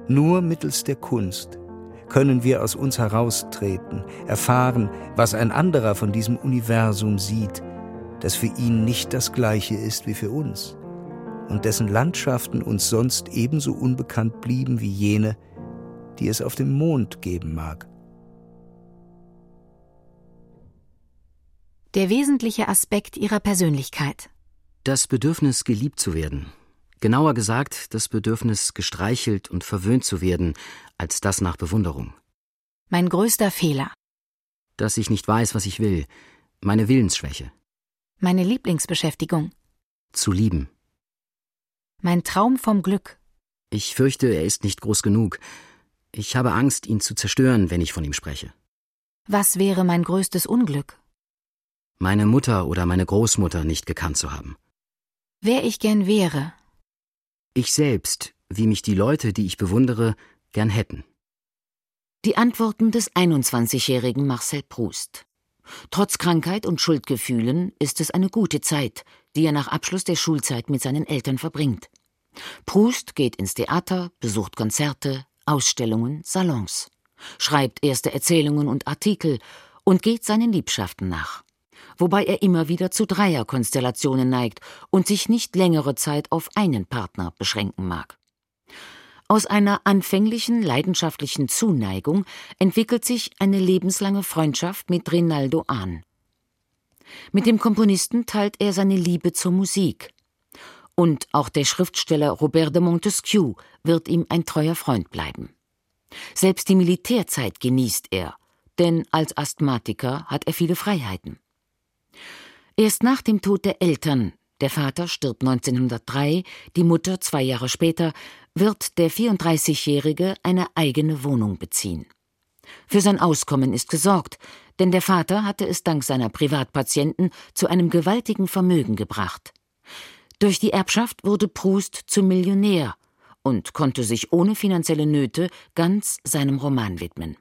Nur mittels der Kunst können wir aus uns heraustreten, erfahren, was ein anderer von diesem Universum sieht, das für ihn nicht das gleiche ist wie für uns und dessen Landschaften uns sonst ebenso unbekannt blieben wie jene, die es auf dem Mond geben mag. Der wesentliche Aspekt ihrer Persönlichkeit. Das Bedürfnis, geliebt zu werden. Genauer gesagt, das Bedürfnis, gestreichelt und verwöhnt zu werden, als das nach Bewunderung. Mein größter Fehler. Dass ich nicht weiß, was ich will. Meine Willensschwäche. Meine Lieblingsbeschäftigung. Zu lieben. Mein Traum vom Glück. Ich fürchte, er ist nicht groß genug. Ich habe Angst, ihn zu zerstören, wenn ich von ihm spreche. Was wäre mein größtes Unglück? Meine Mutter oder meine Großmutter nicht gekannt zu haben. Wer ich gern wäre. Ich selbst, wie mich die Leute, die ich bewundere, gern hätten. Die Antworten des 21-jährigen Marcel Proust. Trotz Krankheit und Schuldgefühlen ist es eine gute Zeit, die er nach Abschluss der Schulzeit mit seinen Eltern verbringt. Proust geht ins Theater, besucht Konzerte, Ausstellungen, Salons, schreibt erste Erzählungen und Artikel und geht seinen Liebschaften nach. Wobei er immer wieder zu Dreierkonstellationen neigt und sich nicht längere Zeit auf einen Partner beschränken mag. Aus einer anfänglichen leidenschaftlichen Zuneigung entwickelt sich eine lebenslange Freundschaft mit Rinaldo Hahn. Mit dem Komponisten teilt er seine Liebe zur Musik. Und auch der Schriftsteller Robert de Montesquieu wird ihm ein treuer Freund bleiben. Selbst die Militärzeit genießt er, denn als Asthmatiker hat er viele Freiheiten. Erst nach dem Tod der Eltern, der Vater stirbt 1903, die Mutter 2 Jahre später, wird der 34-Jährige eine eigene Wohnung beziehen. Für sein Auskommen ist gesorgt, denn der Vater hatte es dank seiner Privatpatienten zu einem gewaltigen Vermögen gebracht. Durch die Erbschaft wurde Proust zum Millionär und konnte sich ohne finanzielle Nöte ganz seinem Roman widmen.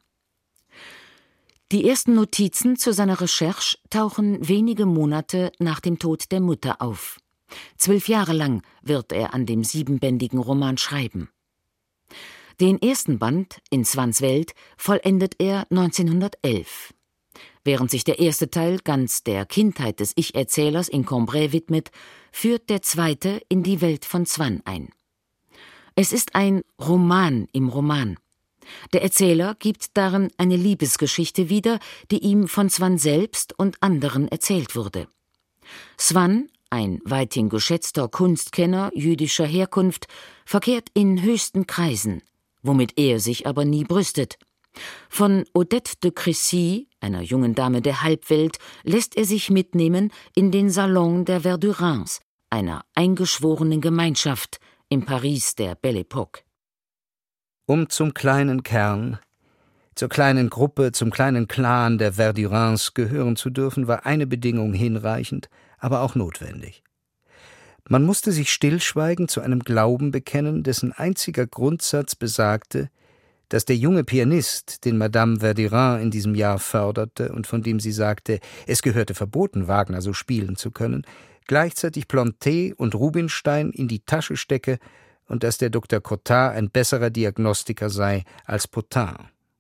Die ersten Notizen zu seiner Recherche tauchen wenige Monate nach dem Tod der Mutter auf. 12 Jahre lang wird er an dem 7-bändigen Roman schreiben. Den ersten Band, In Swans Welt, vollendet er 1911. Während sich der erste Teil ganz der Kindheit des Ich-Erzählers in Cambrai widmet, führt der zweite in die Welt von Swann ein. Es ist ein Roman im Roman. Der Erzähler gibt darin eine Liebesgeschichte wieder, die ihm von Swann selbst und anderen erzählt wurde. Swann, ein weithin geschätzter Kunstkenner jüdischer Herkunft, verkehrt in höchsten Kreisen, womit er sich aber nie brüstet. Von Odette de Crécy, einer jungen Dame der Halbwelt, lässt er sich mitnehmen in den Salon der Verdurins, einer eingeschworenen Gemeinschaft im Paris der Belle Époque. Um zum kleinen Kern, zur kleinen Gruppe, zum kleinen Clan der Verdurins gehören zu dürfen, war eine Bedingung hinreichend, aber auch notwendig. Man musste sich stillschweigend zu einem Glauben bekennen, dessen einziger Grundsatz besagte, dass der junge Pianist, den Madame Verdurin in diesem Jahr förderte und von dem sie sagte, es gehörte verboten, Wagner so spielen zu können, gleichzeitig Planté und Rubinstein in die Tasche stecke und dass der Dr. Cottard ein besserer Diagnostiker sei als Potin.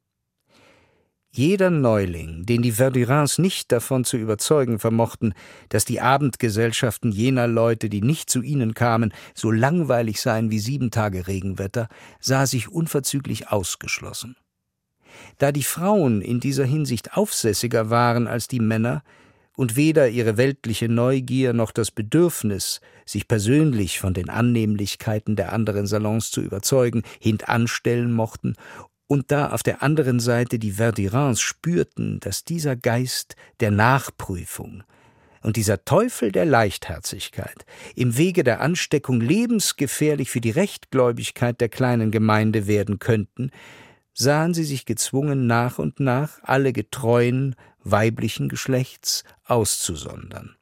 Jeder Neuling, den die Verdurins nicht davon zu überzeugen vermochten, dass die Abendgesellschaften jener Leute, die nicht zu ihnen kamen, so langweilig seien wie 7 Tage Regenwetter, sah sich unverzüglich ausgeschlossen. Da die Frauen in dieser Hinsicht aufsässiger waren als die Männer und weder ihre weltliche Neugier noch das Bedürfnis, sich persönlich von den Annehmlichkeiten der anderen Salons zu überzeugen, hintanstellen mochten, und da auf der anderen Seite die Verdurins spürten, dass dieser Geist der Nachprüfung und dieser Teufel der Leichtherzigkeit im Wege der Ansteckung lebensgefährlich für die Rechtgläubigkeit der kleinen Gemeinde werden könnten, sahen sie sich gezwungen, nach und nach alle Getreuen weiblichen Geschlechts auszusondern.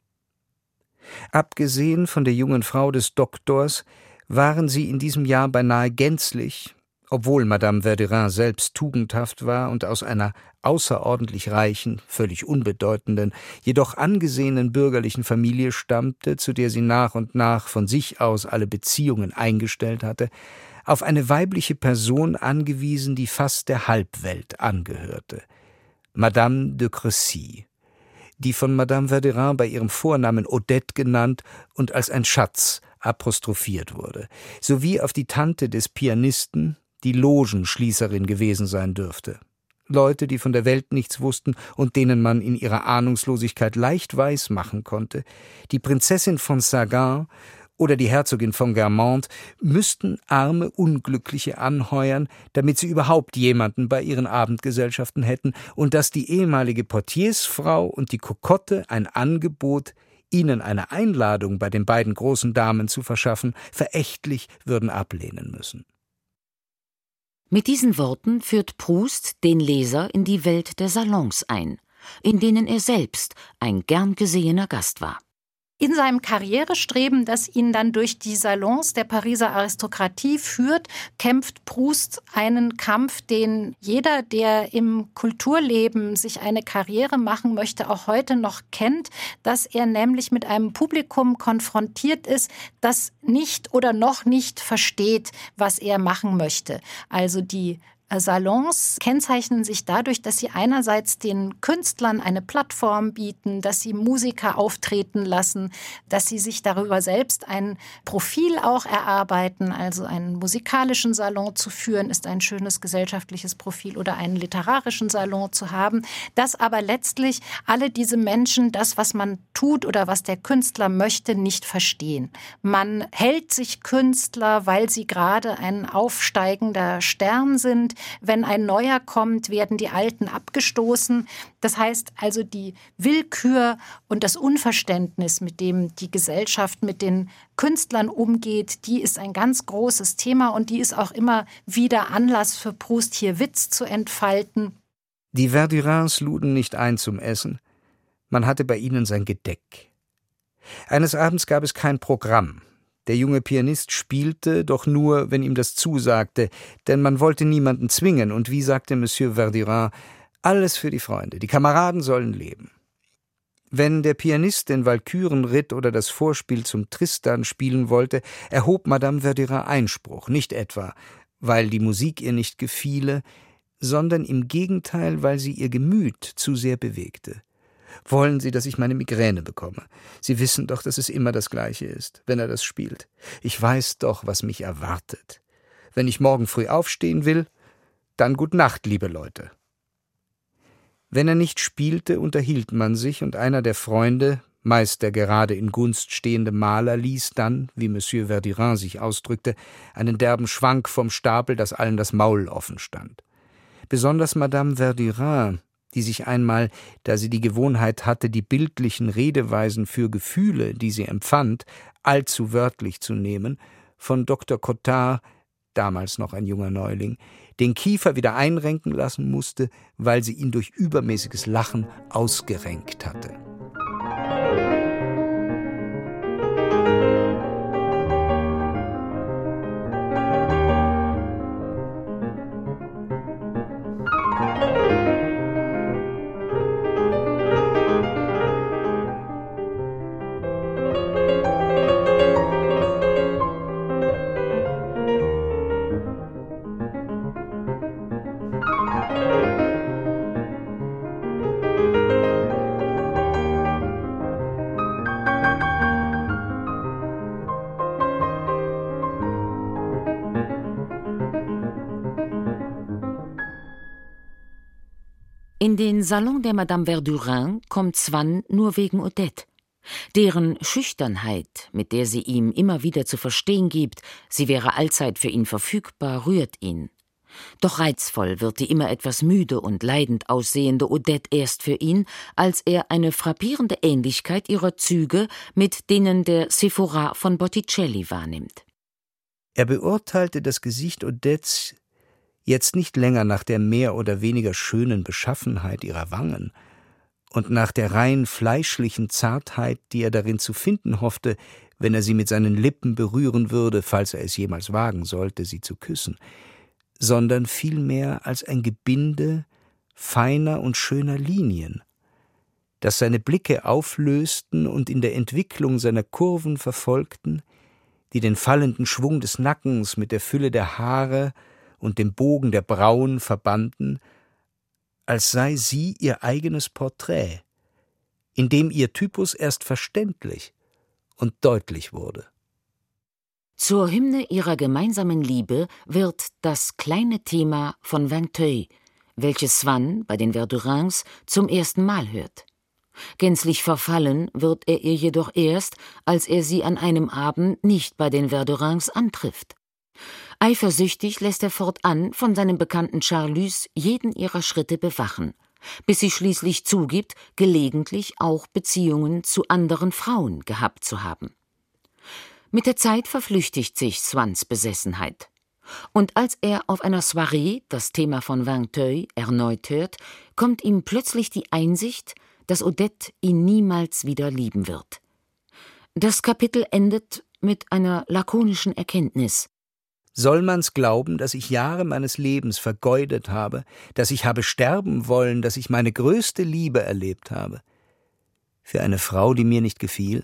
Abgesehen von der jungen Frau des Doktors waren sie in diesem Jahr beinahe gänzlich, obwohl Madame Verdurin selbst tugendhaft war und aus einer außerordentlich reichen, völlig unbedeutenden, jedoch angesehenen bürgerlichen Familie stammte, zu der sie nach und nach von sich aus alle Beziehungen eingestellt hatte, auf eine weibliche Person angewiesen, die fast der Halbwelt angehörte, Madame de Crécy, die von Madame Verdurin bei ihrem Vornamen Odette genannt und als ein Schatz apostrophiert wurde, sowie auf die Tante des Pianisten, die Logenschließerin gewesen sein dürfte. Leute, die von der Welt nichts wussten und denen man in ihrer Ahnungslosigkeit leicht weismachen konnte, die Prinzessin von Sagan oder die Herzogin von Guermantes müssten arme Unglückliche anheuern, damit sie überhaupt jemanden bei ihren Abendgesellschaften hätten, und dass die ehemalige Portiersfrau und die Kokotte ein Angebot, ihnen eine Einladung bei den beiden großen Damen zu verschaffen, verächtlich würden ablehnen müssen. Mit diesen Worten führt Proust den Leser in die Welt der Salons ein, in denen er selbst ein gern gesehener Gast war. In seinem Karrierestreben, das ihn dann durch die Salons der Pariser Aristokratie führt, kämpft Proust einen Kampf, den jeder, der im Kulturleben sich eine Karriere machen möchte, auch heute noch kennt, dass er nämlich mit einem Publikum konfrontiert ist, das nicht oder noch nicht versteht, was er machen möchte. Also die Salons kennzeichnen sich dadurch, dass sie einerseits den Künstlern eine Plattform bieten, dass sie Musiker auftreten lassen, dass sie sich darüber selbst ein Profil auch erarbeiten. Also einen musikalischen Salon zu führen, ist ein schönes gesellschaftliches Profil, oder einen literarischen Salon zu haben. Dass aber letztlich alle diese Menschen das, was man tut oder was der Künstler möchte, nicht verstehen. Man hält sich Künstler, weil sie gerade ein aufsteigender Stern sind. Wenn ein neuer kommt, werden die Alten abgestoßen. Das heißt also, die Willkür und das Unverständnis, mit dem die Gesellschaft mit den Künstlern umgeht, die ist ein ganz großes Thema, und die ist auch immer wieder Anlass für Proust, hier Witz zu entfalten. Die Verdurins luden nicht ein zum Essen. Man hatte bei ihnen sein Gedeck. Eines Abends gab es kein Programm. Der junge Pianist spielte, doch nur, wenn ihm das zusagte, denn man wollte niemanden zwingen, und wie sagte Monsieur Verdurin, alles für die Freunde, die Kameraden sollen leben. Wenn der Pianist den Walkürenritt oder das Vorspiel zum Tristan spielen wollte, erhob Madame Verdurin Einspruch, nicht etwa, weil die Musik ihr nicht gefiele, sondern im Gegenteil, weil sie ihr Gemüt zu sehr bewegte. Wollen Sie, dass ich meine Migräne bekomme? Sie wissen doch, dass es immer das Gleiche ist, wenn er das spielt. Ich weiß doch, was mich erwartet. Wenn ich morgen früh aufstehen will, dann gut Nacht, liebe Leute. Wenn er nicht spielte, unterhielt man sich, und einer der Freunde, meist der gerade in Gunst stehende Maler, ließ dann, wie Monsieur Verdurin sich ausdrückte, einen derben Schwank vom Stapel, dass allen das Maul offen stand. Besonders Madame Verdurin, die sich einmal, da sie die Gewohnheit hatte, die bildlichen Redeweisen für Gefühle, die sie empfand, allzu wörtlich zu nehmen, von Dr. Cottard, damals noch ein junger Neuling, den Kiefer wieder einrenken lassen musste, weil sie ihn durch übermäßiges Lachen ausgerenkt hatte. In den Salon der Madame Verdurin kommt Swann nur wegen Odette. Deren Schüchternheit, mit der sie ihm immer wieder zu verstehen gibt, sie wäre allzeit für ihn verfügbar, rührt ihn. Doch reizvoll wird die immer etwas müde und leidend aussehende Odette erst für ihn, als er eine frappierende Ähnlichkeit ihrer Züge mit denen der Sephora von Botticelli wahrnimmt. Er beurteilte das Gesicht Odettes jetzt nicht länger nach der mehr oder weniger schönen Beschaffenheit ihrer Wangen und nach der rein fleischlichen Zartheit, die er darin zu finden hoffte, wenn er sie mit seinen Lippen berühren würde, falls er es jemals wagen sollte, sie zu küssen, sondern vielmehr als ein Gebinde feiner und schöner Linien, das seine Blicke auflösten und in der Entwicklung seiner Kurven verfolgten, die den fallenden Schwung des Nackens mit der Fülle der Haare und dem Bogen der Brauen verbanden, als sei sie ihr eigenes Porträt, in dem ihr Typus erst verständlich und deutlich wurde. Zur Hymne ihrer gemeinsamen Liebe wird das kleine Thema von Vinteuil, welches Swann bei den Verdurins zum ersten Mal hört. Gänzlich verfallen wird er ihr jedoch erst, als er sie an einem Abend nicht bei den Verdurins antrifft. Eifersüchtig lässt er fortan von seinem Bekannten Charlus jeden ihrer Schritte bewachen, bis sie schließlich zugibt, gelegentlich auch Beziehungen zu anderen Frauen gehabt zu haben. Mit der Zeit verflüchtigt sich Swanns Besessenheit. Und als er auf einer Soiree das Thema von Vinteuil erneut hört, kommt ihm plötzlich die Einsicht, dass Odette ihn niemals wieder lieben wird. Das Kapitel endet mit einer lakonischen Erkenntnis. Soll man's glauben, dass ich Jahre meines Lebens vergeudet habe, dass ich habe sterben wollen, dass ich meine größte Liebe erlebt habe? Für eine Frau, die mir nicht gefiel,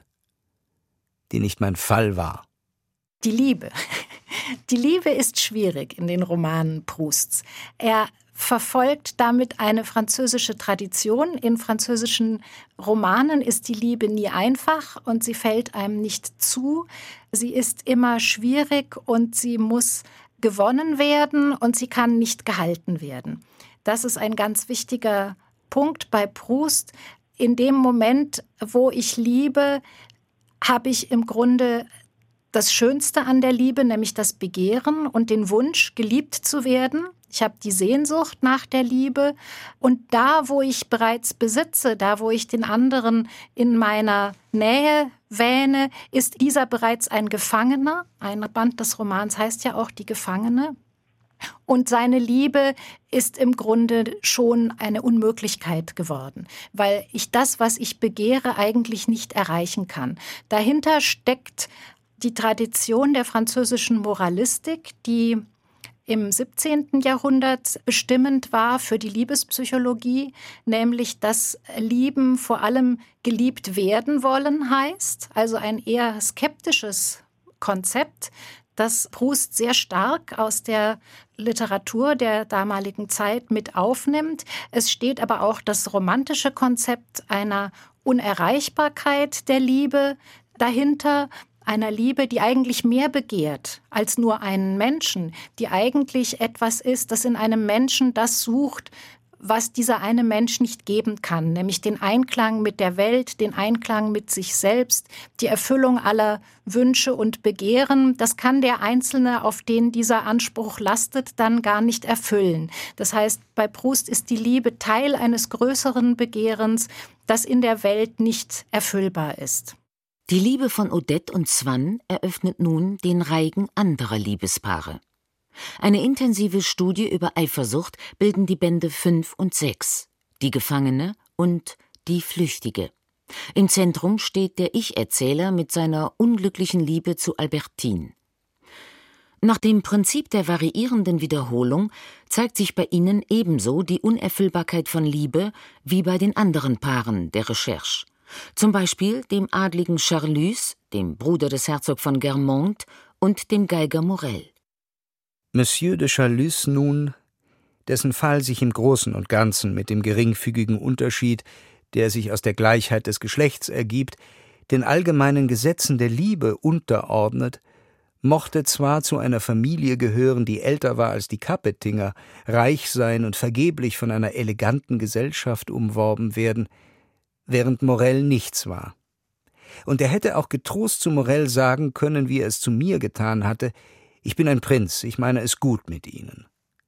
die nicht mein Fall war. Die Liebe. Die Liebe ist schwierig in den Romanen Prousts. Er verfolgt damit eine französische Tradition. In französischen Romanen ist die Liebe nie einfach und sie fällt einem nicht zu. Sie ist immer schwierig und sie muss gewonnen werden und sie kann nicht gehalten werden. Das ist ein ganz wichtiger Punkt bei Proust. In dem Moment, wo ich liebe, habe ich im Grunde das Schönste an der Liebe, nämlich das Begehren und den Wunsch, geliebt zu werden. Ich habe die Sehnsucht nach der Liebe. Und da, wo ich bereits besitze, da, wo ich den anderen in meiner Nähe wähne, ist dieser bereits ein Gefangener. Ein Band des Romans heißt ja auch Die Gefangene. Und seine Liebe ist im Grunde schon eine Unmöglichkeit geworden, weil ich das, was ich begehre, eigentlich nicht erreichen kann. Dahinter steckt die Tradition der französischen Moralistik, die im 17. Jahrhundert bestimmend war für die Liebespsychologie, nämlich dass Lieben vor allem geliebt werden wollen heißt, also ein eher skeptisches Konzept, das Proust sehr stark aus der Literatur der damaligen Zeit mit aufnimmt. Es steht aber auch das romantische Konzept einer Unerreichbarkeit der Liebe dahinter, einer Liebe, die eigentlich mehr begehrt als nur einen Menschen, die eigentlich etwas ist, das in einem Menschen das sucht, was dieser eine Mensch nicht geben kann, nämlich den Einklang mit der Welt, den Einklang mit sich selbst, die Erfüllung aller Wünsche und Begehren. Das kann der Einzelne, auf den dieser Anspruch lastet, dann gar nicht erfüllen. Das heißt, bei Proust ist die Liebe Teil eines größeren Begehrens, das in der Welt nicht erfüllbar ist. Die Liebe von Odette und Swann eröffnet nun den Reigen anderer Liebespaare. Eine intensive Studie über Eifersucht bilden die Bände 5 und 6, Die Gefangene und Die Flüchtige. Im Zentrum steht der Ich-Erzähler mit seiner unglücklichen Liebe zu Albertine. Nach dem Prinzip der variierenden Wiederholung zeigt sich bei ihnen ebenso die Unerfüllbarkeit von Liebe wie bei den anderen Paaren der Recherche. Zum Beispiel dem adligen Charlus, dem Bruder des Herzogs von Guermantes, und dem Geiger Morel. Monsieur de Charlus nun, dessen Fall sich im Großen und Ganzen mit dem geringfügigen Unterschied, der sich aus der Gleichheit des Geschlechts ergibt, den allgemeinen Gesetzen der Liebe unterordnet, mochte zwar zu einer Familie gehören, die älter war als die Capetinger, reich sein und vergeblich von einer eleganten Gesellschaft umworben werden, während Morel nichts war. Und er hätte auch getrost zu Morel sagen können, wie er es zu mir getan hatte: Ich bin ein Prinz, ich meine es gut mit Ihnen.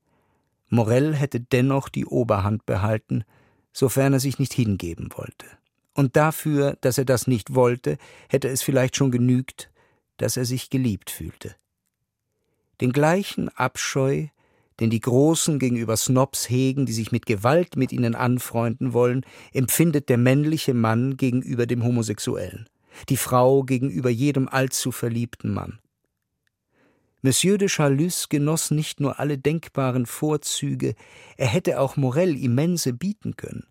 Morel hätte dennoch die Oberhand behalten, sofern er sich nicht hingeben wollte. Und dafür, dass er das nicht wollte, hätte es vielleicht schon genügt, dass er sich geliebt fühlte. Den gleichen Abscheu, den die Großen gegenüber Snobs hegen, die sich mit Gewalt mit ihnen anfreunden wollen, empfindet der männliche Mann gegenüber dem Homosexuellen, die Frau gegenüber jedem allzu verliebten Mann. Monsieur de Charlus genoss nicht nur alle denkbaren Vorzüge, er hätte auch Morel immense bieten können.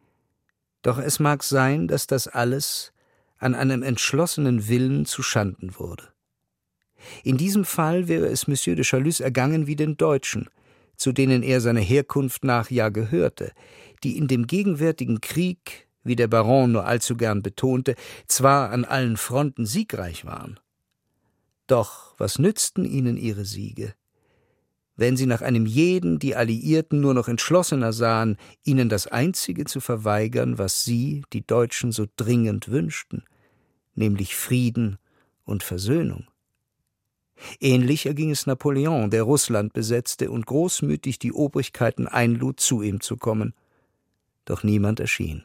Doch es mag sein, dass das alles an einem entschlossenen Willen zuschanden wurde. In diesem Fall wäre es Monsieur de Charlus ergangen wie den Deutschen, zu denen er seiner Herkunft nach ja gehörte, die in dem gegenwärtigen Krieg, wie der Baron nur allzu gern betonte, zwar an allen Fronten siegreich waren. Doch was nützten ihnen ihre Siege, wenn sie nach einem jeden die Alliierten nur noch entschlossener sahen, ihnen das Einzige zu verweigern, was sie, die Deutschen, so dringend wünschten, nämlich Frieden und Versöhnung. Ähnlich erging es Napoleon, der Russland besetzte und großmütig die Obrigkeiten einlud, zu ihm zu kommen. Doch niemand erschien.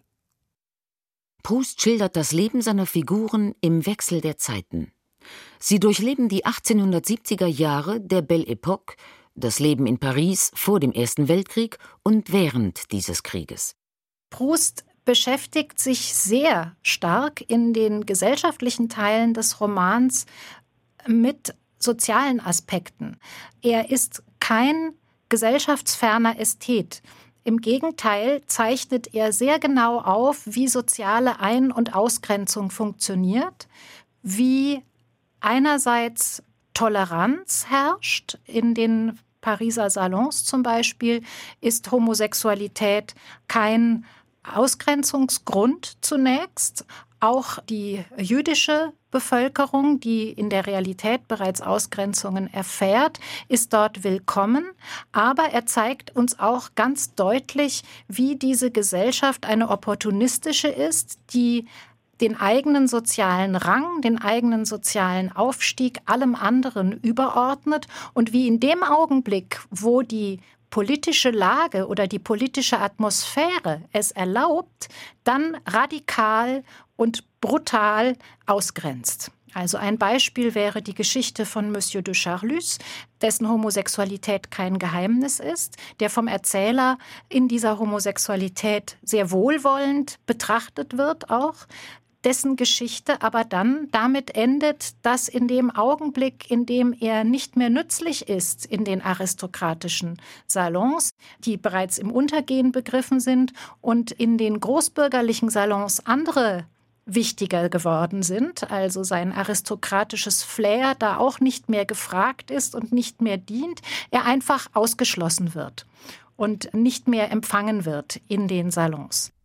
Proust schildert das Leben seiner Figuren im Wechsel der Zeiten. Sie durchleben die 1870er Jahre der Belle Époque, das Leben in Paris vor dem Ersten Weltkrieg und während dieses Krieges. Proust beschäftigt sich sehr stark in den gesellschaftlichen Teilen des Romans mit sozialen Aspekten. Er ist kein gesellschaftsferner Ästhet. Im Gegenteil zeichnet er sehr genau auf, wie soziale Ein- und Ausgrenzung funktioniert, wie einerseits Toleranz herrscht. In den Pariser Salons zum Beispiel ist Homosexualität kein Ausgrenzungsgrund zunächst. Auch die jüdische Bevölkerung, die in der Realität bereits Ausgrenzungen erfährt, ist dort willkommen. Aber er zeigt uns auch ganz deutlich, wie diese Gesellschaft eine opportunistische ist, die den eigenen sozialen Rang, den eigenen sozialen Aufstieg allem anderen überordnet und wie in dem Augenblick, wo die politische Lage oder die politische Atmosphäre es erlaubt, dann radikal und brutal ausgrenzt. Also ein Beispiel wäre die Geschichte von Monsieur de Charlus, dessen Homosexualität kein Geheimnis ist, der vom Erzähler in dieser Homosexualität sehr wohlwollend betrachtet wird auch, dessen Geschichte aber dann damit endet, dass in dem Augenblick, in dem er nicht mehr nützlich ist in den aristokratischen Salons, die bereits im Untergehen begriffen sind, und in den großbürgerlichen Salons andere wichtiger geworden sind, also sein aristokratisches Flair da auch nicht mehr gefragt ist und nicht mehr dient, er einfach ausgeschlossen wird und nicht mehr empfangen wird in den Salons.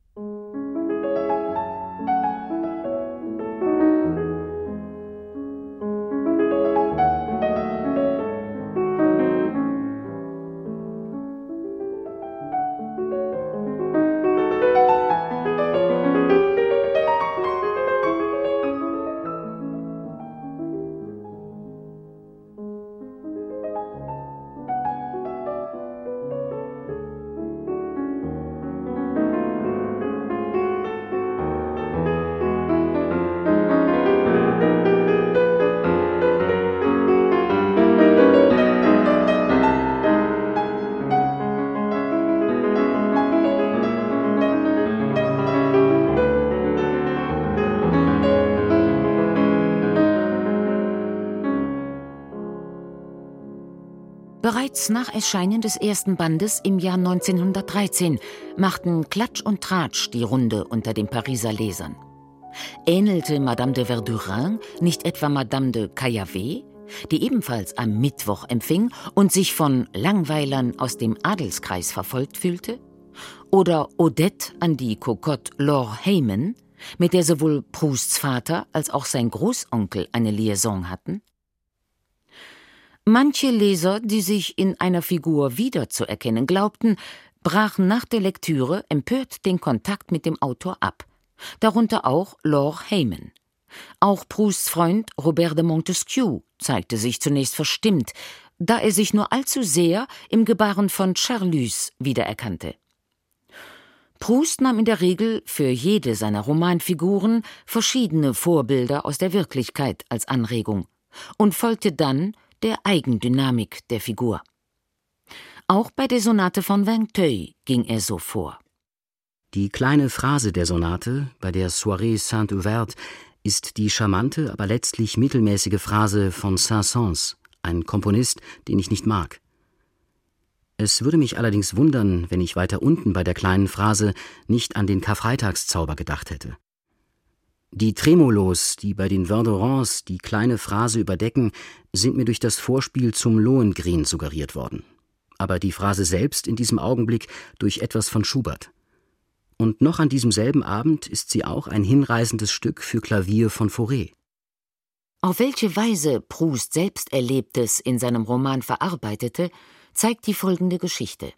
Bereits nach Erscheinen des ersten Bandes im Jahr 1913 machten Klatsch und Tratsch die Runde unter den Pariser Lesern. Ähnelte Madame de Verdurin nicht etwa Madame de Caillavet, die ebenfalls am Mittwoch empfing und sich von Langweilern aus dem Adelskreis verfolgt fühlte? Oder Odette an die Cocotte Laure Heyman, mit der sowohl Prousts Vater als auch sein Großonkel eine Liaison hatten? Manche Leser, die sich in einer Figur wiederzuerkennen glaubten, brachen nach der Lektüre empört den Kontakt mit dem Autor ab, darunter auch Laure Heyman. Auch Prousts Freund Robert de Montesquieu zeigte sich zunächst verstimmt, da er sich nur allzu sehr im Gebaren von Charlus wiedererkannte. Proust nahm in der Regel für jede seiner Romanfiguren verschiedene Vorbilder aus der Wirklichkeit als Anregung und folgte dann der Eigendynamik der Figur. Auch bei der Sonate von Vinteuil ging er so vor. Die kleine Phrase der Sonate, bei der Soirée Saint-Ouverte, ist die charmante, aber letztlich mittelmäßige Phrase von Saint-Saëns, ein Komponist, den ich nicht mag. Es würde mich allerdings wundern, wenn ich weiter unten bei der kleinen Phrase nicht an den Karfreitagszauber gedacht hätte. Die Tremolos, die bei den Verderons die kleine Phrase überdecken, sind mir durch das Vorspiel zum Lohengrin suggeriert worden. Aber die Phrase selbst in diesem Augenblick durch etwas von Schubert. Und noch an diesem selben Abend ist sie auch ein hinreißendes Stück für Klavier von Fauré. Auf welche Weise Proust selbst Erlebtes in seinem Roman verarbeitete, zeigt die folgende Geschichte.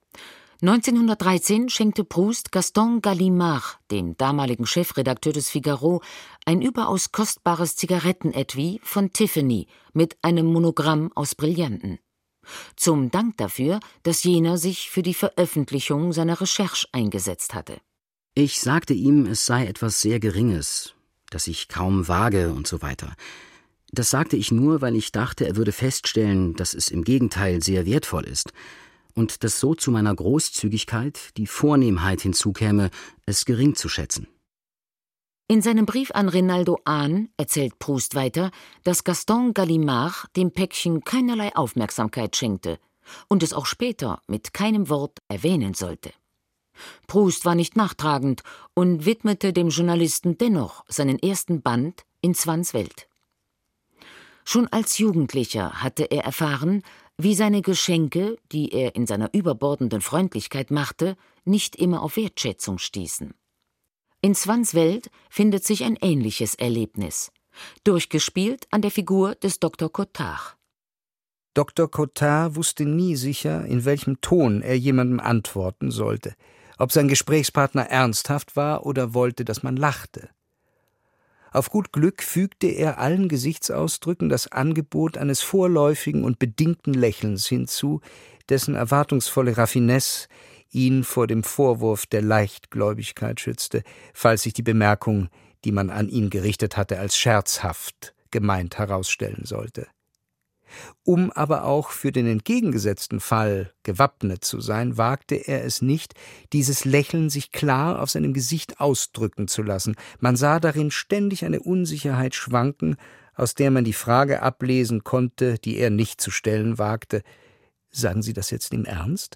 1913 schenkte Proust Gaston Gallimard, dem damaligen Chefredakteur des Figaro, ein überaus kostbares Zigarettenetui von Tiffany mit einem Monogramm aus Brillanten. Zum Dank dafür, dass jener sich für die Veröffentlichung seiner Recherche eingesetzt hatte. Ich sagte ihm, es sei etwas sehr Geringes, das ich kaum wage und so weiter. Das sagte ich nur, weil ich dachte, er würde feststellen, dass es im Gegenteil sehr wertvoll ist und dass so zu meiner Großzügigkeit die Vornehmheit hinzukäme, es gering zu schätzen. In seinem Brief an Rinaldo Hahn erzählt Proust weiter, dass Gaston Gallimard dem Päckchen keinerlei Aufmerksamkeit schenkte und es auch später mit keinem Wort erwähnen sollte. Proust war nicht nachtragend und widmete dem Journalisten dennoch seinen ersten Band in Swanns Welt. Schon als Jugendlicher hatte er erfahren, wie seine Geschenke, die er in seiner überbordenden Freundlichkeit machte, nicht immer auf Wertschätzung stießen. In Swanns Welt findet sich ein ähnliches Erlebnis, durchgespielt an der Figur des Dr. Cottard. Dr. Cottard wusste nie sicher, in welchem Ton er jemandem antworten sollte, ob sein Gesprächspartner ernsthaft war oder wollte, dass man lachte. Auf gut Glück fügte er allen Gesichtsausdrücken das Angebot eines vorläufigen und bedingten Lächelns hinzu, dessen erwartungsvolle Raffinesse ihn vor dem Vorwurf der Leichtgläubigkeit schützte, falls sich die Bemerkung, die man an ihn gerichtet hatte, als scherzhaft gemeint herausstellen sollte. Um aber auch für den entgegengesetzten Fall gewappnet zu sein, wagte er es nicht, dieses Lächeln sich klar auf seinem Gesicht ausdrücken zu lassen. Man sah darin ständig eine Unsicherheit schwanken, aus der man die Frage ablesen konnte, die er nicht zu stellen wagte: Sagen Sie das jetzt im Ernst?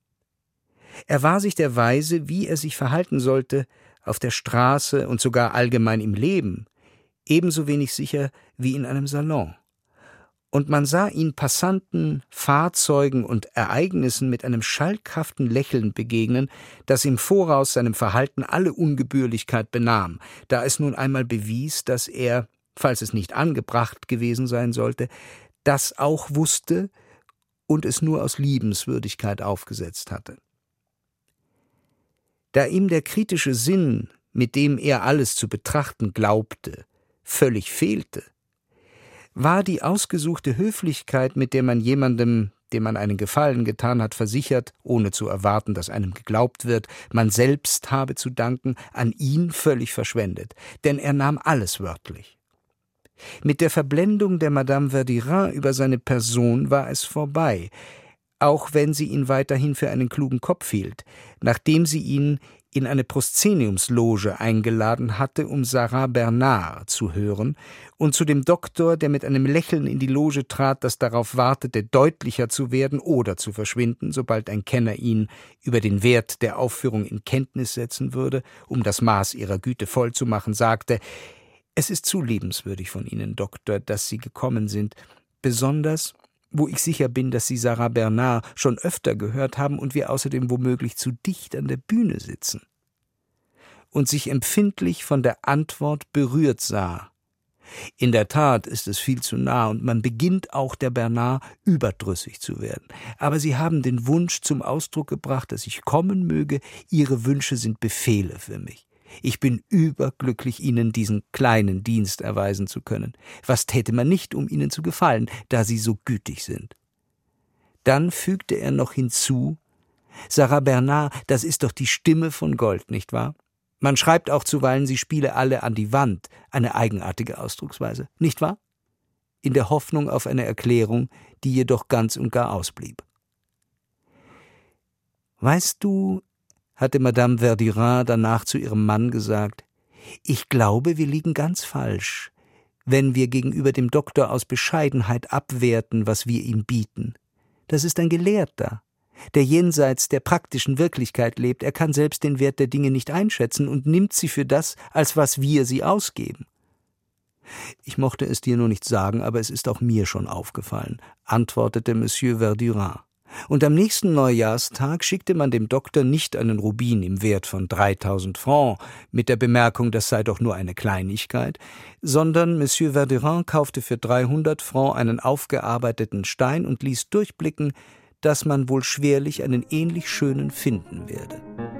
Er war sich der Weise, wie er sich verhalten sollte, auf der Straße und sogar allgemein im Leben, ebenso wenig sicher wie in einem Salon. Und man sah ihn Passanten, Fahrzeugen und Ereignissen mit einem schalkhaften Lächeln begegnen, das im Voraus seinem Verhalten alle Ungebührlichkeit benahm, da es nun einmal bewies, dass er, falls es nicht angebracht gewesen sein sollte, das auch wusste und es nur aus Liebenswürdigkeit aufgesetzt hatte. Da ihm der kritische Sinn, mit dem er alles zu betrachten glaubte, völlig fehlte, war die ausgesuchte Höflichkeit, mit der man jemandem, dem man einen Gefallen getan hat, versichert, ohne zu erwarten, dass einem geglaubt wird, man selbst habe zu danken, an ihn völlig verschwendet, denn er nahm alles wörtlich. Mit der Verblendung der Madame Verdurin über seine Person war es vorbei, auch wenn sie ihn weiterhin für einen klugen Kopf hielt, nachdem sie ihn in eine Proszeniumsloge eingeladen hatte, um Sarah Bernard zu hören, und zu dem Doktor, der mit einem Lächeln in die Loge trat, das darauf wartete, deutlicher zu werden oder zu verschwinden, sobald ein Kenner ihn über den Wert der Aufführung in Kenntnis setzen würde, um das Maß ihrer Güte voll zu machen, sagte: »Es ist zu liebenswürdig von Ihnen, Doktor, dass Sie gekommen sind, besonders wo ich sicher bin, dass Sie Sarah Bernard schon öfter gehört haben und wir außerdem womöglich zu dicht an der Bühne sitzen«, und sich empfindlich von der Antwort berührt sah. In der Tat ist es viel zu nah und man beginnt auch der Bernard überdrüssig zu werden. Aber Sie haben den Wunsch zum Ausdruck gebracht, dass ich kommen möge. Ihre Wünsche sind Befehle für mich. Ich bin überglücklich, Ihnen diesen kleinen Dienst erweisen zu können. Was täte man nicht, um Ihnen zu gefallen, da Sie so gütig sind? Dann fügte er noch hinzu: Sarah Bernard, das ist doch die Stimme von Gold, nicht wahr? Man schreibt auch zuweilen, sie spiele alle an die Wand, eine eigenartige Ausdrucksweise, nicht wahr? In der Hoffnung auf eine Erklärung, die jedoch ganz und gar ausblieb. Weißt du, hatte Madame Verdurin danach zu ihrem Mann gesagt, ich glaube, wir liegen ganz falsch, wenn wir gegenüber dem Doktor aus Bescheidenheit abwerten, was wir ihm bieten. Das ist ein Gelehrter. der jenseits der praktischen Wirklichkeit lebt, er kann selbst den Wert der Dinge nicht einschätzen und nimmt sie für das, als was wir sie ausgeben. »Ich mochte es dir nur nicht sagen, aber es ist auch mir schon aufgefallen«, antwortete Monsieur Verdurin. Und am nächsten Neujahrstag schickte man dem Doktor nicht einen Rubin im Wert von 3.000 Francs, mit der Bemerkung, das sei doch nur eine Kleinigkeit, sondern Monsieur Verdurin kaufte für 300 Francs einen aufgearbeiteten Stein und ließ durchblicken, dass man wohl schwerlich einen ähnlich schönen finden werde.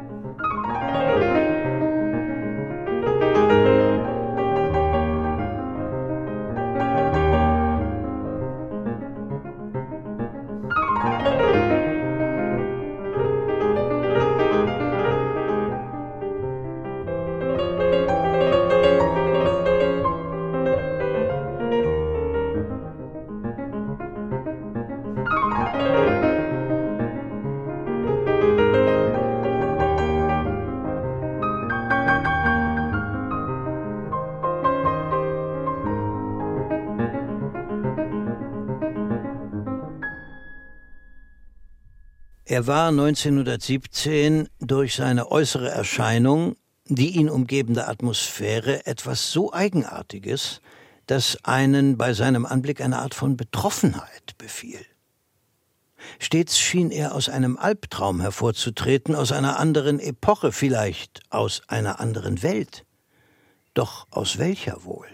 Er war 1917 durch seine äußere Erscheinung, die ihn umgebende Atmosphäre, etwas so Eigenartiges, dass einen bei seinem Anblick eine Art von Betroffenheit befiel. Stets schien er aus einem Albtraum hervorzutreten, aus einer anderen Epoche, vielleicht aus einer anderen Welt. Doch aus welcher wohl?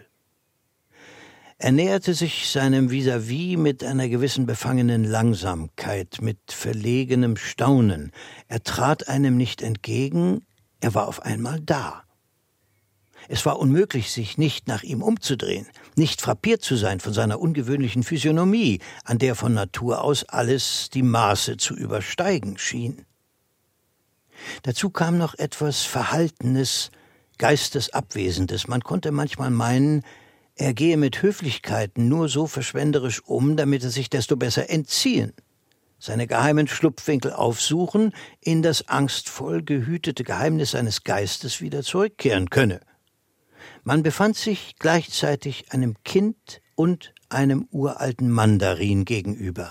Er näherte sich seinem Vis-à-vis mit einer gewissen befangenen Langsamkeit, mit verlegenem Staunen. Er trat einem nicht entgegen, er war auf einmal da. Es war unmöglich, sich nicht nach ihm umzudrehen, nicht frappiert zu sein von seiner ungewöhnlichen Physiognomie, an der von Natur aus alles die Maße zu übersteigen schien. Dazu kam noch etwas Verhaltenes, Geistesabwesendes. Man konnte manchmal meinen, er gehe mit Höflichkeiten nur so verschwenderisch um, damit er sich desto besser entziehen, seine geheimen Schlupfwinkel aufsuchen, in das angstvoll gehütete Geheimnis seines Geistes wieder zurückkehren könne. Man befand sich gleichzeitig einem Kind und einem uralten Mandarin gegenüber.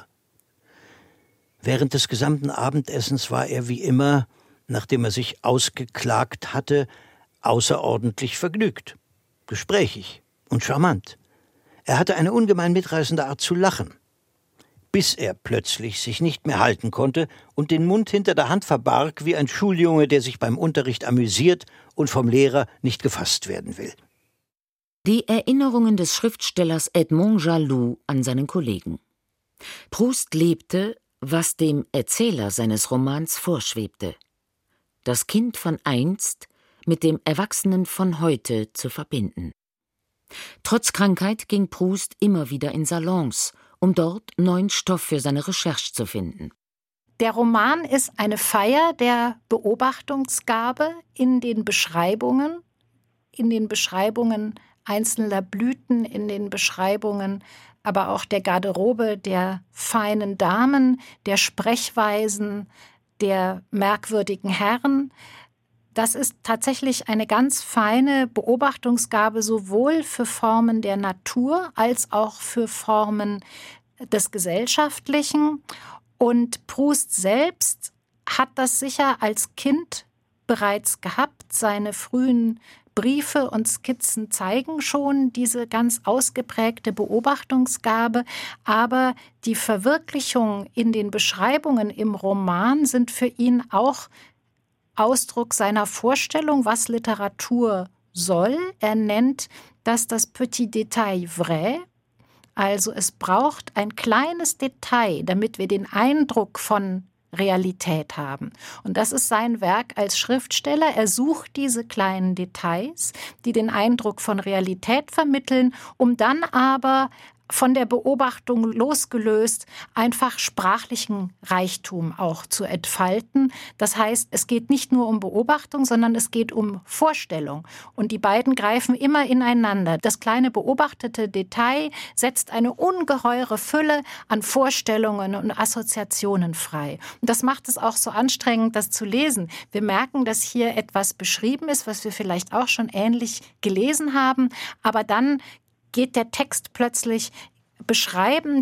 Während des gesamten Abendessens war er wie immer, nachdem er sich ausgeklagt hatte, außerordentlich vergnügt, gesprächig und charmant. Er hatte eine ungemein mitreißende Art zu lachen, bis er plötzlich sich nicht mehr halten konnte und den Mund hinter der Hand verbarg wie ein Schuljunge, der sich beim Unterricht amüsiert und vom Lehrer nicht gefasst werden will. Die Erinnerungen des Schriftstellers Edmond Jaloux an seinen Kollegen. Proust lebte, was dem Erzähler seines Romans vorschwebte: das Kind von einst mit dem Erwachsenen von heute zu verbinden. Trotz Krankheit ging Proust immer wieder in Salons, um dort neuen Stoff für seine Recherche zu finden. Der Roman ist eine Feier der Beobachtungsgabe in den Beschreibungen einzelner Blüten, in den Beschreibungen aber auch der Garderobe der feinen Damen, der Sprechweisen, der merkwürdigen Herren. Das ist tatsächlich eine ganz feine Beobachtungsgabe, sowohl für Formen der Natur als auch für Formen des Gesellschaftlichen. Und Proust selbst hat das sicher als Kind bereits gehabt. Seine frühen Briefe und Skizzen zeigen schon diese ganz ausgeprägte Beobachtungsgabe. Aber die Verwirklichung in den Beschreibungen im Roman sind für ihn auch Ausdruck seiner Vorstellung, was Literatur soll. Er nennt das Petit Détail vrai. Also es braucht ein kleines Detail, damit wir den Eindruck von Realität haben. Und das ist sein Werk als Schriftsteller. Er sucht diese kleinen Details, die den Eindruck von Realität vermitteln, um dann aber von der Beobachtung losgelöst einfach sprachlichen Reichtum auch zu entfalten. Das heißt, es geht nicht nur um Beobachtung, sondern es geht um Vorstellung. Und die beiden greifen immer ineinander. Das kleine beobachtete Detail setzt eine ungeheure Fülle an Vorstellungen und Assoziationen frei. Und das macht es auch so anstrengend, das zu lesen. Wir merken, dass hier etwas beschrieben ist, was wir vielleicht auch schon ähnlich gelesen haben, aber dann geht der Text plötzlich beschreibend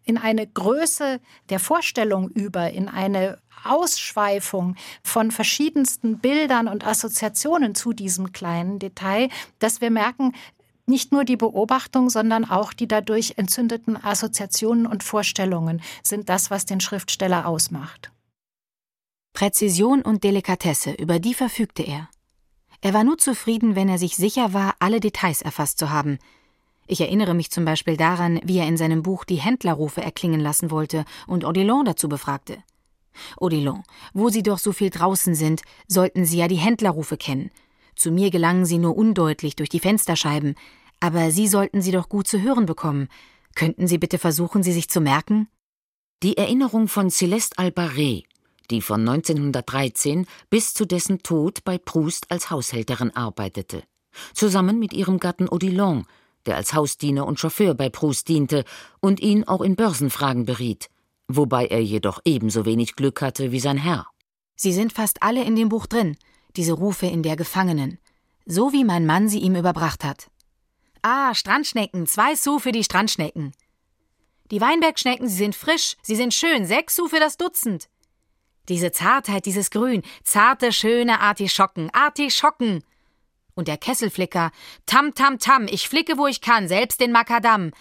in eine Größe der Vorstellung über, in eine Ausschweifung von verschiedensten Bildern und Assoziationen zu diesem kleinen Detail, dass wir merken, nicht nur die Beobachtung, sondern auch die dadurch entzündeten Assoziationen und Vorstellungen sind das, was den Schriftsteller ausmacht. Präzision und Delikatesse, über die verfügte er. Er war nur zufrieden, wenn er sich sicher war, alle Details erfasst zu haben. Ich erinnere mich zum Beispiel daran, wie er in seinem Buch die Händlerrufe erklingen lassen wollte und Odilon dazu befragte. Odilon, wo Sie doch so viel draußen sind, sollten Sie ja die Händlerrufe kennen. Zu mir gelangen sie nur undeutlich durch die Fensterscheiben, aber Sie sollten sie doch gut zu hören bekommen. Könnten Sie bitte versuchen, sie sich zu merken? Die Erinnerung von Céleste Albarré, die von 1913 bis zu dessen Tod bei Proust als Haushälterin arbeitete, zusammen mit ihrem Gatten Odilon, der als Hausdiener und Chauffeur bei Proust diente und ihn auch in Börsenfragen beriet, wobei er jedoch ebenso wenig Glück hatte wie sein Herr. Sie sind fast alle in dem Buch drin, diese Rufe in der Gefangenen, so wie mein Mann sie ihm überbracht hat. Ah, Strandschnecken, 2 Sous für die Strandschnecken. Die Weinbergschnecken, sie sind frisch, sie sind schön, 6 Sous für das Dutzend. Diese Zartheit, dieses Grün, zarte, schöne Artischocken, Artischocken. Und der Kesselflicker, Tam, Tam, Tam, ich flicke, wo ich kann, selbst den Makadam.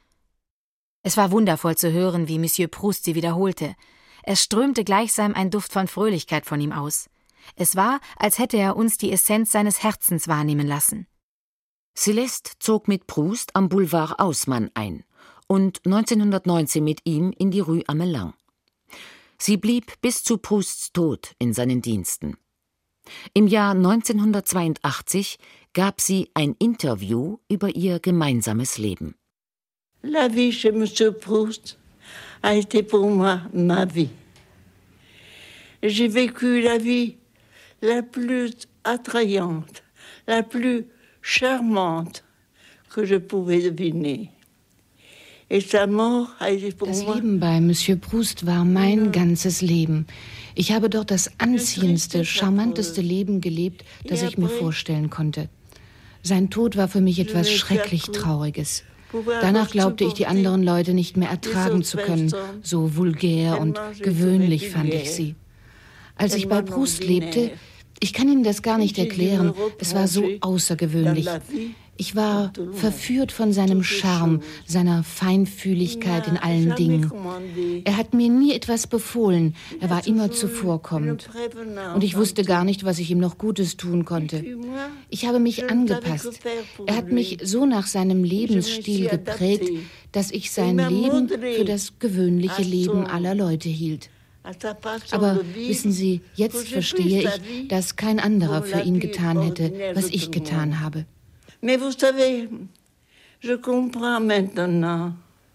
Es war wundervoll zu hören, wie Monsieur Proust sie wiederholte. Es strömte gleichsam ein Duft von Fröhlichkeit von ihm aus. Es war, als hätte er uns die Essenz seines Herzens wahrnehmen lassen. Céleste zog mit Proust am Boulevard Haussmann ein und 1919 mit ihm in die Rue Amelin. Sie blieb bis zu Prousts Tod in seinen Diensten. Im Jahr 1982 gab sie ein Interview über ihr gemeinsames Leben. La vie chez Monsieur Proust a été pour moi ma vie. J'ai vécu la vie la plus attrayante, la plus charmante que je pouvais deviner. Das Leben bei Monsieur Proust war mein ganzes Leben. Ich habe dort das anziehendste, charmanteste Leben gelebt, das ich mir vorstellen konnte. Sein Tod war für mich etwas schrecklich Trauriges. Danach glaubte ich, die anderen Leute nicht mehr ertragen zu können. So vulgär und gewöhnlich fand ich sie. Als ich bei Proust lebte, ich kann Ihnen das gar nicht erklären, es war so außergewöhnlich. Ich war verführt von seinem Charme, seiner Feinfühligkeit in allen Dingen. Er hat mir nie etwas befohlen, er war immer zuvorkommend. Und ich wusste gar nicht, was ich ihm noch Gutes tun konnte. Ich habe mich angepasst. Er hat mich so nach seinem Lebensstil geprägt, dass ich sein Leben für das gewöhnliche Leben aller Leute hielt. Aber wissen Sie, jetzt verstehe ich, dass kein anderer für ihn getan hätte, was ich getan habe. Mais vous savez, je comprends maintenant.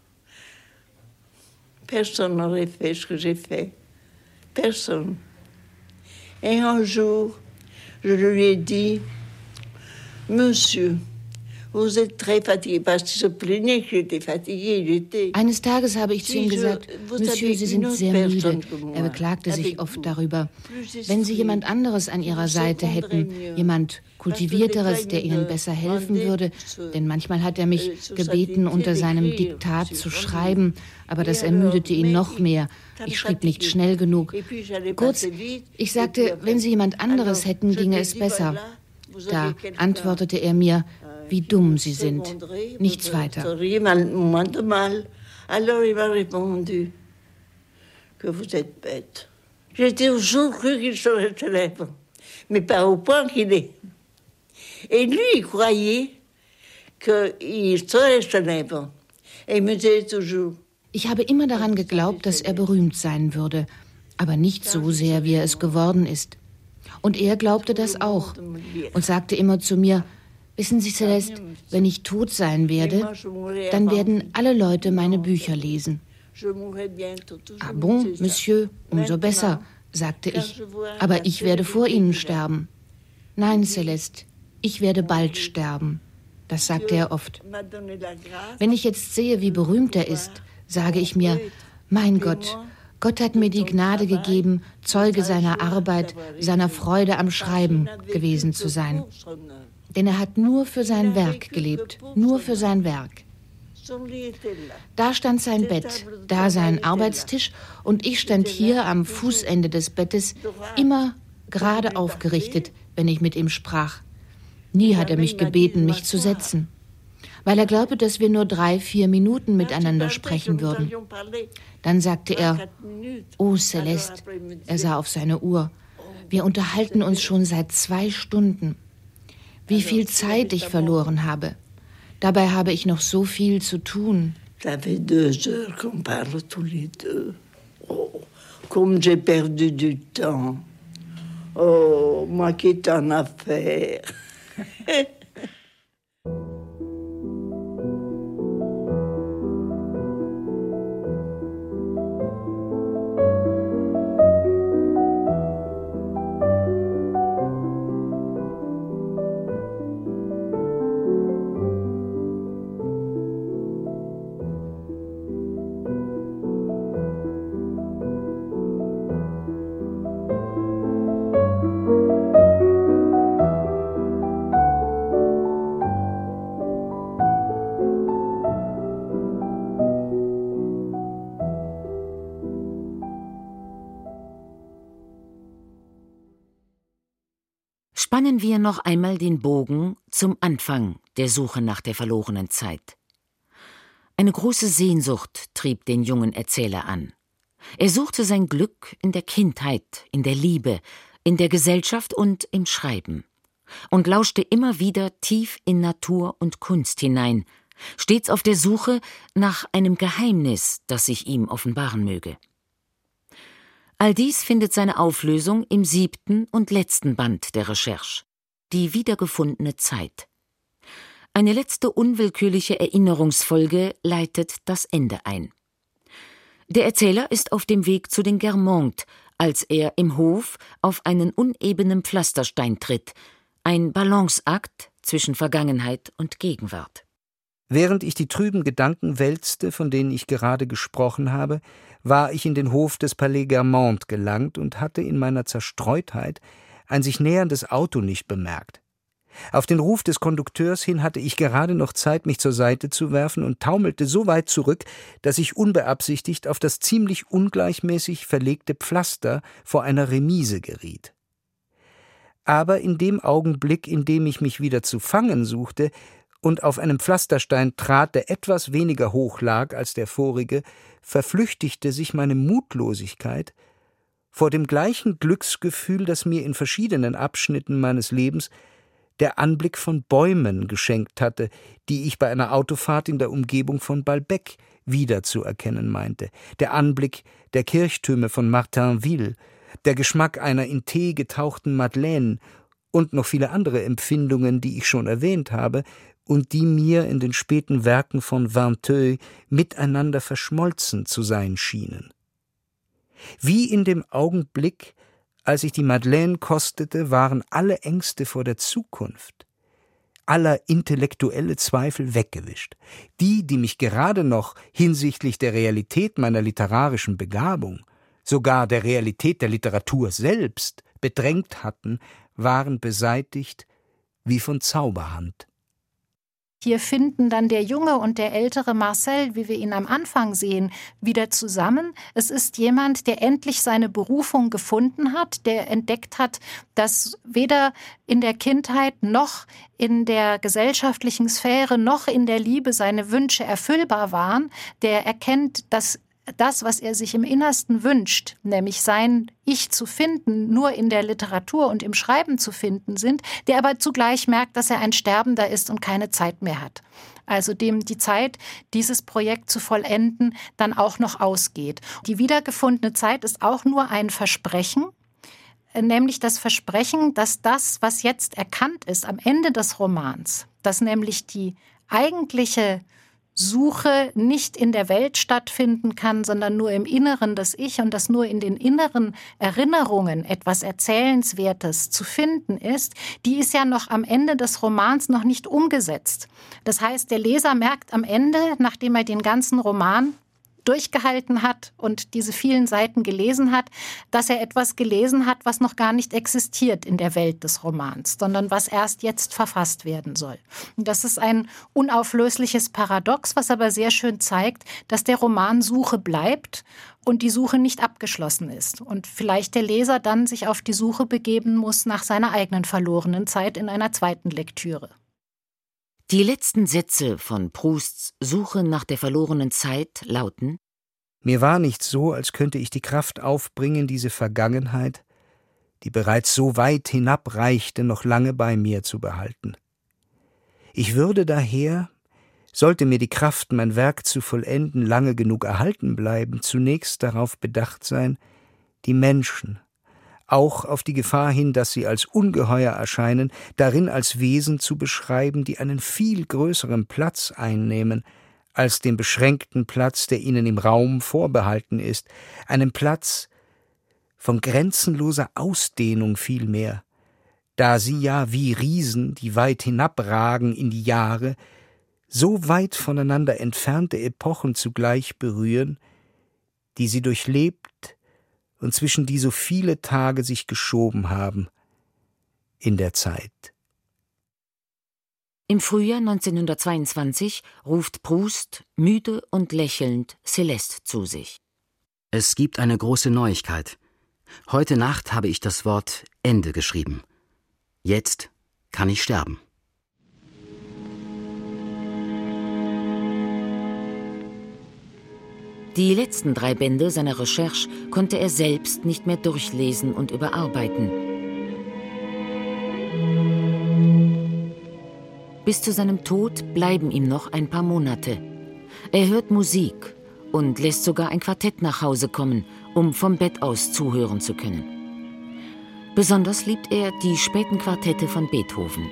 Personne n'aurait fait ce que j'ai fait. Personne. Et un jour, je lui ai dit, Monsieur, vous êtes très fatigué, parce qu'il se plaignait que j'étais fatigué. Eines Tages habe ich zu ihm gesagt, Monsieur, Sie sind sehr müde. Er beklagte sich oft darüber. Wenn Sie jemand anderes an Ihrer Seite hätten, jemand Kultivierteres, der Ihnen besser helfen würde, denn manchmal hat er mich gebeten, unter seinem Diktat zu schreiben, aber das ermüdete ihn noch mehr. Ich schrieb nicht schnell genug. Kurz, ich sagte, wenn Sie jemand anderes hätten, ginge es besser. Da antwortete er mir, wie dumm Sie sind. Nichts weiter. Alors il m'a répondu que vous êtes bête. J'ai toujours cru qu'il serait célèbre, mais pas au point qu'il est. Et lui, il croyait qu'il serait célèbre. Et il me disait toujours. Ich habe immer daran geglaubt, dass er berühmt sein würde, aber nicht so sehr, wie er es geworden ist. Und er glaubte das auch und sagte immer zu mir, wissen Sie, Céleste, wenn ich tot sein werde, dann werden alle Leute meine Bücher lesen. Ah bon, Monsieur, umso besser, sagte ich, aber ich werde vor Ihnen sterben. Nein, Céleste, ich werde bald sterben. Das sagte er oft. Wenn ich jetzt sehe, wie berühmt er ist, sage ich mir, mein Gott, Gott hat mir die Gnade gegeben, Zeuge seiner Arbeit, seiner Freude am Schreiben gewesen zu sein. Denn er hat nur für sein Werk gelebt, nur für sein Werk. Da stand sein Bett, da sein Arbeitstisch und ich stand hier am Fußende des Bettes, immer gerade aufgerichtet, wenn ich mit ihm sprach. Nie hat er mich gebeten, mich zu setzen, weil er glaubte, dass wir nur 3-4 Minuten miteinander sprechen würden. Dann sagte er, »Oh, Celeste«, er sah auf seine Uhr, »wir unterhalten uns schon seit 2 Stunden. Wie viel Zeit ich verloren habe. Dabei habe ich noch so viel zu tun.« Ça fait 2 heures qu'on parle tous les deux. Oh, comme j'ai perdu du temps. Oh, moi qui t'en a fait. Spannen wir noch einmal den Bogen zum Anfang der Suche nach der verlorenen Zeit. Eine große Sehnsucht trieb den jungen Erzähler an. Er suchte sein Glück in der Kindheit, in der Liebe, in der Gesellschaft und im Schreiben und lauschte immer wieder tief in Natur und Kunst hinein, stets auf der Suche nach einem Geheimnis, das sich ihm offenbaren möge. All dies findet seine Auflösung im 7. und letzten Band der Recherche, die wiedergefundene Zeit. Eine letzte unwillkürliche Erinnerungsfolge leitet das Ende ein. Der Erzähler ist auf dem Weg zu den Guermantes, als er im Hof auf einen unebenen Pflasterstein tritt, ein Balanceakt zwischen Vergangenheit und Gegenwart. Während ich die trüben Gedanken wälzte, von denen ich gerade gesprochen habe, war ich in den Hof des Palais Guermantes gelangt und hatte in meiner Zerstreutheit ein sich näherndes Auto nicht bemerkt. Auf den Ruf des Kondukteurs hin hatte ich gerade noch Zeit, mich zur Seite zu werfen und taumelte so weit zurück, dass ich unbeabsichtigt auf das ziemlich ungleichmäßig verlegte Pflaster vor einer Remise geriet. Aber in dem Augenblick, in dem ich mich wieder zu fangen suchte und auf einen Pflasterstein trat, der etwas weniger hoch lag als der vorige, verflüchtigte sich meine Mutlosigkeit vor dem gleichen Glücksgefühl, das mir in verschiedenen Abschnitten meines Lebens der Anblick von Bäumen geschenkt hatte, die ich bei einer Autofahrt in der Umgebung von Balbec wiederzuerkennen meinte, der Anblick der Kirchtürme von Martainville, der Geschmack einer in Tee getauchten Madeleine und noch viele andere Empfindungen, die ich schon erwähnt habe und die mir in den späten Werken von Vinteuil miteinander verschmolzen zu sein schienen. Wie in dem Augenblick, als ich die Madeleine kostete, waren alle Ängste vor der Zukunft, aller intellektuelle Zweifel weggewischt. Die mich gerade noch hinsichtlich der Realität meiner literarischen Begabung, sogar der Realität der Literatur selbst, bedrängt hatten, waren beseitigt wie von Zauberhand. Hier finden dann der junge und der ältere Marcel, wie wir ihn am Anfang sehen, wieder zusammen. Es ist jemand, der endlich seine Berufung gefunden hat, der entdeckt hat, dass weder in der Kindheit noch in der gesellschaftlichen Sphäre noch in der Liebe seine Wünsche erfüllbar waren. Der erkennt, dass das, was er sich im Innersten wünscht, nämlich sein Ich zu finden, nur in der Literatur und im Schreiben zu finden sind, der aber zugleich merkt, dass er ein Sterbender ist und keine Zeit mehr hat. Also dem die Zeit, dieses Projekt zu vollenden, dann auch noch ausgeht. Die wiedergefundene Zeit ist auch nur ein Versprechen, nämlich das Versprechen, dass das, was jetzt erkannt ist am Ende des Romans, dass nämlich die eigentliche Suche nicht in der Welt stattfinden kann, sondern nur im Inneren des Ich und dass nur in den inneren Erinnerungen etwas Erzählenswertes zu finden ist, die ist ja noch am Ende des Romans noch nicht umgesetzt. Das heißt, der Leser merkt am Ende, nachdem er den ganzen Roman durchgehalten hat und diese vielen Seiten gelesen hat, dass er etwas gelesen hat, was noch gar nicht existiert in der Welt des Romans, sondern was erst jetzt verfasst werden soll. Und das ist ein unauflösliches Paradox, was aber sehr schön zeigt, dass der Roman Suche bleibt und die Suche nicht abgeschlossen ist. Und vielleicht der Leser dann sich auf die Suche begeben muss nach seiner eigenen verlorenen Zeit in einer zweiten Lektüre. Die letzten Sätze von Prousts Suche nach der verlorenen Zeit lauten: Mir war nicht so, als könnte ich die Kraft aufbringen, diese Vergangenheit, die bereits so weit hinabreichte, noch lange bei mir zu behalten. Ich würde daher, sollte mir die Kraft, mein Werk zu vollenden, lange genug erhalten bleiben, zunächst darauf bedacht sein, die Menschen, auch auf die Gefahr hin, dass sie als ungeheuer erscheinen, darin als Wesen zu beschreiben, die einen viel größeren Platz einnehmen, als den beschränkten Platz, der ihnen im Raum vorbehalten ist, einen Platz von grenzenloser Ausdehnung vielmehr, da sie ja wie Riesen, die weit hinabragen in die Jahre, so weit voneinander entfernte Epochen zugleich berühren, die sie durchlebt und zwischen die so viele Tage sich geschoben haben in der Zeit. Im Frühjahr 1922 ruft Proust, müde und lächelnd, Céleste zu sich. Es gibt eine große Neuigkeit. Heute Nacht habe ich das Wort Ende geschrieben. Jetzt kann ich sterben. Die letzten 3 Bände seiner Recherche konnte er selbst nicht mehr durchlesen und überarbeiten. Bis zu seinem Tod bleiben ihm noch ein paar Monate. Er hört Musik und lässt sogar ein Quartett nach Hause kommen, um vom Bett aus zuhören zu können. Besonders liebt er die späten Quartette von Beethoven.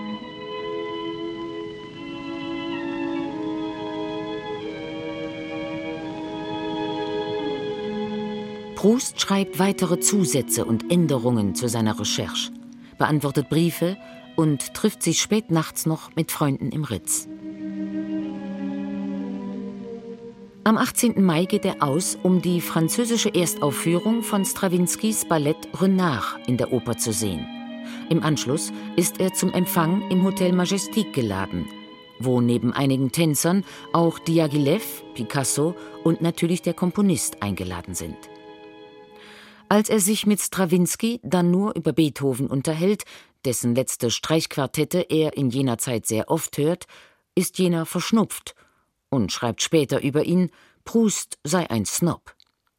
Proust schreibt weitere Zusätze und Änderungen zu seiner Recherche, beantwortet Briefe und trifft sich spät nachts noch mit Freunden im Ritz. Am 18. Mai geht er aus, um die französische Erstaufführung von Strawinskys Ballett Renard in der Oper zu sehen. Im Anschluss ist er zum Empfang im Hotel Majestic geladen, wo neben einigen Tänzern auch Diaghilev, Picasso und natürlich der Komponist eingeladen sind. Als er sich mit Strawinsky dann nur über Beethoven unterhält, dessen letzte Streichquartette er in jener Zeit sehr oft hört, ist jener verschnupft und schreibt später über ihn, Proust sei ein Snob.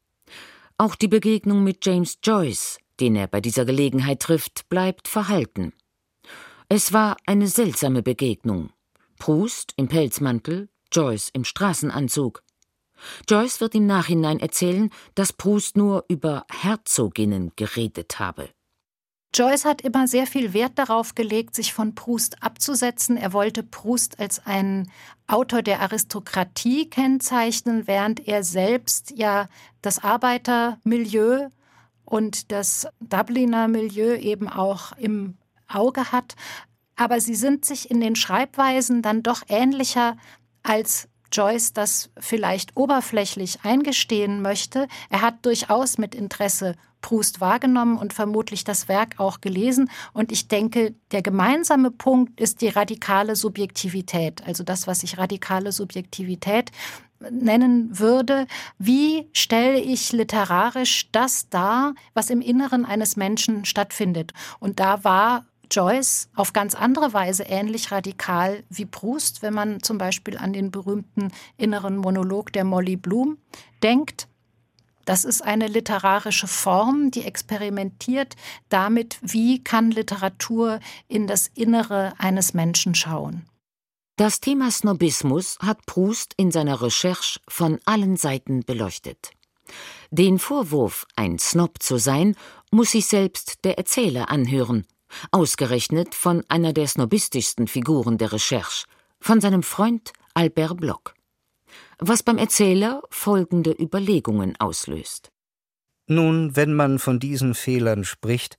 Auch die Begegnung mit James Joyce, den er bei dieser Gelegenheit trifft, bleibt verhalten. Es war eine seltsame Begegnung. Proust im Pelzmantel, Joyce im Straßenanzug. Joyce wird im Nachhinein erzählen, dass Proust nur über Herzoginnen geredet habe. Joyce hat immer sehr viel Wert darauf gelegt, sich von Proust abzusetzen. Er wollte Proust als einen Autor der Aristokratie kennzeichnen, während er selbst ja das Arbeitermilieu und das Dubliner Milieu eben auch im Auge hat. Aber sie sind sich in den Schreibweisen dann doch ähnlicher, als Joyce das vielleicht oberflächlich eingestehen möchte. Er hat durchaus mit Interesse Proust wahrgenommen und vermutlich das Werk auch gelesen. Und ich denke, der gemeinsame Punkt ist die radikale Subjektivität, also das, was ich radikale Subjektivität nennen würde. Wie stelle ich literarisch das dar, was im Inneren eines Menschen stattfindet? Und da war Joyce auf ganz andere Weise ähnlich radikal wie Proust, wenn man zum Beispiel an den berühmten inneren Monolog der Molly Bloom denkt. Das ist eine literarische Form, die experimentiert damit, wie kann Literatur in das Innere eines Menschen schauen. Das Thema Snobismus hat Proust in seiner Recherche von allen Seiten beleuchtet. Den Vorwurf, ein Snob zu sein, muss sich selbst der Erzähler anhören, ausgerechnet von einer der snobistischsten Figuren der Recherche, von seinem Freund Albert Bloch. Was beim Erzähler folgende Überlegungen auslöst. Nun, wenn man von diesen Fehlern spricht,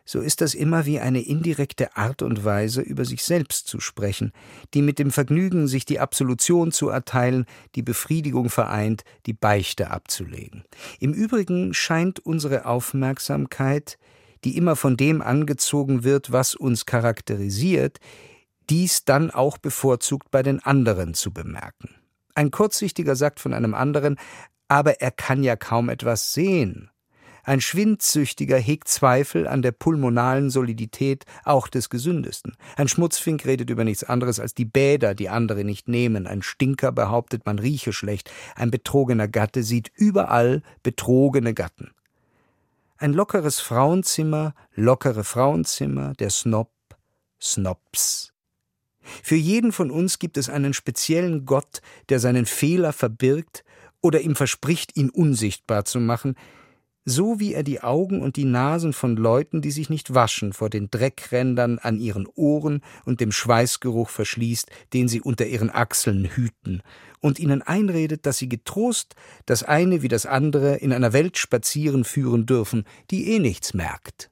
so ist das immer wie eine indirekte Art und Weise, über sich selbst zu sprechen, die mit dem Vergnügen, sich die Absolution zu erteilen, die Befriedigung vereint, die Beichte abzulegen. Im Übrigen scheint unsere Aufmerksamkeit, die immer von dem angezogen wird, was uns charakterisiert, dies dann auch bevorzugt bei den anderen zu bemerken. Ein Kurzsichtiger sagt von einem anderen, aber er kann ja kaum etwas sehen. Ein Schwindsüchtiger hegt Zweifel an der pulmonalen Solidität auch des Gesündesten. Ein Schmutzfink redet über nichts anderes als die Bäder, die andere nicht nehmen. Ein Stinker behauptet, man rieche schlecht. Ein betrogener Gatte sieht überall betrogene Gatten. Ein lockeres Frauenzimmer, lockere Frauenzimmer, der Snob, Snobs. Für jeden von uns gibt es einen speziellen Gott, der seinen Fehler verbirgt oder ihm verspricht, ihn unsichtbar zu machen, so wie er die Augen und die Nasen von Leuten, die sich nicht waschen, vor den Dreckrändern an ihren Ohren und dem Schweißgeruch verschließt, den sie unter ihren Achseln hüten, und ihnen einredet, dass sie getrost das eine wie das andere in einer Welt spazieren führen dürfen, die eh nichts merkt.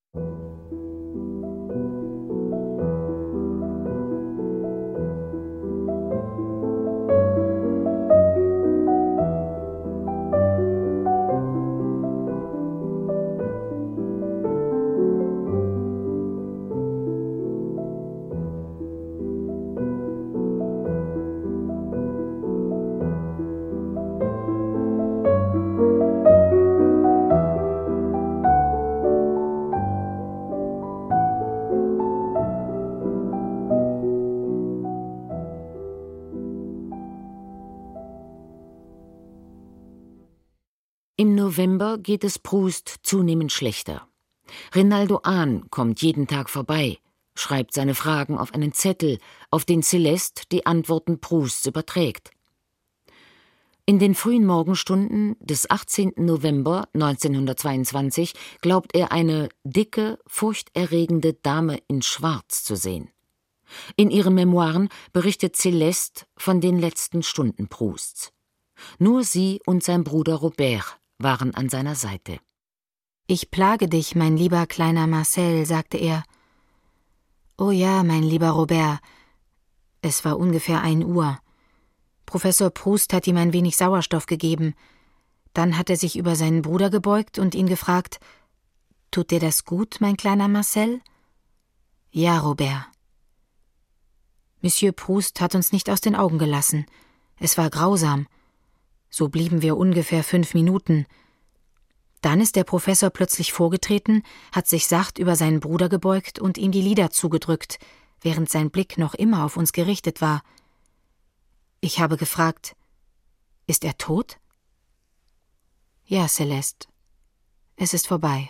Im November geht es Proust zunehmend schlechter. Rinaldo Hahn kommt jeden Tag vorbei, schreibt seine Fragen auf einen Zettel, auf den Céleste die Antworten Prousts überträgt. In den frühen Morgenstunden des 18. November 1922 glaubt er eine dicke, furchterregende Dame in Schwarz zu sehen. In ihren Memoiren berichtet Céleste von den letzten Stunden Prousts. Nur sie und sein Bruder Robert waren an seiner Seite. »Ich plage dich, mein lieber kleiner Marcel«, sagte er. »Oh ja, mein lieber Robert.« Es war ungefähr 1 Uhr. Professor Proust hat ihm ein wenig Sauerstoff gegeben. Dann hat er sich über seinen Bruder gebeugt und ihn gefragt, »Tut dir das gut, mein kleiner Marcel?« »Ja, Robert.« Monsieur Proust hat uns nicht aus den Augen gelassen. Es war grausam. So blieben wir ungefähr 5 Minuten. Dann ist der Professor plötzlich vorgetreten, hat sich sacht über seinen Bruder gebeugt und ihm die Lider zugedrückt, während sein Blick noch immer auf uns gerichtet war. Ich habe gefragt, »Ist er tot?« »Ja, Céleste, es ist vorbei.«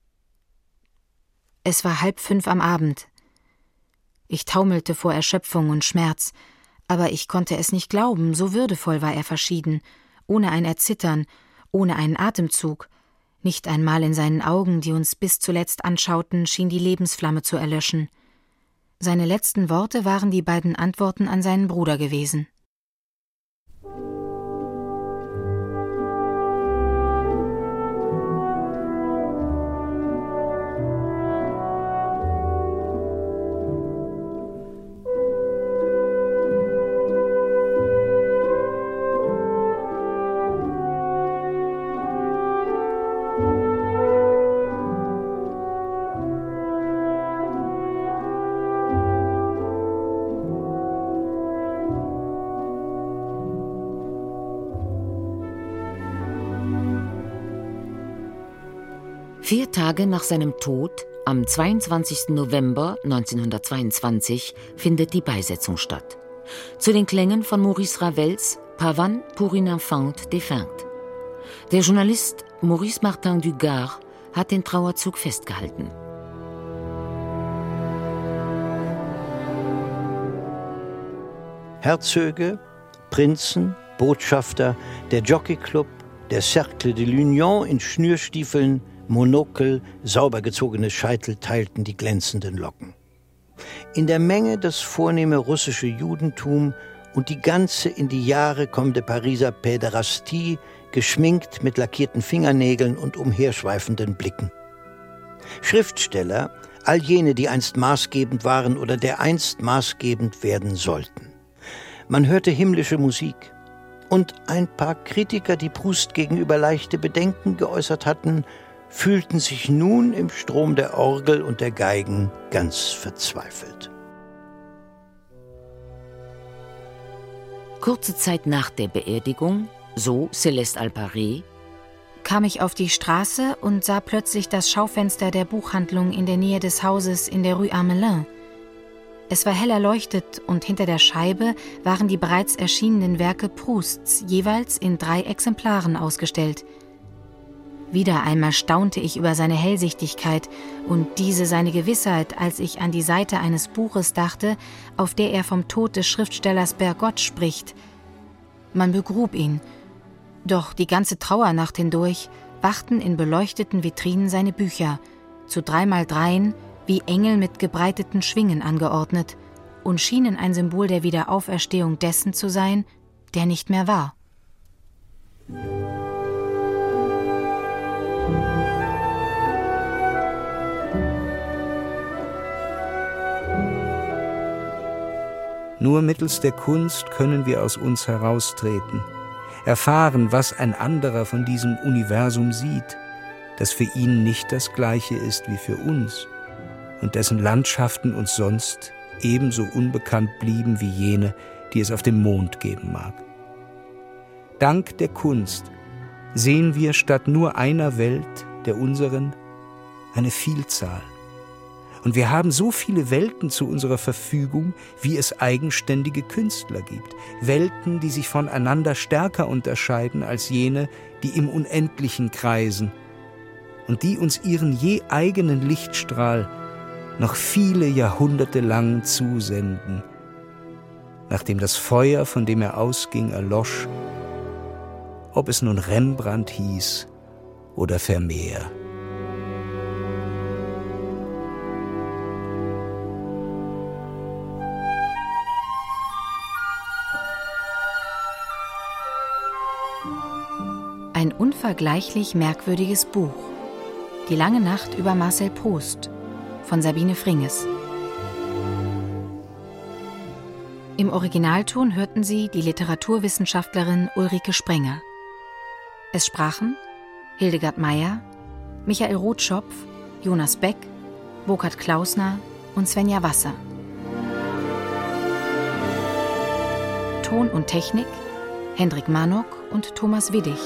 Es war 4:30 am Abend. Ich taumelte vor Erschöpfung und Schmerz, aber ich konnte es nicht glauben, so würdevoll war er verschieden, ohne ein Erzittern, ohne einen Atemzug. Nicht einmal in seinen Augen, die uns bis zuletzt anschauten, schien die Lebensflamme zu erlöschen. Seine letzten Worte waren die beiden Antworten an seinen Bruder gewesen. Vier Tage nach seinem Tod, am 22. November 1922, findet die Beisetzung statt. Zu den Klängen von Maurice Ravels Pavane pour une enfant défunte. Der Journalist Maurice Martin du Gard hat den Trauerzug festgehalten. Herzöge, Prinzen, Botschafter, der Jockeyclub, der Cercle de l'Union in Schnürstiefeln, Monokel, sauber gezogene Scheitel teilten die glänzenden Locken. In der Menge das vornehme russische Judentum und die ganze in die Jahre kommende Pariser Päderastie, geschminkt mit lackierten Fingernägeln und umherschweifenden Blicken. Schriftsteller, all jene, die einst maßgebend waren oder dereinst maßgebend werden sollten. Man hörte himmlische Musik. Und ein paar Kritiker, die Proust gegenüber leichte Bedenken geäußert hatten, fühlten sich nun im Strom der Orgel und der Geigen ganz verzweifelt. Kurze Zeit nach der Beerdigung, so Céleste Alparé, kam ich auf die Straße und sah plötzlich das Schaufenster der Buchhandlung in der Nähe des Hauses in der Rue Amelin. Es war hell erleuchtet und hinter der Scheibe waren die bereits erschienenen Werke Prousts jeweils in 3 Exemplaren ausgestellt. Wieder einmal staunte ich über seine Hellsichtigkeit und diese seine Gewissheit, als ich an die Seite eines Buches dachte, auf der er vom Tod des Schriftstellers Bergotte spricht. Man begrub ihn, doch die ganze Trauernacht hindurch wachten in beleuchteten Vitrinen seine Bücher, zu 3x3 wie Engel mit gebreiteten Schwingen angeordnet und schienen ein Symbol der Wiederauferstehung dessen zu sein, der nicht mehr war. Nur mittels der Kunst können wir aus uns heraustreten, erfahren, was ein anderer von diesem Universum sieht, das für ihn nicht das Gleiche ist wie für uns und dessen Landschaften uns sonst ebenso unbekannt blieben wie jene, die es auf dem Mond geben mag. Dank der Kunst sehen wir statt nur einer Welt, der unseren, eine Vielzahl. Und wir haben so viele Welten zu unserer Verfügung, wie es eigenständige Künstler gibt. Welten, die sich voneinander stärker unterscheiden als jene, die im Unendlichen kreisen und die uns ihren je eigenen Lichtstrahl noch viele Jahrhunderte lang zusenden, nachdem das Feuer, von dem er ausging, erlosch, ob es nun Rembrandt hieß oder Vermeer. Ein unvergleichlich merkwürdiges Buch. Die lange Nacht über Marcel Proust von Sabine Fringes. Im Originalton hörten Sie die Literaturwissenschaftlerin Ulrike Sprenger. Es sprachen Hildegard Meyer, Michael Rotschopf, Jonas Beck, Burkhard Klausner und Svenja Wasser. Ton und Technik Hendrik Manok und Thomas Widdig.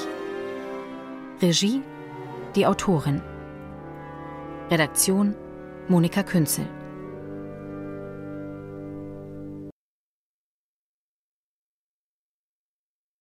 Regie die Autorin. Redaktion Monika Künzel.